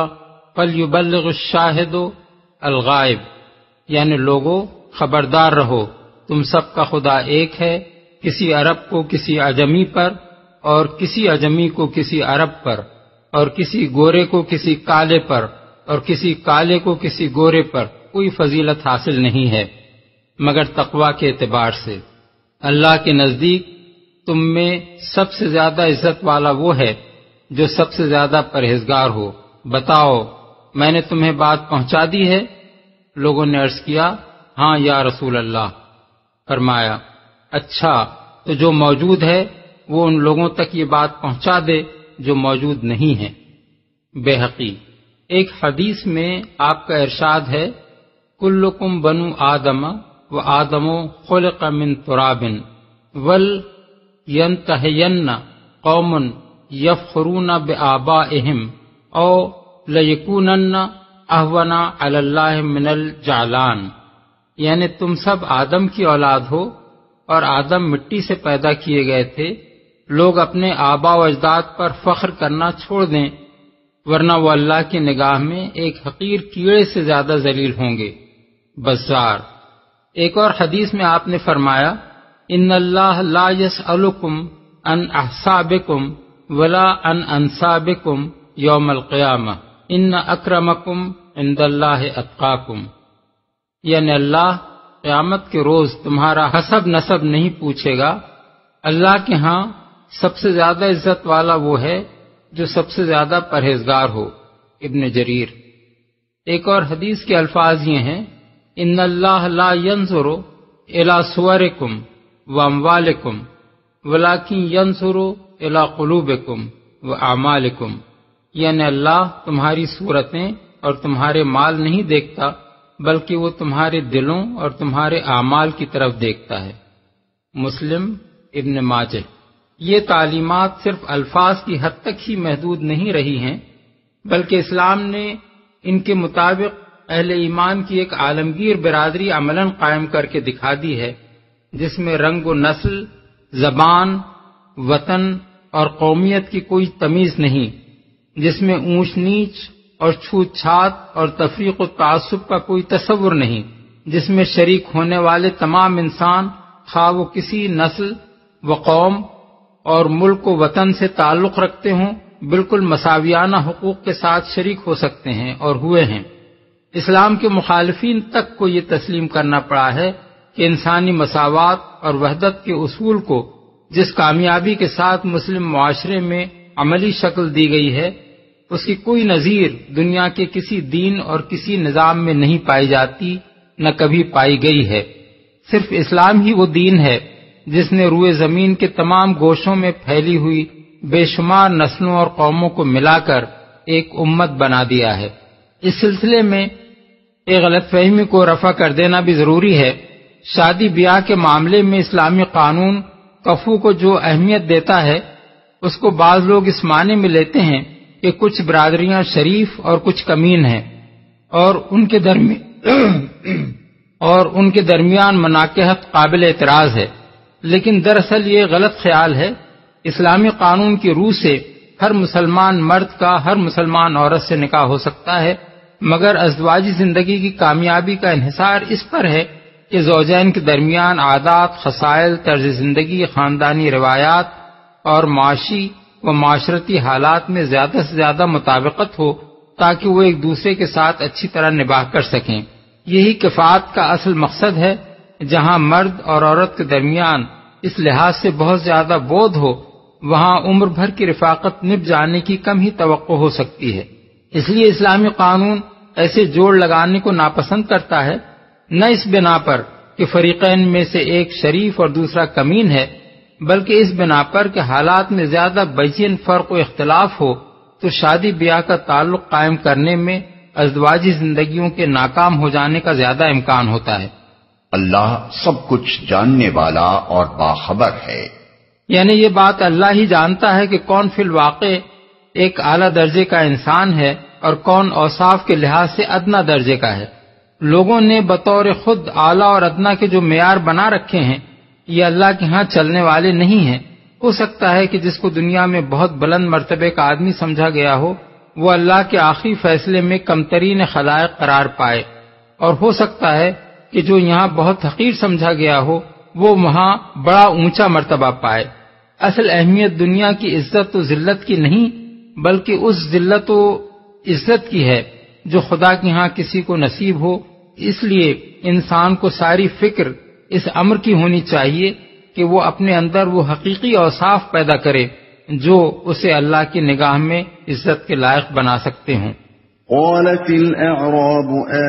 فلیبلغ الشاہد الغائب، یعنی لوگوں خبردار رہو، تم سب کا خدا ایک ہے، کسی عرب کو کسی عجمی پر اور کسی عجمی کو کسی عرب پر اور کسی گورے کو کسی کالے پر اور کسی کالے کو کسی گورے پر کوئی فضیلت حاصل نہیں ہے مگر تقوی کے اعتبار سے۔ اللہ کے نزدیک تم میں سب سے زیادہ عزت والا وہ ہے جو سب سے زیادہ پرہیزگار ہو۔ بتاؤ، میں نے تمہیں بات پہنچا دی ہے؟ لوگوں نے عرض کیا، ہاں یا رسول اللہ۔ فرمایا، اچھا تو جو موجود ہے وہ ان لوگوں تک یہ بات پہنچا دے جو موجود نہیں ہیں۔ بیہقی ایک حدیث میں آپ کا ارشاد ہے، کلکم بنو آدم و آدم خلق من تراب ول ینتہین قوم یفخرون بآبائہم او لیکونن اہون علی اللہ من الجعلان، یعنی تم سب آدم کی اولاد ہو اور آدم مٹی سے پیدا کیے گئے تھے، لوگ اپنے آبا و اجداد پر فخر کرنا چھوڑ دیں ورنہ وہ اللہ کی نگاہ میں ایک حقیر کیڑے سے زیادہ ذلیل ہوں گے۔ بزار ایک اور حدیث میں آپ نے فرمایا، ان اللہ لا یسألکم عن احسابکم ولا عن انسابکم یوم القیامہ ان اکرمکم عند اللہ اتقاکم، یعنی اللہ قیامت کے روز تمہارا حسب نسب نہیں پوچھے گا، اللہ کے ہاں سب سے زیادہ عزت والا وہ ہے جو سب سے زیادہ پرہیزگار ہو۔ ابن جریر ایک اور حدیث کے الفاظ یہ ہیں، ان اللہ لا ينظر الى صورکم واموالکم ولکن ينظر الى قلوبکم واعمالکم، یعنی اللہ تمہاری صورتیں اور تمہارے مال نہیں دیکھتا بلکہ وہ تمہارے دلوں اور تمہارے اعمال کی طرف دیکھتا ہے۔ مسلم ابن ماجہ یہ تعلیمات صرف الفاظ کی حد تک ہی محدود نہیں رہی ہیں بلکہ اسلام نے ان کے مطابق اہل ایمان کی ایک عالمگیر برادری عملاً قائم کر کے دکھا دی ہے، جس میں رنگ و نسل، زبان، وطن اور قومیت کی کوئی تمیز نہیں، جس میں اونچ نیچ اور چھوت چھات اور تفریق و تعصب کا کوئی تصور نہیں، جس میں شریک ہونے والے تمام انسان خواہ وہ کسی نسل و قوم اور ملک و وطن سے تعلق رکھتے ہوں بالکل مساویانہ حقوق کے ساتھ شریک ہو سکتے ہیں اور ہوئے ہیں۔ اسلام کے مخالفین تک کو یہ تسلیم کرنا پڑا ہے کہ انسانی مساوات اور وحدت کے اصول کو جس کامیابی کے ساتھ مسلم معاشرے میں عملی شکل دی گئی ہے، اس کی کوئی نظیر دنیا کے کسی دین اور کسی نظام میں نہیں پائی جاتی، نہ کبھی پائی گئی ہے۔ صرف اسلام ہی وہ دین ہے جس نے روئے زمین کے تمام گوشوں میں پھیلی ہوئی بے شمار نسلوں اور قوموں کو ملا کر ایک امت بنا دیا ہے۔ اس سلسلے میں ایک غلط فہمی کو رفع کر دینا بھی ضروری ہے۔ شادی بیاہ کے معاملے میں اسلامی قانون کفو کو جو اہمیت دیتا ہے، اس کو بعض لوگ اس معنی میں لیتے ہیں کہ کچھ برادریاں شریف اور کچھ کمین ہیں اور ان کے درمیان اور ان کے درمیان مناکحت قابل اعتراض ہے، لیکن دراصل یہ غلط خیال ہے۔ اسلامی قانون کی روح سے ہر مسلمان مرد کا ہر مسلمان عورت سے نکاح ہو سکتا ہے، مگر ازدواجی زندگی کی کامیابی کا انحصار اس پر ہے کہ زوجین کے درمیان عادات، خصائل، طرز زندگی، خاندانی روایات اور معاشی و معاشرتی حالات میں زیادہ سے زیادہ مطابقت ہو تاکہ وہ ایک دوسرے کے ساتھ اچھی طرح نباہ کر سکیں۔ یہی کفایت کا اصل مقصد ہے۔ جہاں مرد اور عورت کے درمیان اس لحاظ سے بہت زیادہ بودھ ہو، وہاں عمر بھر کی رفاقت نبھ جانے کی کم ہی توقع ہو سکتی ہے۔ اس لیے اسلامی قانون ایسے جوڑ لگانے کو ناپسند کرتا ہے، نہ اس بنا پر کہ فریقین میں سے ایک شریف اور دوسرا کمین ہے، بلکہ اس بنا پر کہ حالات میں زیادہ بین فرق و اختلاف ہو تو شادی بیاہ کا تعلق قائم کرنے میں ازدواجی زندگیوں کے ناکام ہو جانے کا زیادہ امکان ہوتا ہے۔ اللہ سب کچھ جاننے والا اور باخبر ہے۔ یعنی یہ بات اللہ ہی جانتا ہے کہ کون فی الواقع ایک اعلیٰ درجے کا انسان ہے اور کون اوصاف کے لحاظ سے ادنا درجے کا ہے۔ لوگوں نے بطور خود اعلیٰ اور ادنا کے جو معیار بنا رکھے ہیں، یہ اللہ کے ہاں چلنے والے نہیں ہیں۔ ہو سکتا ہے کہ جس کو دنیا میں بہت بلند مرتبے کا آدمی سمجھا گیا ہو، وہ اللہ کے آخری فیصلے میں کمترین خلائق قرار پائے، اور ہو سکتا ہے کہ جو یہاں بہت حقیر سمجھا گیا ہو وہ وہاں بڑا اونچا مرتبہ پائے۔ اصل اہمیت دنیا کی عزت و ذلت کی نہیں بلکہ اس ذلت و عزت کی ہے جو خدا کے ہاں کسی کو نصیب ہو۔ اس لیے انسان کو ساری فکر اس امر کی ہونی چاہیے کہ وہ اپنے اندر وہ حقیقی اوصاف پیدا کرے جو اسے اللہ کی نگاہ میں عزت کے لائق بنا سکتے ہوں۔ قالت الأعراب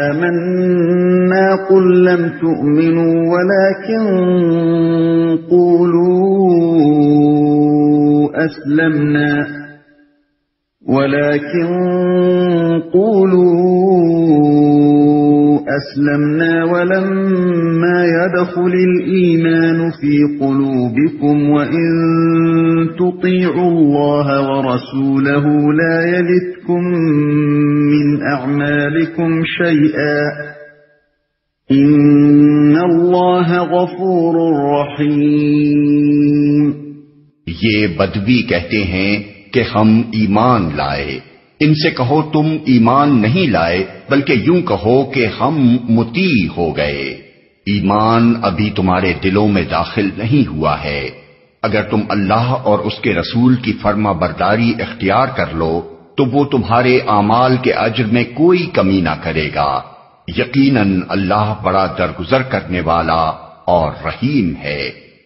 آمنا قل لم تؤمنوا ولكن قولوا أسلمنا ولكن قولوا أسلمنا ولما يدخل الإيمان في قلوبكم وإن تطيعوا الله ورسوله لا يلتكم من أعمالكم شيئا إن الله غفور رحيم. یہ بدوی کہتے ہیں کہ ہم ایمان لائے. ان سے کہو تم ایمان نہیں لائے بلکہ یوں کہو کہ ہم مطیع ہو گئے. ایمان ابھی تمہارے دلوں میں داخل نہیں ہوا ہے. اگر تم اللہ اور اس کے رسول کی فرما برداری اختیار کر لو تو وہ تمہارے اعمال کے اجر میں کوئی کمی نہ کرے گا. یقیناً اللہ بڑا درگزر کرنے والا اور رحیم ہے.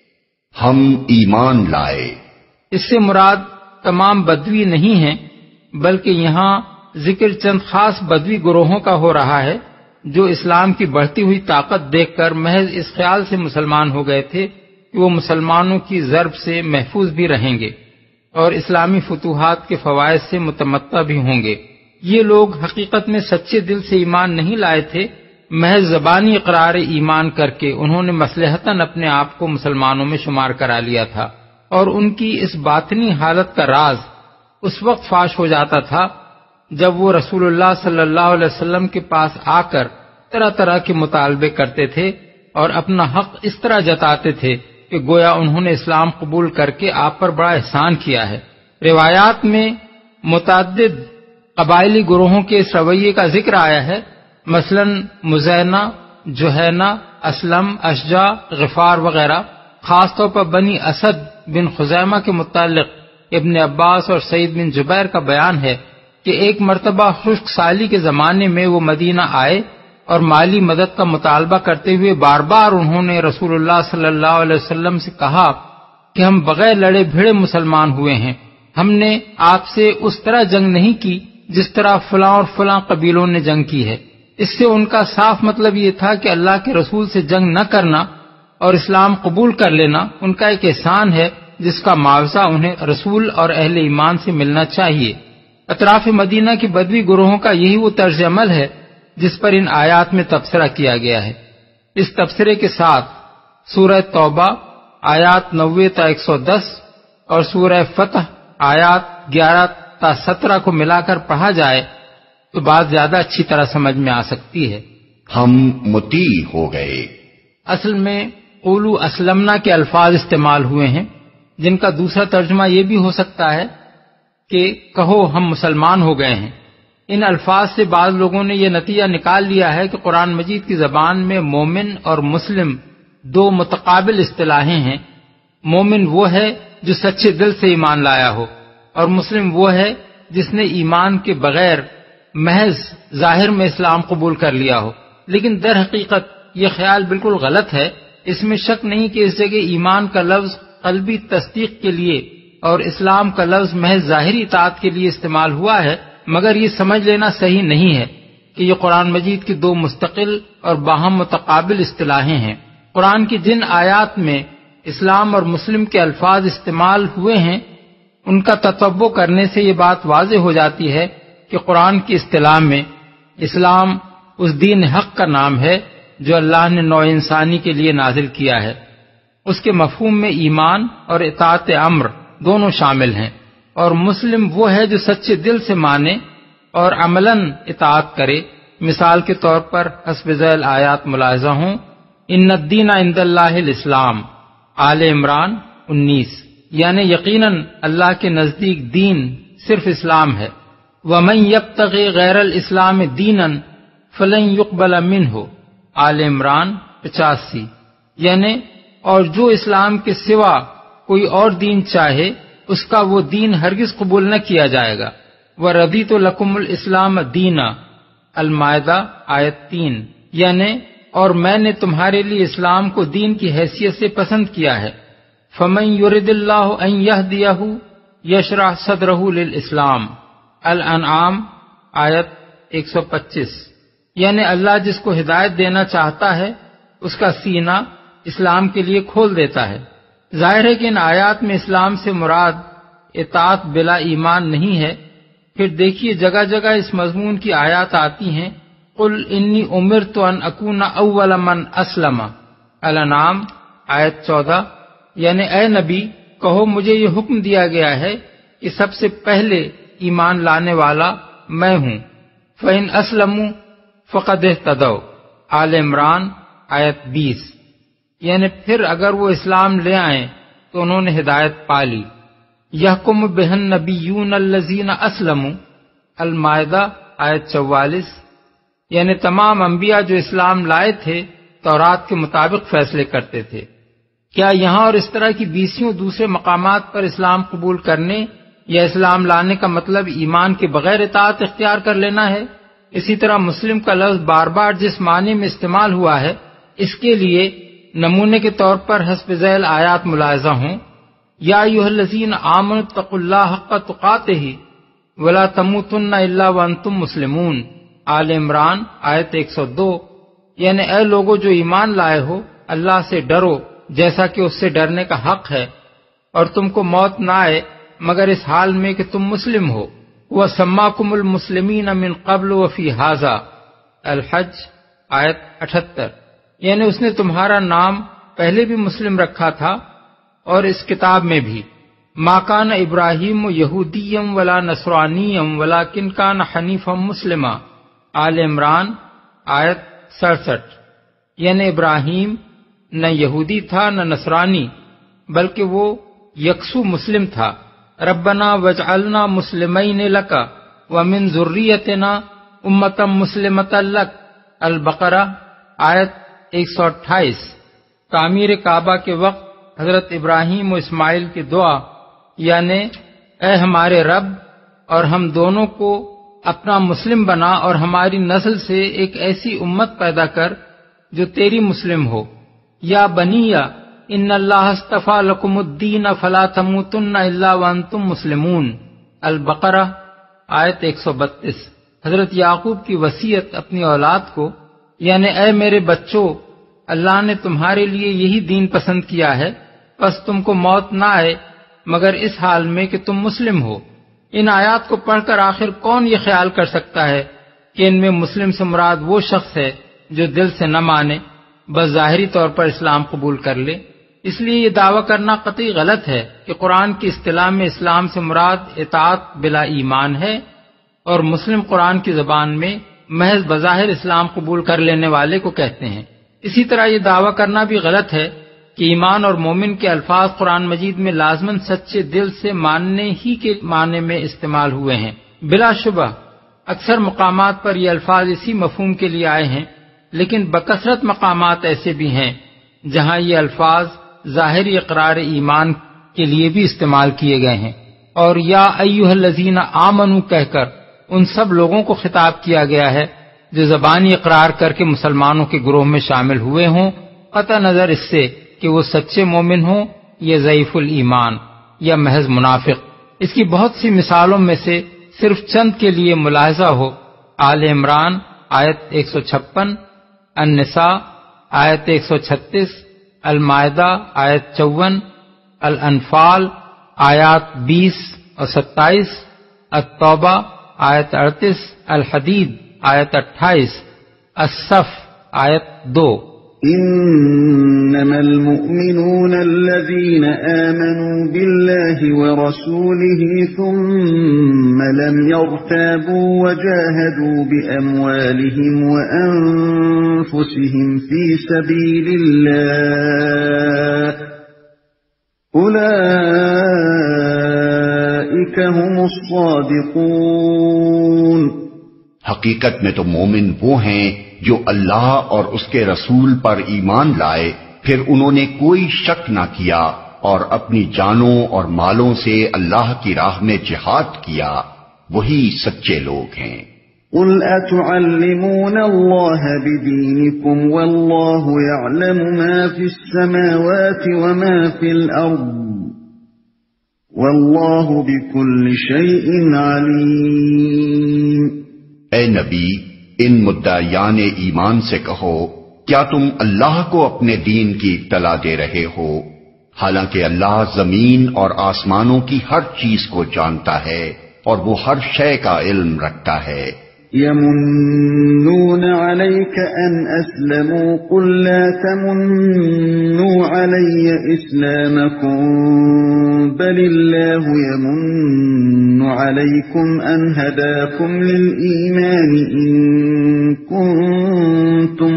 ہم ایمان لائے. اس سے مراد تمام بدوی نہیں ہیں بلکہ یہاں ذکر چند خاص بدوی گروہوں کا ہو رہا ہے جو اسلام کی بڑھتی ہوئی طاقت دیکھ کر محض اس خیال سے مسلمان ہو گئے تھے کہ وہ مسلمانوں کی ضرب سے محفوظ بھی رہیں گے اور اسلامی فتوحات کے فوائد سے متمتع بھی ہوں گے. یہ لوگ حقیقت میں سچے دل سے ایمان نہیں لائے تھے، محض زبانی اقرار ایمان کر کے انہوں نے مصلحتاً اپنے آپ کو مسلمانوں میں شمار کرا لیا تھا، اور ان کی اس باطنی حالت کا راز اس وقت فاش ہو جاتا تھا جب وہ رسول اللہ صلی اللہ علیہ وسلم کے پاس آ کر طرح طرح کے مطالبے کرتے تھے اور اپنا حق اس طرح جتاتے تھے کہ گویا انہوں نے اسلام قبول کر کے آپ پر بڑا احسان کیا ہے. روایات میں متعدد قبائلی گروہوں کے اس رویے کا ذکر آیا ہے. مثلا مزینہ، جوہینہ، اسلم، اشجع، غفار وغیرہ. خاص طور پر بنی اسد بن خزیمہ کے متعلق ابن عباس اور سعید بن جبیر کا بیان ہے کہ ایک مرتبہ خشک سالی کے زمانے میں وہ مدینہ آئے اور مالی مدد کا مطالبہ کرتے ہوئے بار بار انہوں نے رسول اللہ صلی اللہ علیہ وسلم سے کہا کہ ہم بغیر لڑے بھیڑے مسلمان ہوئے ہیں، ہم نے آپ سے اس طرح جنگ نہیں کی جس طرح فلاں اور فلاں قبیلوں نے جنگ کی ہے. اس سے ان کا صاف مطلب یہ تھا کہ اللہ کے رسول سے جنگ نہ کرنا اور اسلام قبول کر لینا ان کا ایک احسان ہے جس کا معاوضہ انہیں رسول اور اہل ایمان سے ملنا چاہیے. اطراف مدینہ کی بدوی گروہوں کا یہی وہ طرز عمل ہے جس پر ان آیات میں تبصرہ کیا گیا ہے. اس تبصرے کے ساتھ سورہ توبہ آیات نوے تا ایک سو دس اور سورہ فتح آیات گیارہ تا سترہ کو ملا کر پڑھا جائے تو بات زیادہ اچھی طرح سمجھ میں آ سکتی ہے. ہم مطیع ہو گئے. اصل میں قولو اسلمنا کے الفاظ استعمال ہوئے ہیں جن کا دوسرا ترجمہ یہ بھی ہو سکتا ہے کہ کہو ہم مسلمان ہو گئے ہیں. ان الفاظ سے بعض لوگوں نے یہ نتیجہ نکال لیا ہے کہ قرآن مجید کی زبان میں مومن اور مسلم دو متقابل اصطلاحیں ہیں. مومن وہ ہے جو سچے دل سے ایمان لایا ہو اور مسلم وہ ہے جس نے ایمان کے بغیر محض ظاہر میں اسلام قبول کر لیا ہو. لیکن در حقیقت یہ خیال بالکل غلط ہے. اس میں شک نہیں کہ اس جگہ ایمان کا لفظ قلبی تصدیق کے لیے اور اسلام کا لفظ محض ظاہری اطاعت کے لیے استعمال ہوا ہے، مگر یہ سمجھ لینا صحیح نہیں ہے کہ یہ قرآن مجید کی دو مستقل اور باہم متقابل اصطلاحیں ہیں. قرآن کی جن آیات میں اسلام اور مسلم کے الفاظ استعمال ہوئے ہیں ان کا تتبع کرنے سے یہ بات واضح ہو جاتی ہے کہ قرآن کی اصطلاح میں اسلام اس دین حق کا نام ہے جو اللہ نے نوع انسانی کے لیے نازل کیا ہے. اس کے مفہوم میں ایمان اور اطاعت امر دونوں شامل ہیں، اور مسلم وہ ہے جو سچے دل سے مانے اور عملاً اطاعت کرے. مثال کے طور پر حسب ذیل آیات ملاحظہ ہوں: ان الدین عند اللہ الاسلام، آل عمران انیس، یعنی یقیناً اللہ کے نزدیک دین صرف اسلام ہے. وَمَن يَبْتَغِ غَيْرَ الْإِسْلَامِ دِينًا فَلَن يُقْبَلَ مِنْهُ، آل عمران پچاسی، یعنی اور جو اسلام کے سوا کوئی اور دین چاہے اس کا وہ دین ہرگز قبول نہ کیا جائے گا. وَرَضِيتُ لَكُمُ الْإِسْلَامَ دِينًا، المائدہ آیت تین، یعنی اور میں نے تمہارے لیے اسلام کو دین کی حیثیت سے پسند کیا ہے. فَمَن يُرِدِ اللَّهُ أَن يَهْدِيَهُ يَشْرَحْ صَدْرَهُ لِلْإِسْلَامِ، الانعام آیت ایک سو پچیس، یعنی اللہ جس کو ہدایت دینا چاہتا ہے اس کا سینہ اسلام کے لیے کھول دیتا ہے. ظاہر ہے کہ ان آیات میں اسلام سے مراد اطاعت بلا ایمان نہیں ہے، پھر دیکھیے جگہ جگہ اس مضمون کی آیات آتی ہیں، قل انی امرت ان اکون اول من اسلم، الانعام آیت چودہ، یعنی اے نبی کہو مجھے یہ حکم دیا گیا ہے کہ سب سے پہلے ایمان لانے والا میں ہوں، فَإِنْ أَسْلَمُوا فَقَدْ اهْتَدَوْا، آل عمران آیت بیس، یعنی پھر اگر وہ اسلام لے آئیں تو انہوں نے ہدایت پا لی۔ یحکم بہ النبیون الذین اسلموا، المائدہ آیت چوالیس، یعنی تمام انبیاء جو اسلام لائے تھے تورات کے مطابق فیصلے کرتے تھے۔ کیا یہاں اور اس طرح کی بیسیوں دوسرے مقامات پر اسلام قبول کرنے یا اسلام لانے کا مطلب ایمان کے بغیر اطاعت اختیار کر لینا ہے؟ اسی طرح مسلم کا لفظ بار بار جس معنی میں استعمال ہوا ہے اس کے لیے نمونے کے طور پر حسب ذیل آیات ملاحظہ ہوں، یا ایھا الذین آمنوا اتقوا اللہ حق تقاتہ ولا تموتن الا وانتم مسلمون، آل عمران آیت ایک سو دو، یعنی اے لوگو جو ایمان لائے ہو اللہ سے ڈرو جیسا کہ اس سے ڈرنے کا حق ہے، اور تم کو موت نہ آئے مگر اس حال میں کہ تم مسلم ہو۔ وَسَمَّاكُمُ الْمُسْلِمِينَ مِنْ قَبْلُ وَفِي هَذَا، الحج آیت اٹھہتر، یعنی اس نے تمہارا نام پہلے بھی مسلم رکھا تھا اور اس کتاب میں بھی۔ مَا كَانَ إِبْرَاهِيمُ يَهُودِيًّا وَلَا نَصْرَانِيًّا وَلَكِنْ كَانَ حَنِيفًا مُسْلِمًا، آل عمران آیت سڑسٹھ، یعنی ابراہیم نہ یہودی تھا نہ نصرانی بلکہ وہ یکسو مسلم تھا۔ ربنا وجعلنا مسلمین لک ومن ذریتنا امتا مسلمتا لک، البقرہ آیت ایک سو اٹھائیس۔ تعمیر کعبہ کے وقت حضرت ابراہیم و اسماعیل کی دعا، یعنی اے ہمارے رب اور ہم دونوں کو اپنا مسلم بنا اور ہماری نسل سے ایک ایسی امت پیدا کر جو تیری مسلم ہو۔ یا بنیا ان اللہ اصطفیٰ لکم الدین فلا تموتن الا وانتم مسلمون، البقرہ آیت ایک سو بتیس۔ حضرت یعقوب کی وصیت اپنی اولاد کو، یعنی اے میرے بچوں اللہ نے تمہارے لیے یہی دین پسند کیا ہے، پس تم کو موت نہ آئے مگر اس حال میں کہ تم مسلم ہو۔ ان آیات کو پڑھ کر آخر کون یہ خیال کر سکتا ہے کہ ان میں مسلم سے مراد وہ شخص ہے جو دل سے نہ مانے بس ظاہری طور پر اسلام قبول کر لے؟ اس لیے یہ دعویٰ کرنا قطعی غلط ہے کہ قرآن کی اصطلاح میں اسلام سے مراد اطاعت بلا ایمان ہے، اور مسلم قرآن کی زبان میں محض بظاہر اسلام قبول کر لینے والے کو کہتے ہیں۔ اسی طرح یہ دعویٰ کرنا بھی غلط ہے کہ ایمان اور مومن کے الفاظ قرآن مجید میں لازماً سچے دل سے ماننے ہی کے معنی میں استعمال ہوئے ہیں۔ بلا شبہ اکثر مقامات پر یہ الفاظ اسی مفہوم کے لیے آئے ہیں، لیکن بکثرت مقامات ایسے بھی ہیں جہاں یہ الفاظ ظاہری اقرار ایمان کے لیے بھی استعمال کیے گئے ہیں، اور یا ایھا الذین آمنوا کہہ کر ان سب لوگوں کو خطاب کیا گیا ہے جو زبانی اقرار کر کے مسلمانوں کے گروہ میں شامل ہوئے ہوں، قطع نظر اس سے کہ وہ سچے مومن ہوں یا ضعیف الایمان یا محض منافق۔ اس کی بہت سی مثالوں میں سے صرف چند کے لیے ملاحظہ ہو، آل عمران آیت ایک سو چھپن، النساء آیت ایک سو چھتیس، المائدہ آیت چون، الانفال آیات بیس اور ستائیس، التوبہ آیت اڑتیس، الحدید آیت اٹھائیس، الصف آیت دو۔ انما المؤمنون الذين آمنوا بالله ورسوله ثم لم يرتابوا وجاهدوا بأموالهم وأنفسهم في سبيل الله أولئك هم الصادقون۔ حقیقت میں تو مومن وہ ہیں جو اللہ اور اس کے رسول پر ایمان لائے، پھر انہوں نے کوئی شک نہ کیا اور اپنی جانوں اور مالوں سے اللہ کی راہ میں جہاد کیا، وہی سچے لوگ ہیں۔ قل اتعلمون اللہ بدینکم واللہ یعلم ما فی السماوات وما فی الارض واللہ بکل شیء علیم۔ اے نبی، ان مدعیان ایمان سے کہو، کیا تم اللہ کو اپنے دین کی اطلاع دے رہے ہو؟ حالانکہ اللہ زمین اور آسمانوں کی ہر چیز کو جانتا ہے اور وہ ہر شے کا علم رکھتا ہے۔ يمنون عليك أن أسلموا قل لا تمنوا علي إسلامكم بل الله يمن عليكم أن هداكم للإيمان إن كنتم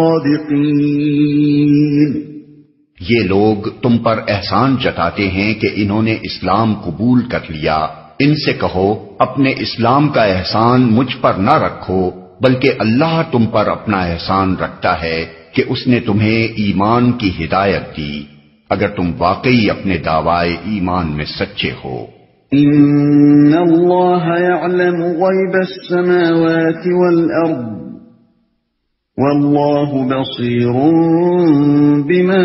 صادقين۔ یہ لوگ تم پر احسان جتاتے ہیں کہ انہوں نے اسلام قبول کر لیا، ان سے کہو اپنے اسلام کا احسان مجھ پر نہ رکھو بلکہ اللہ تم پر اپنا احسان رکھتا ہے کہ اس نے تمہیں ایمان کی ہدایت دی اگر تم واقعی اپنے دعوائے ایمان میں سچے ہو۔ ان اللہ یعلم غیب السماوات والارض واللہ بصیر بما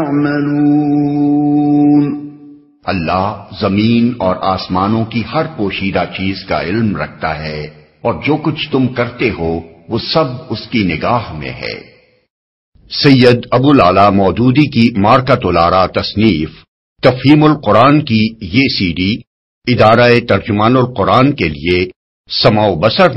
تعملون۔ اللہ زمین اور آسمانوں کی ہر پوشیدہ چیز کا علم رکھتا ہے اور جو کچھ تم کرتے ہو وہ سب اس کی نگاہ میں ہے۔ سید ابو العلا مودودی کی مارکۃ الآراء تصنیف تفہیم القرآن کی یہ سی ڈی ادارہ ترجمان القرآن کے لیے سماع و بصر